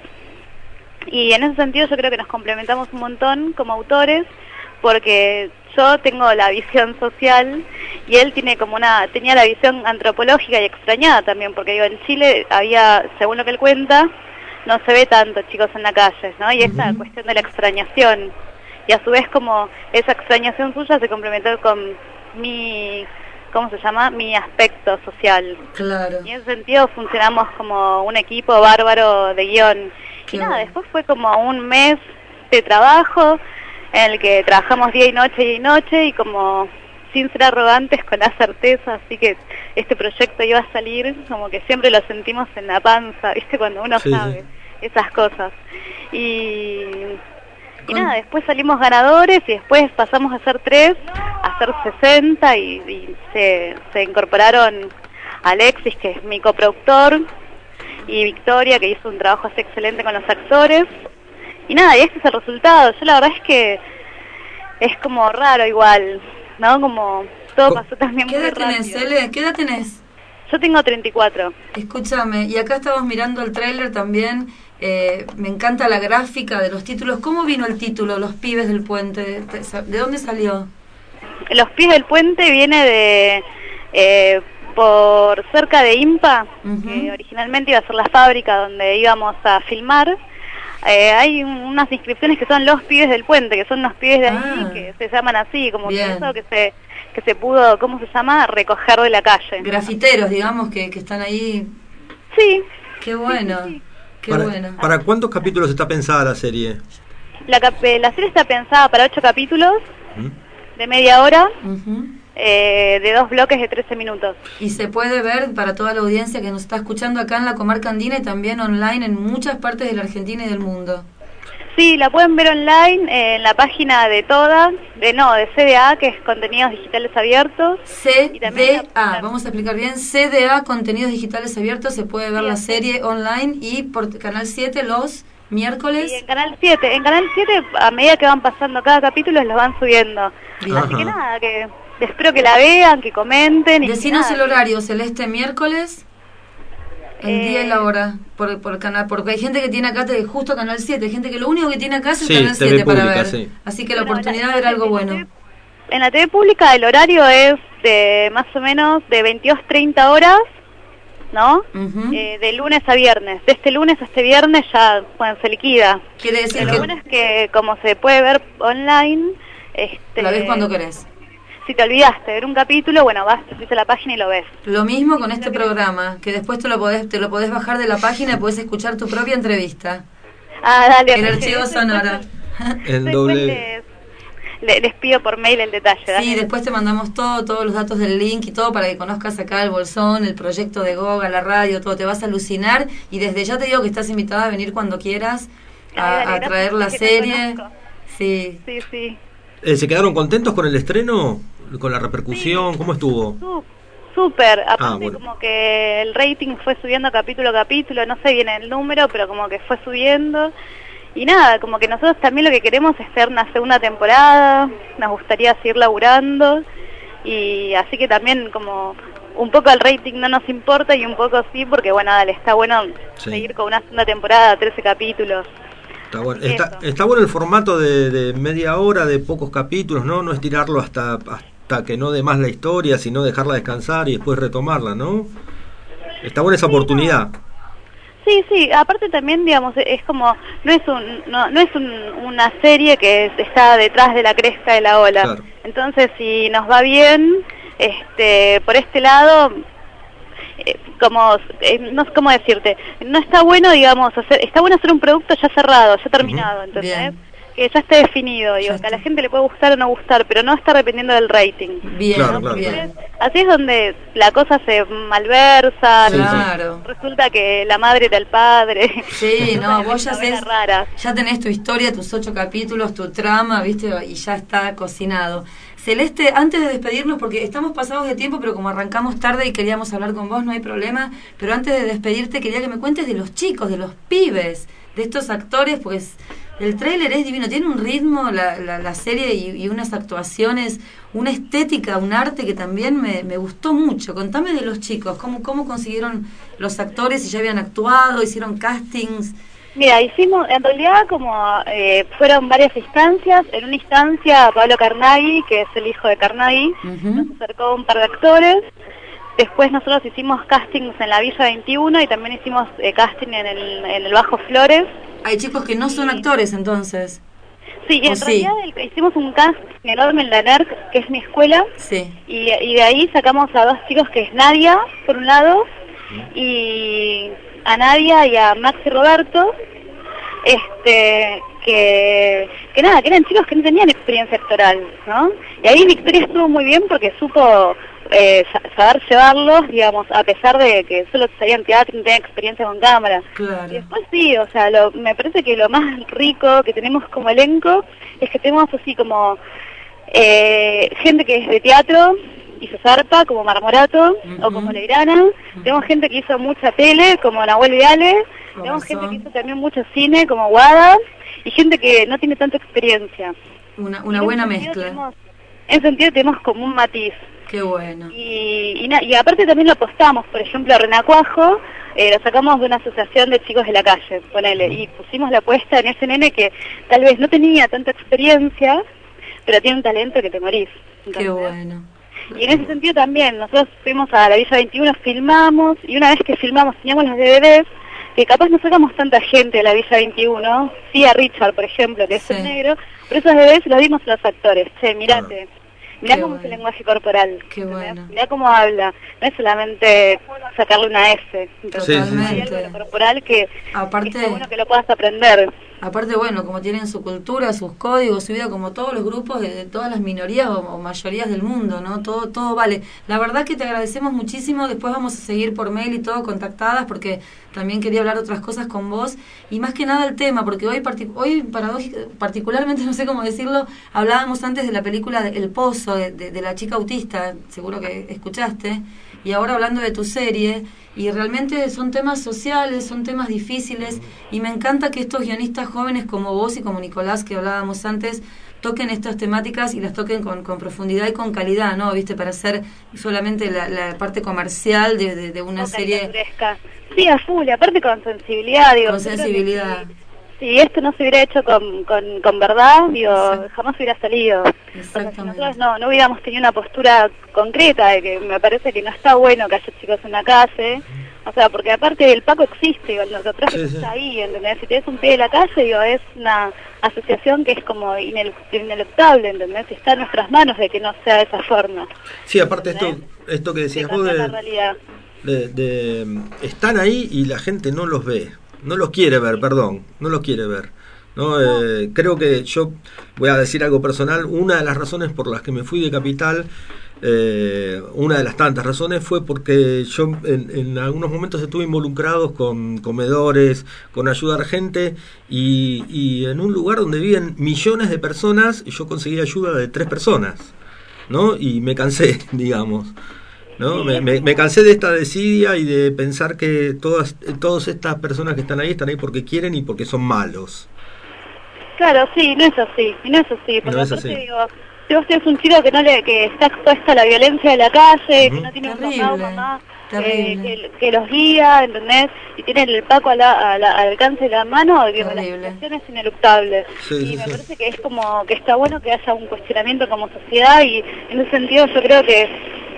y en ese sentido yo creo que nos complementamos un montón como autores porque yo tengo la visión social y él tiene como una tenía la visión antropológica y extrañada también, porque digo, en Chile había, según lo que él cuenta, no se ve tanto chicos en la calle, ¿no? Y esta Ujú. cuestión de la extrañación y a su vez como esa extrañación suya se complementó con mi, ¿cómo se llama? Mi aspecto social. Claro. Y en ese sentido funcionamos como un equipo bárbaro de guión. Qué y nada, bueno. después fue como un mes de trabajo en el que trabajamos día y noche, día y noche, y como sin ser arrogantes con la certeza, así que este proyecto iba a salir, como que siempre lo sentimos en la panza, ¿viste? Cuando uno Sí, sabe sí. esas cosas. Y, y nada, después salimos ganadores y después pasamos a ser tres, a ser sesenta y, y se, se incorporaron Alexis, que es mi coproductor, y Victoria, que hizo un trabajo así excelente con los actores. Y nada, y este es el resultado. Yo la verdad es que es como raro igual, ¿no? Como todo pasó también ¿Qué muy edad tenés, rápido. Ele? ¿Qué edad tenés? Yo tengo treinta y cuatro. Escúchame, y acá estamos mirando el tráiler también, eh, me encanta la gráfica de los títulos. ¿Cómo vino el título, Los Pibes del Puente? ¿De dónde salió? Los Pies del Puente viene de... Eh, por cerca de Impa, que originalmente iba a ser la fábrica donde íbamos a filmar. Eh, hay un- unas inscripciones que son Los Pibes del Puente, que son los pibes de ahí, Ah. que se llaman así, como Bien. que eso que se que se pudo, ¿cómo se llama? Recoger de la calle. Grafiteros, digamos, que, que están ahí. Sí. Qué bueno, qué ¿Para, bueno. ¿Para cuántos capítulos está pensada la serie? La, cap- eh, la serie está pensada para ocho capítulos ¿Mm? de media hora, Ujú. eh, de dos bloques de trece minutos. Y se puede ver para toda la audiencia que nos está escuchando acá en la comarca andina y también online en muchas partes de la Argentina y del mundo. Sí, la pueden ver online eh, en la página de toda, de no, de C D A, que es Contenidos Digitales Abiertos. C Y también D A, vamos a explicar bien, C D A, Contenidos Digitales Abiertos, se puede ver Sí, la así. serie online y por Canal siete los miércoles. Y en Canal siete, en Canal siete a medida que van pasando cada capítulo los van subiendo. Bien. Así que nada, que espero que la vean, que comenten. Y que Decinos nada, el horario, Celeste, miércoles, el Eh, día y la hora, por, por canal, porque hay gente que tiene acá te- justo Canal siete, hay gente que lo único que tiene acá es el Sí, Canal T V siete para pública, ver. sí. Así que la Bueno, oportunidad la- de ver algo bueno. En la T V pública el horario es de más o menos de veintidós a treinta horas, ¿no? Eh, de lunes a viernes. De este lunes a este viernes ya bueno, se liquida. Quiere decir Pero que lo bueno es que como se puede ver online, este, la ves cuando querés. si te olvidaste de ver un capítulo, bueno, vas, te fuiste a la página y lo ves. Lo mismo con este programa, que después te lo podés, te lo podés bajar de la página y podés escuchar tu propia entrevista. Ah, dale. El porque archivo después- sonoro. En después doble. les, le- les pido por mail el detalle. Sí, dale. después te mandamos todo, todos los datos del link y todo para que conozcas acá el Bolsón, el proyecto de Goga, la radio, todo. Te vas a alucinar y desde ya te digo que estás invitada a venir cuando quieras a, Ay, dale, a gracias, traer la que te serie. conozco. Sí. Sí, sí. Eh, ¿Se quedaron contentos con el estreno? ¿Con la repercusión? ¿Cómo estuvo? Sú- Súper, aparte Ah, bueno. como que el rating fue subiendo capítulo a capítulo, no sé bien el número, pero como que fue subiendo. Y nada, como que nosotros también lo que queremos es hacer una segunda temporada, nos gustaría seguir laburando, y así que también como un poco el rating no nos importa y un poco sí, porque bueno, dale, está bueno Sí. seguir con una segunda temporada, trece capítulos. Está bueno. Eso. Está, está bueno el formato de, de media hora, de pocos capítulos, ¿no? No estirarlo hasta, hasta que no dé más la historia, sino dejarla descansar y después retomarla, ¿no? Está buena esa oportunidad. Sí, sí, aparte también, digamos, es como, no es un no, no es un, una serie que es- está detrás de la cresta de la ola. Claro. Entonces, si nos va bien, este por este lado, eh, como, eh, no sé cómo decirte, no está bueno, digamos, hacer, está bueno hacer un producto ya cerrado, ya terminado, ¿entendés? Bien. que ya esté definido, digo, que a la gente le puede gustar o no gustar, pero no está dependiendo del rating. Bien, Claro, claro, bien. claro. Así es donde la cosa se malversa, Sí, ¿no? claro. Resulta que la madre del padre. Sí, no, vos ya Novelas sabés, raras. ya tenés tu historia, tus ocho capítulos, tu trama, viste, y ya está cocinado. Celeste, antes de despedirnos, porque estamos pasados de tiempo, pero como arrancamos tarde y queríamos hablar con vos, no hay problema, pero antes de despedirte quería que me cuentes de los chicos, de los pibes, de estos actores, pues el tráiler es divino, tiene un ritmo la, la, la serie y, y unas actuaciones, una estética, un arte que también me, me gustó mucho. Contame de los chicos, cómo, cómo consiguieron los actores, si ya habían actuado, hicieron castings. Mira, hicimos, en realidad como eh, fueron varias instancias. En una instancia Pablo Carnaghi, que es el hijo de Carnaghi, nos acercó un par de actores. Después nosotros hicimos castings en la Villa veintiuno y también hicimos eh, casting en el, en el Bajo Flores. Hay chicos que no son actores entonces. Sí, ¿O en sí? realidad el- hicimos un casting enorme en la N E R C, que es mi escuela, Sí. y, y de ahí sacamos a dos chicos, que es Nadia, por un lado, y a Nadia y a Maxi Roberto, este que, que nada, que eran chicos que no tenían experiencia actoral, ¿no? Y ahí Victoria estuvo muy bien porque supo eh, sa- saber llevarlos, digamos, a pesar de que solo sabían teatro y no tenían experiencia con cámara. Claro. Y después sí, o sea, lo, me parece que lo más rico que tenemos como elenco es que tenemos así como eh, gente que es de teatro y se zarpa, como Marmorato o como Leirana. Tenemos gente que hizo mucha tele, como Nahuel Viale. Tenemos gente que hizo también mucho cine, como Guada. Y gente que no tiene tanta experiencia. Una, Y una en buena ese sentido mezcla. tenemos- en ese sentido tenemos como un matiz. Qué bueno. Y, y, na- y aparte también lo apostamos, por ejemplo, a Renacuajo, eh, lo sacamos de una asociación de chicos de la calle, ponele, y pusimos la apuesta en ese nene que tal vez no tenía tanta experiencia, pero tiene un talento que te morís. Qué ¿entendés? bueno. Y en ese sentido también, nosotros fuimos a la Villa veintiuno, filmamos, y una vez que filmamos teníamos los D V Ds, que capaz no sacamos tanta gente de la Villa veintiuno, sí a Richard, por ejemplo, que es el negro, pero esos D V Ds los dimos a los actores. Che, mirate, mirá Qué cómo bueno. es el lenguaje corporal, Qué bueno. mirá cómo habla, no es solamente sacarle una S, ¿entendés? Sí, sí, sí. Hay algo de lo corporal que Aparte, es bueno que lo puedas aprender. Aparte, bueno, como tienen su cultura, sus códigos, su vida, como todos los grupos de, de todas las minorías o, o mayorías del mundo, ¿no? Todo todo vale. La verdad que te agradecemos muchísimo. Después vamos a seguir por mail y todo contactadas porque también quería hablar otras cosas con vos. Y más que nada el tema, porque hoy, partic- hoy paradójica, particularmente, no sé cómo decirlo, hablábamos antes de la película de El Pozo, de, de, de la chica autista, seguro que escuchaste, y ahora hablando de tu serie, y realmente son temas sociales, son temas difíciles, y me encanta que estos guionistas jóvenes como vos y como Nicolás, que hablábamos antes, toquen estas temáticas y las toquen con, con profundidad y con calidad, ¿no? ¿Viste? Para hacer solamente la, la parte comercial de, de, de una No serie. caricaturesca. Sí, a full, y aparte con sensibilidad, digo. Con yo creo que sensibilidad. Si, si esto no se hubiera hecho con, con, con verdad, digo, jamás hubiera salido. O sea, si nosotros no, no hubiéramos tenido una postura concreta de que me parece que no está bueno que haya chicos en la calle. O sea, porque aparte el Paco existe, digo, el narcotráfico Sí, sí. está ahí, ¿entendés? Si tienes un pie de la calle, digo, es una asociación que es como inelu- ineluctable, ¿entendés? Está en nuestras manos de que no sea de esa forma. Sí, aparte esto, esto que De decías vos cambiar la de, realidad. de- de- están ahí y la gente no los ve, no los quiere ver, perdón, no los quiere ver. ¿no? Eh, creo que yo voy a decir algo personal, una de las razones por las que me fui de Capital, eh, una de las tantas razones fue porque yo en, en algunos momentos estuve involucrado con comedores, con ayudar gente y, y en un lugar donde viven millones de personas yo conseguí ayuda de tres personas, ¿no? Y me cansé, digamos. ¿no? Me, me, me cansé de esta desidia y de pensar que todas todas estas personas que están ahí están ahí porque quieren y porque son malos. Claro, sí, no es así, y no es así, porque No es aparte así. digo, si vos tenés un chico que no le, que está expuesto a la violencia de la calle, que no tiene un papá o mamá eh, que, que los guía, ¿entendés? Y tienen el Paco a la, a la- al alcance de la mano, digo, la situación es ineluctable. Sí, y sí, me sí. parece que es como, que está bueno que haya un cuestionamiento como sociedad, y en ese sentido yo creo que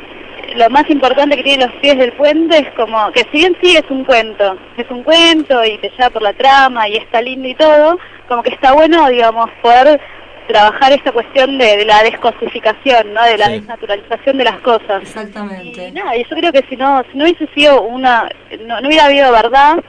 lo más importante que tienen los pies del puente es como, que si bien sí es un cuento, es un cuento y te lleva por la trama y está lindo y todo, como que está bueno, digamos, poder trabajar esta cuestión de, de la descosificación, ¿no? De la Sí. desnaturalización de las cosas. Exactamente. Y nada, y yo creo que si no, si no hubiese sido una, no, no hubiera habido verdad,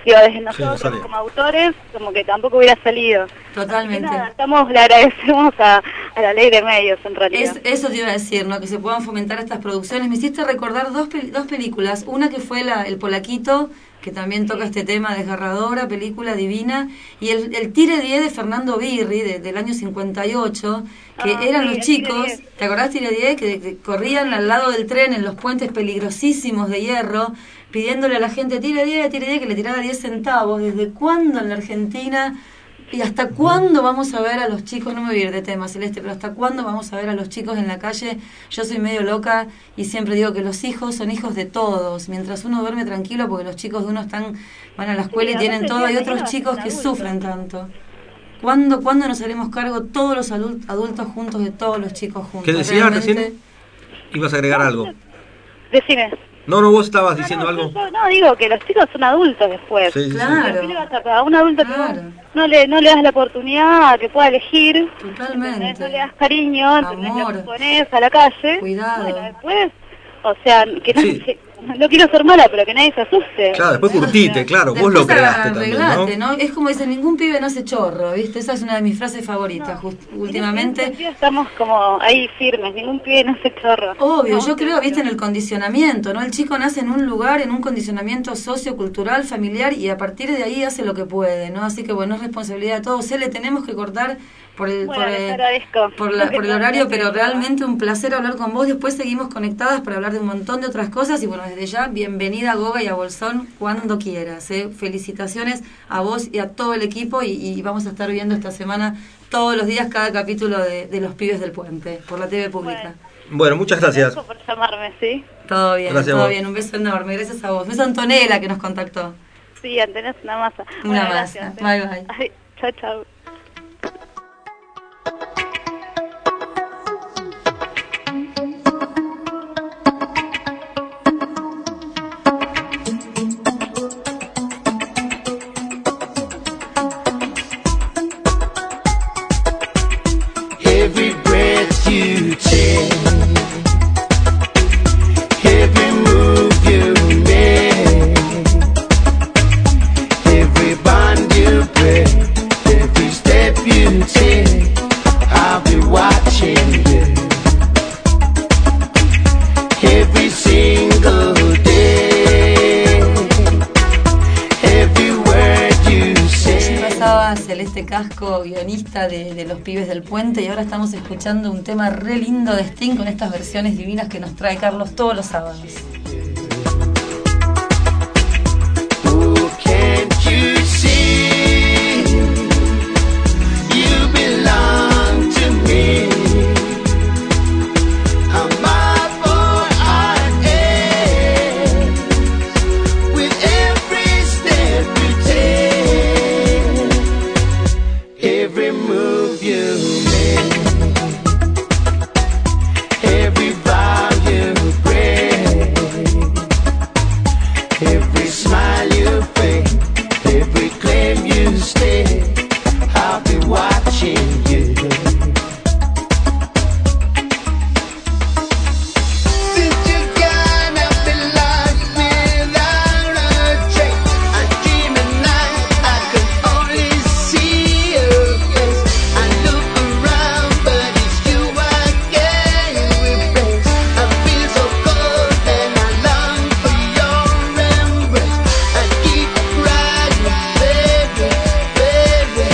Digo, desde Sí, no nosotros sale. como autores, como que tampoco hubiera salido. Totalmente. Nada, estamos, le agradecemos a, a la ley de medios, en realidad. Es, eso te iba a decir, ¿no? Que se puedan fomentar estas producciones. Me hiciste recordar dos, pel- dos películas. Una que fue la, El Polaquito, que también toca este tema, desgarradora, película divina. Y el, el Tire diez de Fernando Birri, de- del año cincuenta y ocho, que Ah, eran sí, los el chicos, Tire diez. ¿te acordás Tire diez? Que, que corrían al lado del tren en los puentes peligrosísimos de hierro, pidiéndole a la gente, tire diez, tire diez, que le tiraba diez centavos. ¿Desde cuándo en la Argentina... ¿Y hasta cuándo vamos a ver a los chicos? No me voy a ir de tema, Celeste, pero ¿hasta cuándo vamos a ver a los chicos en la calle? Yo soy medio loca y siempre digo que los hijos son hijos de todos. Mientras uno duerme tranquilo, porque los chicos de uno están van a la escuela Sí, y tienen aparte todo, hay el día de otros mañana chicos son que adultos. sufren tanto. ¿Cuándo, ¿Cuándo nos haremos cargo todos los adul- adultos juntos de todos los chicos juntos? ¿Qué decías Realmente- recién? ¿Ibas a agregar algo? Decime. No, no, vos estabas No, diciendo no, algo. yo- yo no, digo que los chicos son adultos después. Sí, sí, sí. Claro. ¿Qué le vas a dar a un adulto que vos no le, no le das la oportunidad a que pueda elegir? Totalmente. ¿Entendés? No le das cariño, ¿entendés? Amor. Lo pones a la calle. Cuidado. Bueno, después, o sea, que no, Sí. que- no quiero ser mala, pero que nadie se asuste. Claro, después curtite, claro, vos lo Después creaste también, arreglate, ¿no? ¿no? Es como dicen, ningún pibe no se chorro, ¿viste? Esa es una de mis frases favoritas, just- En ese últimamente. sentido estamos como ahí firmes, ningún pibe no se chorro. Obvio, No, yo creo, viste, en el condicionamiento, ¿no? El chico nace en un lugar, en un condicionamiento sociocultural, familiar, y a partir de ahí hace lo que puede, ¿no? Así que, bueno, es responsabilidad de todos. Se le tenemos que cortar por el, Bueno, por, les eh, agradezco. por, la- por el horario, pero Gracias. realmente un placer hablar con vos. Después seguimos conectadas para hablar de un montón de otras cosas. Y bueno, desde ya, bienvenida a Goga y a Bolsón cuando quieras. ¿eh? Felicitaciones a vos y a todo el equipo. Y, y vamos a estar viendo esta semana, todos los días, cada capítulo de, de Los Pibes del Puente, por la T V pública. Bueno, muchas gracias. Gracias por llamarme, ¿sí? Todo bien, Gracias a todo vos. bien. Un beso enorme. Gracias a vos. Beso a Antonella que nos contactó. Sí, tenés una masa. Una Bueno, masa. gracias, ¿eh? Bye, bye. Ay, chao, chao. Every breath you take, every move you make, every bond you break, every step you take, I'll be watching you. Every single day, every word you Allí say. pasaba Celeste Casco, guionista de, de Los Pibes del Puente, y ahora estamos escuchando un tema re lindo de Sting con estas versiones divinas que nos trae Carlos todos los sábados. Oh, can't you see? You belong to me. I'm up for our ends with every step you take, every move you make, every vow you break, every smile you fake, every claim you stake, I'll be watching you. Since you're gone, I've been lost without a trace. I dream at night, I can only see your face. I look around, but it's you I can't replace. I feel so cold and I long for your embrace. I keep crying, baby, baby,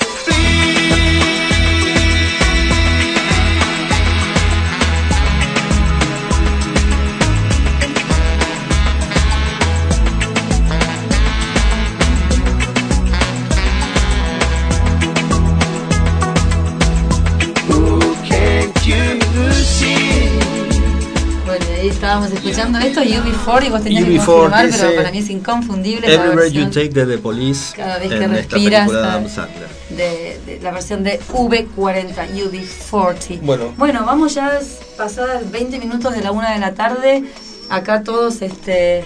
oh, can't you see? Bueno, y ahí estábamos escuchando esto, U B cuatro, y vos tenías U B que cuatro confirmar, dice, pero para mí es inconfundible la Every Breath You versión Take de The Police Cada vez que en esta respiras, película de ah, Adam Sandler. de, de la versión de V cuarenta, U B cuarenta. Bueno. Bueno, vamos ya pasadas veinte minutos de la una de la tarde, acá todos este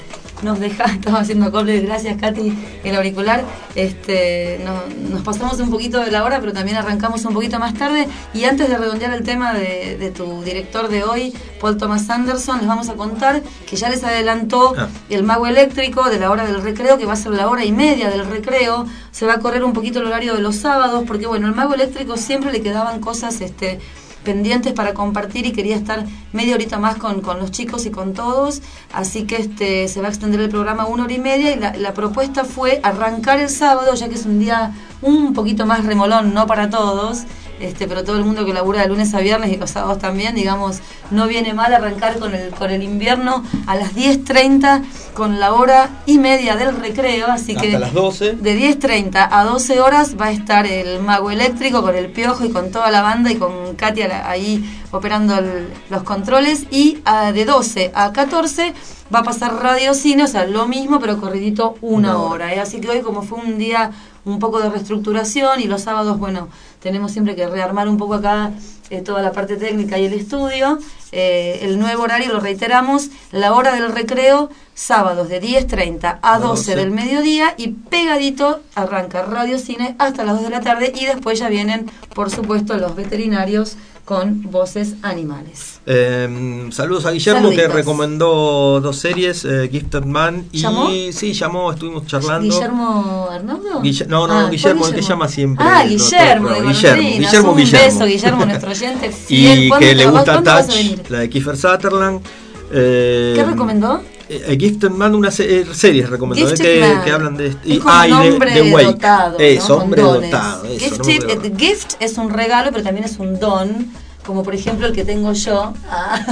nos deja, estamos haciendo cable, gracias Katy, el auricular, este, no, nos pasamos un poquito de la hora, pero también arrancamos un poquito más tarde, y antes de redondear el tema de, de tu director de hoy, Paul Thomas Anderson, les vamos a contar que ya les adelantó ah. el Mago Eléctrico de la hora del recreo, que va a ser la hora y media del recreo, se va a correr un poquito el horario de los sábados, porque bueno, el Mago Eléctrico siempre le quedaban cosas, este, pendientes para compartir y quería estar media horita más con, con los chicos y con todos, así que este se va a extender el programa una hora y media y la, la propuesta fue arrancar el sábado, ya que es un día un poquito más remolón, no para todos, este pero todo el mundo que labura de lunes a viernes y los sábados también, digamos, no viene mal arrancar con el con el invierno a las diez treinta con la hora y media del recreo, así hasta que las doce. De diez treinta a doce horas va a estar el Mago Eléctrico con el Piojo y con toda la banda y con Katia ahí operando el, los controles, y uh, de doce a catorce va a pasar Radio Cine, o sea, lo mismo pero corridito una no. hora, ¿eh? Así que hoy, como fue un día un poco de reestructuración y los sábados, bueno, tenemos siempre que rearmar un poco acá eh, toda la parte técnica y el estudio, eh, el nuevo horario, lo reiteramos, la hora del recreo, sábados de diez treinta a doce del mediodía, y pegadito arranca Radio Cine hasta las dos de la tarde, y después ya vienen, por supuesto, los veterinarios con voces animales. Eh, saludos a Guillermo, Saluditos. que recomendó dos series, eh, Gifted Man y ¿Llamó? sí, llamó, estuvimos charlando. ¿Guillermo Arnaldo? Guille, no, no, ah, Guillermo, el que llama siempre. Ah, Guillermo, de Guillermo, Guillermo, un Guillermo. beso, Guillermo, nuestro oyente fiel. Y que le gusta Touch, la de Kiefer Sutherland. Eh, ¿Qué recomendó? Eh, Gifted Man, una se serie recomendó eh, que, que hablan de y, ah, y de, de Wake. Dotado, eso, ¿no? hombre dotado. Eso, Gifted, no gift es un regalo, pero también es un don. Como por ejemplo el que tengo yo. Ah.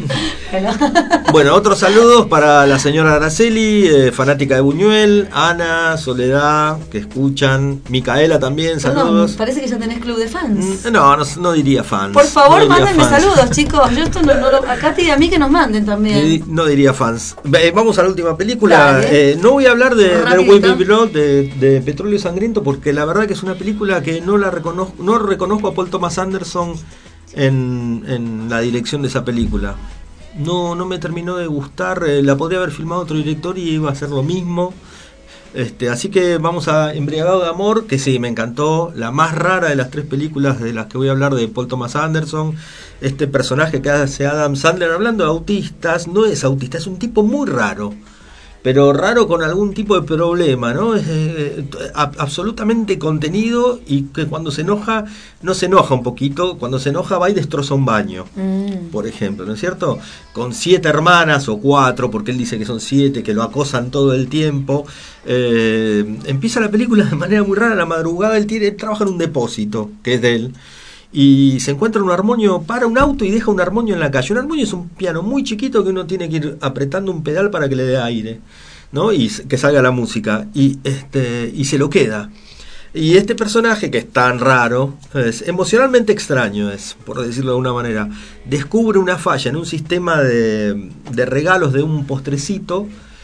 Bueno, otros saludos para la señora Araceli, eh, fanática de Buñuel, Ana, Soledad, que escuchan, Micaela también, saludos. No, parece que ya tenés club de fans. No, no, no diría fans. Por favor, no mándenme fans. saludos, chicos. Yo esto no, no lo, a Katy y a mí que nos manden también. No diría fans. Eh, vamos a la última película. Eh, no voy a hablar de There Will Be Blood, de, de Petróleo Sangriento, porque la verdad que es una película que no la reconozco, no reconozco a Paul Thomas Anderson En, en la dirección de esa película. No, no me terminó de gustar. Eh, la podría haber filmado otro director y iba a ser lo mismo. Este, así que vamos a Embriagado de Amor, que sí, me encantó. La más rara de las tres películas de las que voy a hablar, de Paul Thomas Anderson. Este personaje que hace Adam Sandler, hablando de autistas, no es autista, es un tipo muy raro, pero raro con algún tipo de problema, ¿no? Es eh, a, absolutamente contenido, y que cuando se enoja, no se enoja un poquito, cuando se enoja va y destroza un baño, mm. por ejemplo, ¿no es cierto? Con siete hermanas o cuatro, porque él dice que son siete, que lo acosan todo el tiempo. Eh, empieza la película de manera muy rara, a la madrugada él, tiene, él trabaja en un depósito, que es de él, y se encuentra un armonio, para un auto y deja un armonio en la calle. Un armonio es un piano muy chiquito que uno tiene que ir apretando un pedal para que le dé aire, ¿no? Y que salga la música, y este y se lo queda. Y este personaje, que es tan raro, es emocionalmente extraño, es, por decirlo de alguna manera, descubre una falla en un sistema de, de regalos de un postrecito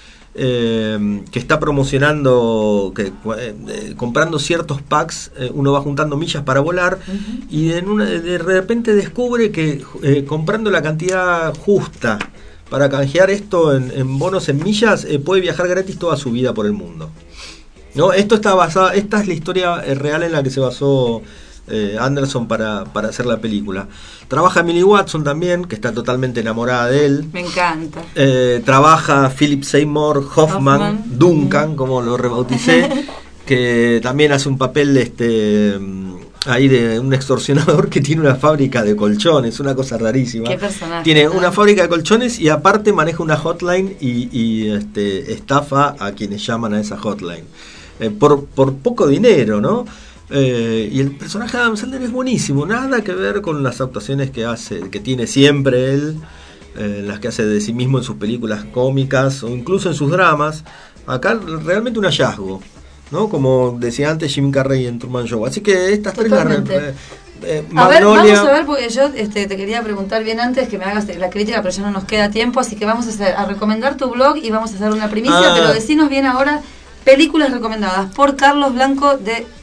Eh, que está promocionando, que eh, comprando ciertos packs, eh, uno va juntando millas para volar, uh-huh. y en una, de repente descubre que eh, comprando la cantidad justa para canjear esto en, en bonos, en millas, eh, puede viajar gratis toda su vida por el mundo, ¿no? Esto está basada, esta es la historia real en la que se basó eh, Anderson para, para hacer la película. Trabaja Millie Watson también, que está totalmente enamorada de él. Me encanta. Eh, trabaja Philip Seymour Hoffman, Hoffman. Duncan, mm. como lo rebauticé, que también hace un papel este ahí de un extorsionador que tiene una fábrica de colchones, una cosa rarísima. Qué personaje. Tiene una fábrica de colchones y aparte maneja una hotline y, y este, estafa a quienes llaman a esa hotline. Eh, por, por poco dinero, ¿no? Eh, y el personaje de Adam Sandler es buenísimo, nada que ver con las actuaciones que hace, que tiene siempre él, eh, las que hace de sí mismo en sus películas cómicas o incluso en sus dramas. Acá realmente un hallazgo, ¿no? Como decía antes Jim Carrey en Truman Show. Así que estas Totalmente. tres las... Eh, eh, a ver, vamos a ver, porque yo este, te quería preguntar bien antes que me hagas la crítica, pero ya no nos queda tiempo, así que vamos a, hacer, a recomendar tu blog y vamos a hacer una primicia, ah. pero decinos bien ahora películas recomendadas por Carlos Blanco de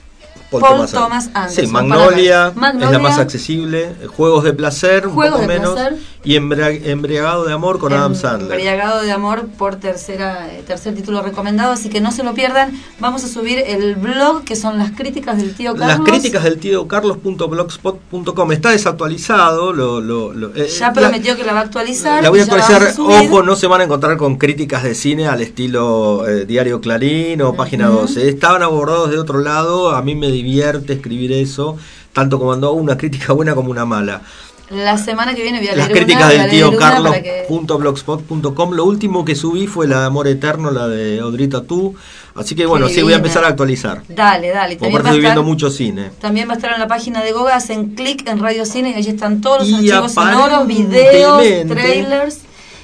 Paul, Paul Thomas, Thomas Anderson. Sí, Magnolia, Magnolia, es la más accesible. Juegos de placer, Juegos un poco de menos. placer. Y embra- Embriagado de amor con Adam Sandler. Embriagado de amor por tercera, eh, tercer título recomendado, así que no se lo pierdan. Vamos a subir el blog, que son las críticas del tío Carlos. Las críticas del tío Carlos punto blogspot punto com. Está desactualizado. Lo, lo, lo, eh, Ya prometió la, que la va a actualizar. La voy a y ya actualizar. vamos a subir. Ojo, no se van a encontrar con críticas de cine al estilo eh, Diario Clarín o Página Ujú. doce. Estaban abordados de otro lado. A mí me divierte escribir eso, tanto como cuando hago una crítica buena como una mala. La semana que viene voy a Las leer críticas una, voy del a leer tío una Carlos para que- punto blogspot punto com. Lo último que subí fue la de Amor Eterno, la de Audrey Tautou. Así que bueno, Qué sí voy a divina. empezar a actualizar. Dale, dale. Porque También va, aparte a estoy viendo estar, mucho cine. también va a estar en la página de Goga. Hacen clic en Radio Cine y allí están todos los Y archivos sonoros, videos, aparentemente- trailers.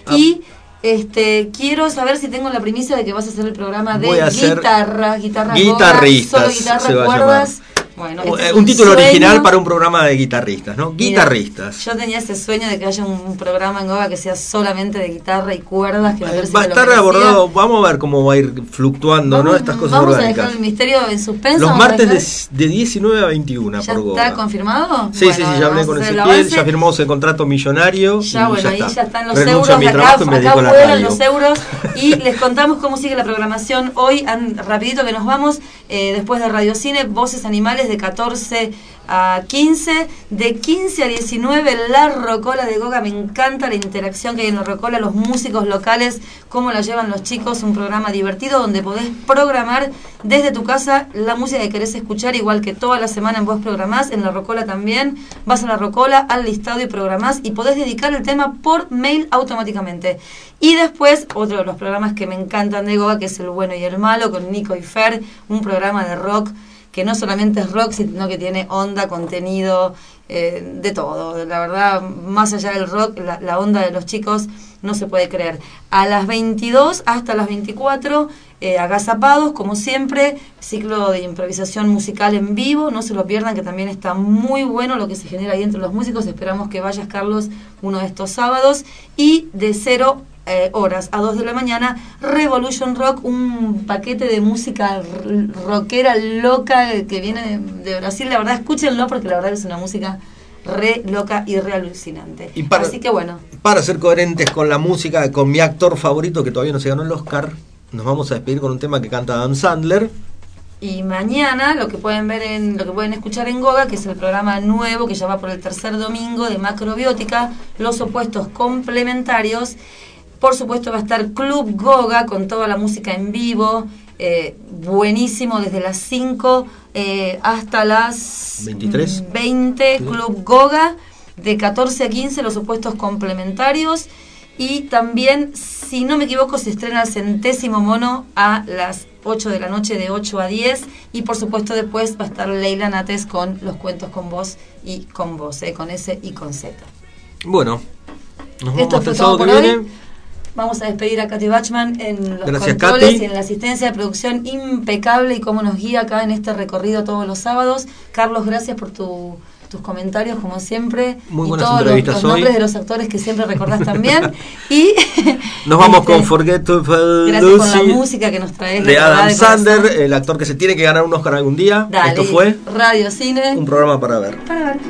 Y este quiero saber si tengo la primicia de que vas a hacer el programa de Voy a hacer guitarra, guitarra Guitarristas, Goga, solo guitarra, se va a cuerdas. Bueno, este es un título sueño. original para un programa de guitarristas, ¿no? Mira, Guitarristas. Yo tenía ese sueño de que haya un, un programa en Goga que sea solamente de guitarra y cuerdas, que me parece Va a que lo estar merecía. abordado, vamos a ver cómo va a ir fluctuando, ¿no? Estas cosas Vamos a orgánicas. dejar el misterio en suspenso. Los vamos a martes dejar- de, de diecinueve a veintiuna ¿Ya por está Goga. confirmado? Sí, sí, sí, ya hablé con Ezequiel, Ezequiel, ya firmamos el contrato millonario. Ya, y bueno, ya ahí está. ya están los Renuncio euros, a mi acá, trabajo y me acá dedico a la vuelan radio. los euros y les contamos cómo sigue la programación hoy, an- rapidito que nos vamos, eh, después de Radio Cine, Voces Animales de catorce a quince, de quince a diecinueve, la Rocola de Goga. Me encanta la interacción que hay en la Rocola, los músicos locales, cómo la llevan los chicos, un programa divertido donde podés programar desde tu casa la música que querés escuchar, igual que toda la semana en Vos Programás, en la Rocola también, vas a la Rocola, al listado y programás y podés dedicar el tema por mail automáticamente. Y después, otro de los programas que me encantan de Goga, que es El Bueno y el Malo, con Nico y Fer, un programa de rock que no solamente es rock, sino que tiene onda, contenido, eh, de todo. La verdad, más allá del rock, la, la onda de los chicos no se puede creer. A las veintidós hasta las veinticuatro, eh, agazapados, como siempre, ciclo de improvisación musical en vivo, no se lo pierdan, que también está muy bueno lo que se genera ahí entre los músicos. Esperamos que vayas, Carlos, uno de estos sábados. Y de cero Eh, horas a dos de la mañana, Revolution Rock, un paquete de música r- rockera loca que viene de, de Brasil. La verdad, escúchenlo porque la verdad es una música re loca y re alucinante. Y para- Así que bueno, Para ser coherentes con la música, con mi actor favorito que todavía no se ganó el Oscar, nos vamos a despedir con un tema que canta Adam Sandler. y mañana lo que pueden ver en lo que pueden escuchar en Goga, que es el programa nuevo que ya va por el tercer domingo de Macrobiótica, los opuestos complementarios. Por supuesto va a estar Club Goga con toda la música en vivo, eh, buenísimo, desde las cinco eh, hasta las veintitrés. veinte, Club Goga, de catorce a quince, los opuestos complementarios. Y también, si no me equivoco, se estrena el centésimo mono a las ocho de la noche, de ocho a diez. Y por supuesto después va a estar Leila Nates con los cuentos con voz y con voz, eh, con S y con Z. Bueno, nos vemos Esto hasta fue el todo sábado que por viene. hoy. Vamos a despedir a Katy Bachman en los Gracias, controles Katy. y en la asistencia de producción impecable y cómo nos guía acá en este recorrido todos los sábados. Carlos, gracias por tu, tus comentarios, como siempre. Muy y buenas todos los, entrevistas los hoy. nombres de los actores que siempre recordás también. Y Nos vamos este, con Forget to Fall gracias por la Lucy música que nos traes. de verdad, Adam de corazón. Sandler, el actor que se tiene que ganar un Oscar algún día. Dale, Esto fue Radio Cine. un programa para ver. Para ver.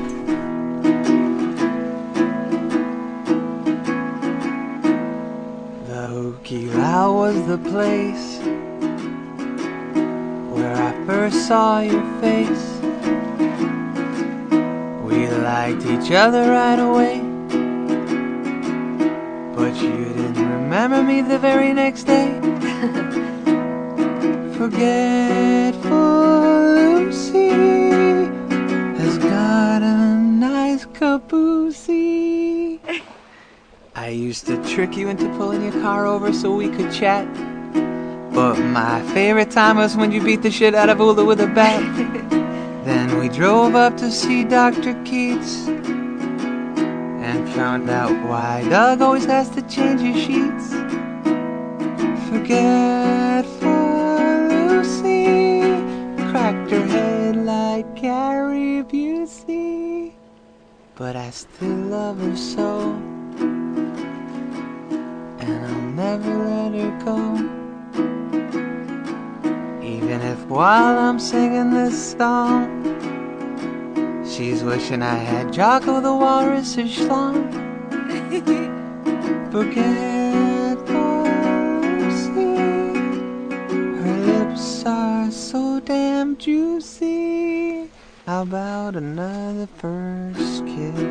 Okinawa was the place where I first saw your face. We liked each other right away, but you didn't remember me the very next day. Forgetful Lucy has got a nice caboose. I used to trick you into pulling your car over so we could chat, but my favorite time was when you beat the shit out of Ula with a bat. Then we drove up to see Doctor Keats and found out why Doug always has to change his sheets. Forgetful Lucy cracked her head like Gary Busey, but I still love her so, and I'll never let her go. Even if while I'm singing this song, she's wishing I had Jocko the Walrus's schlong. Forget Lucy, her lips are so damn juicy. How about another first kiss?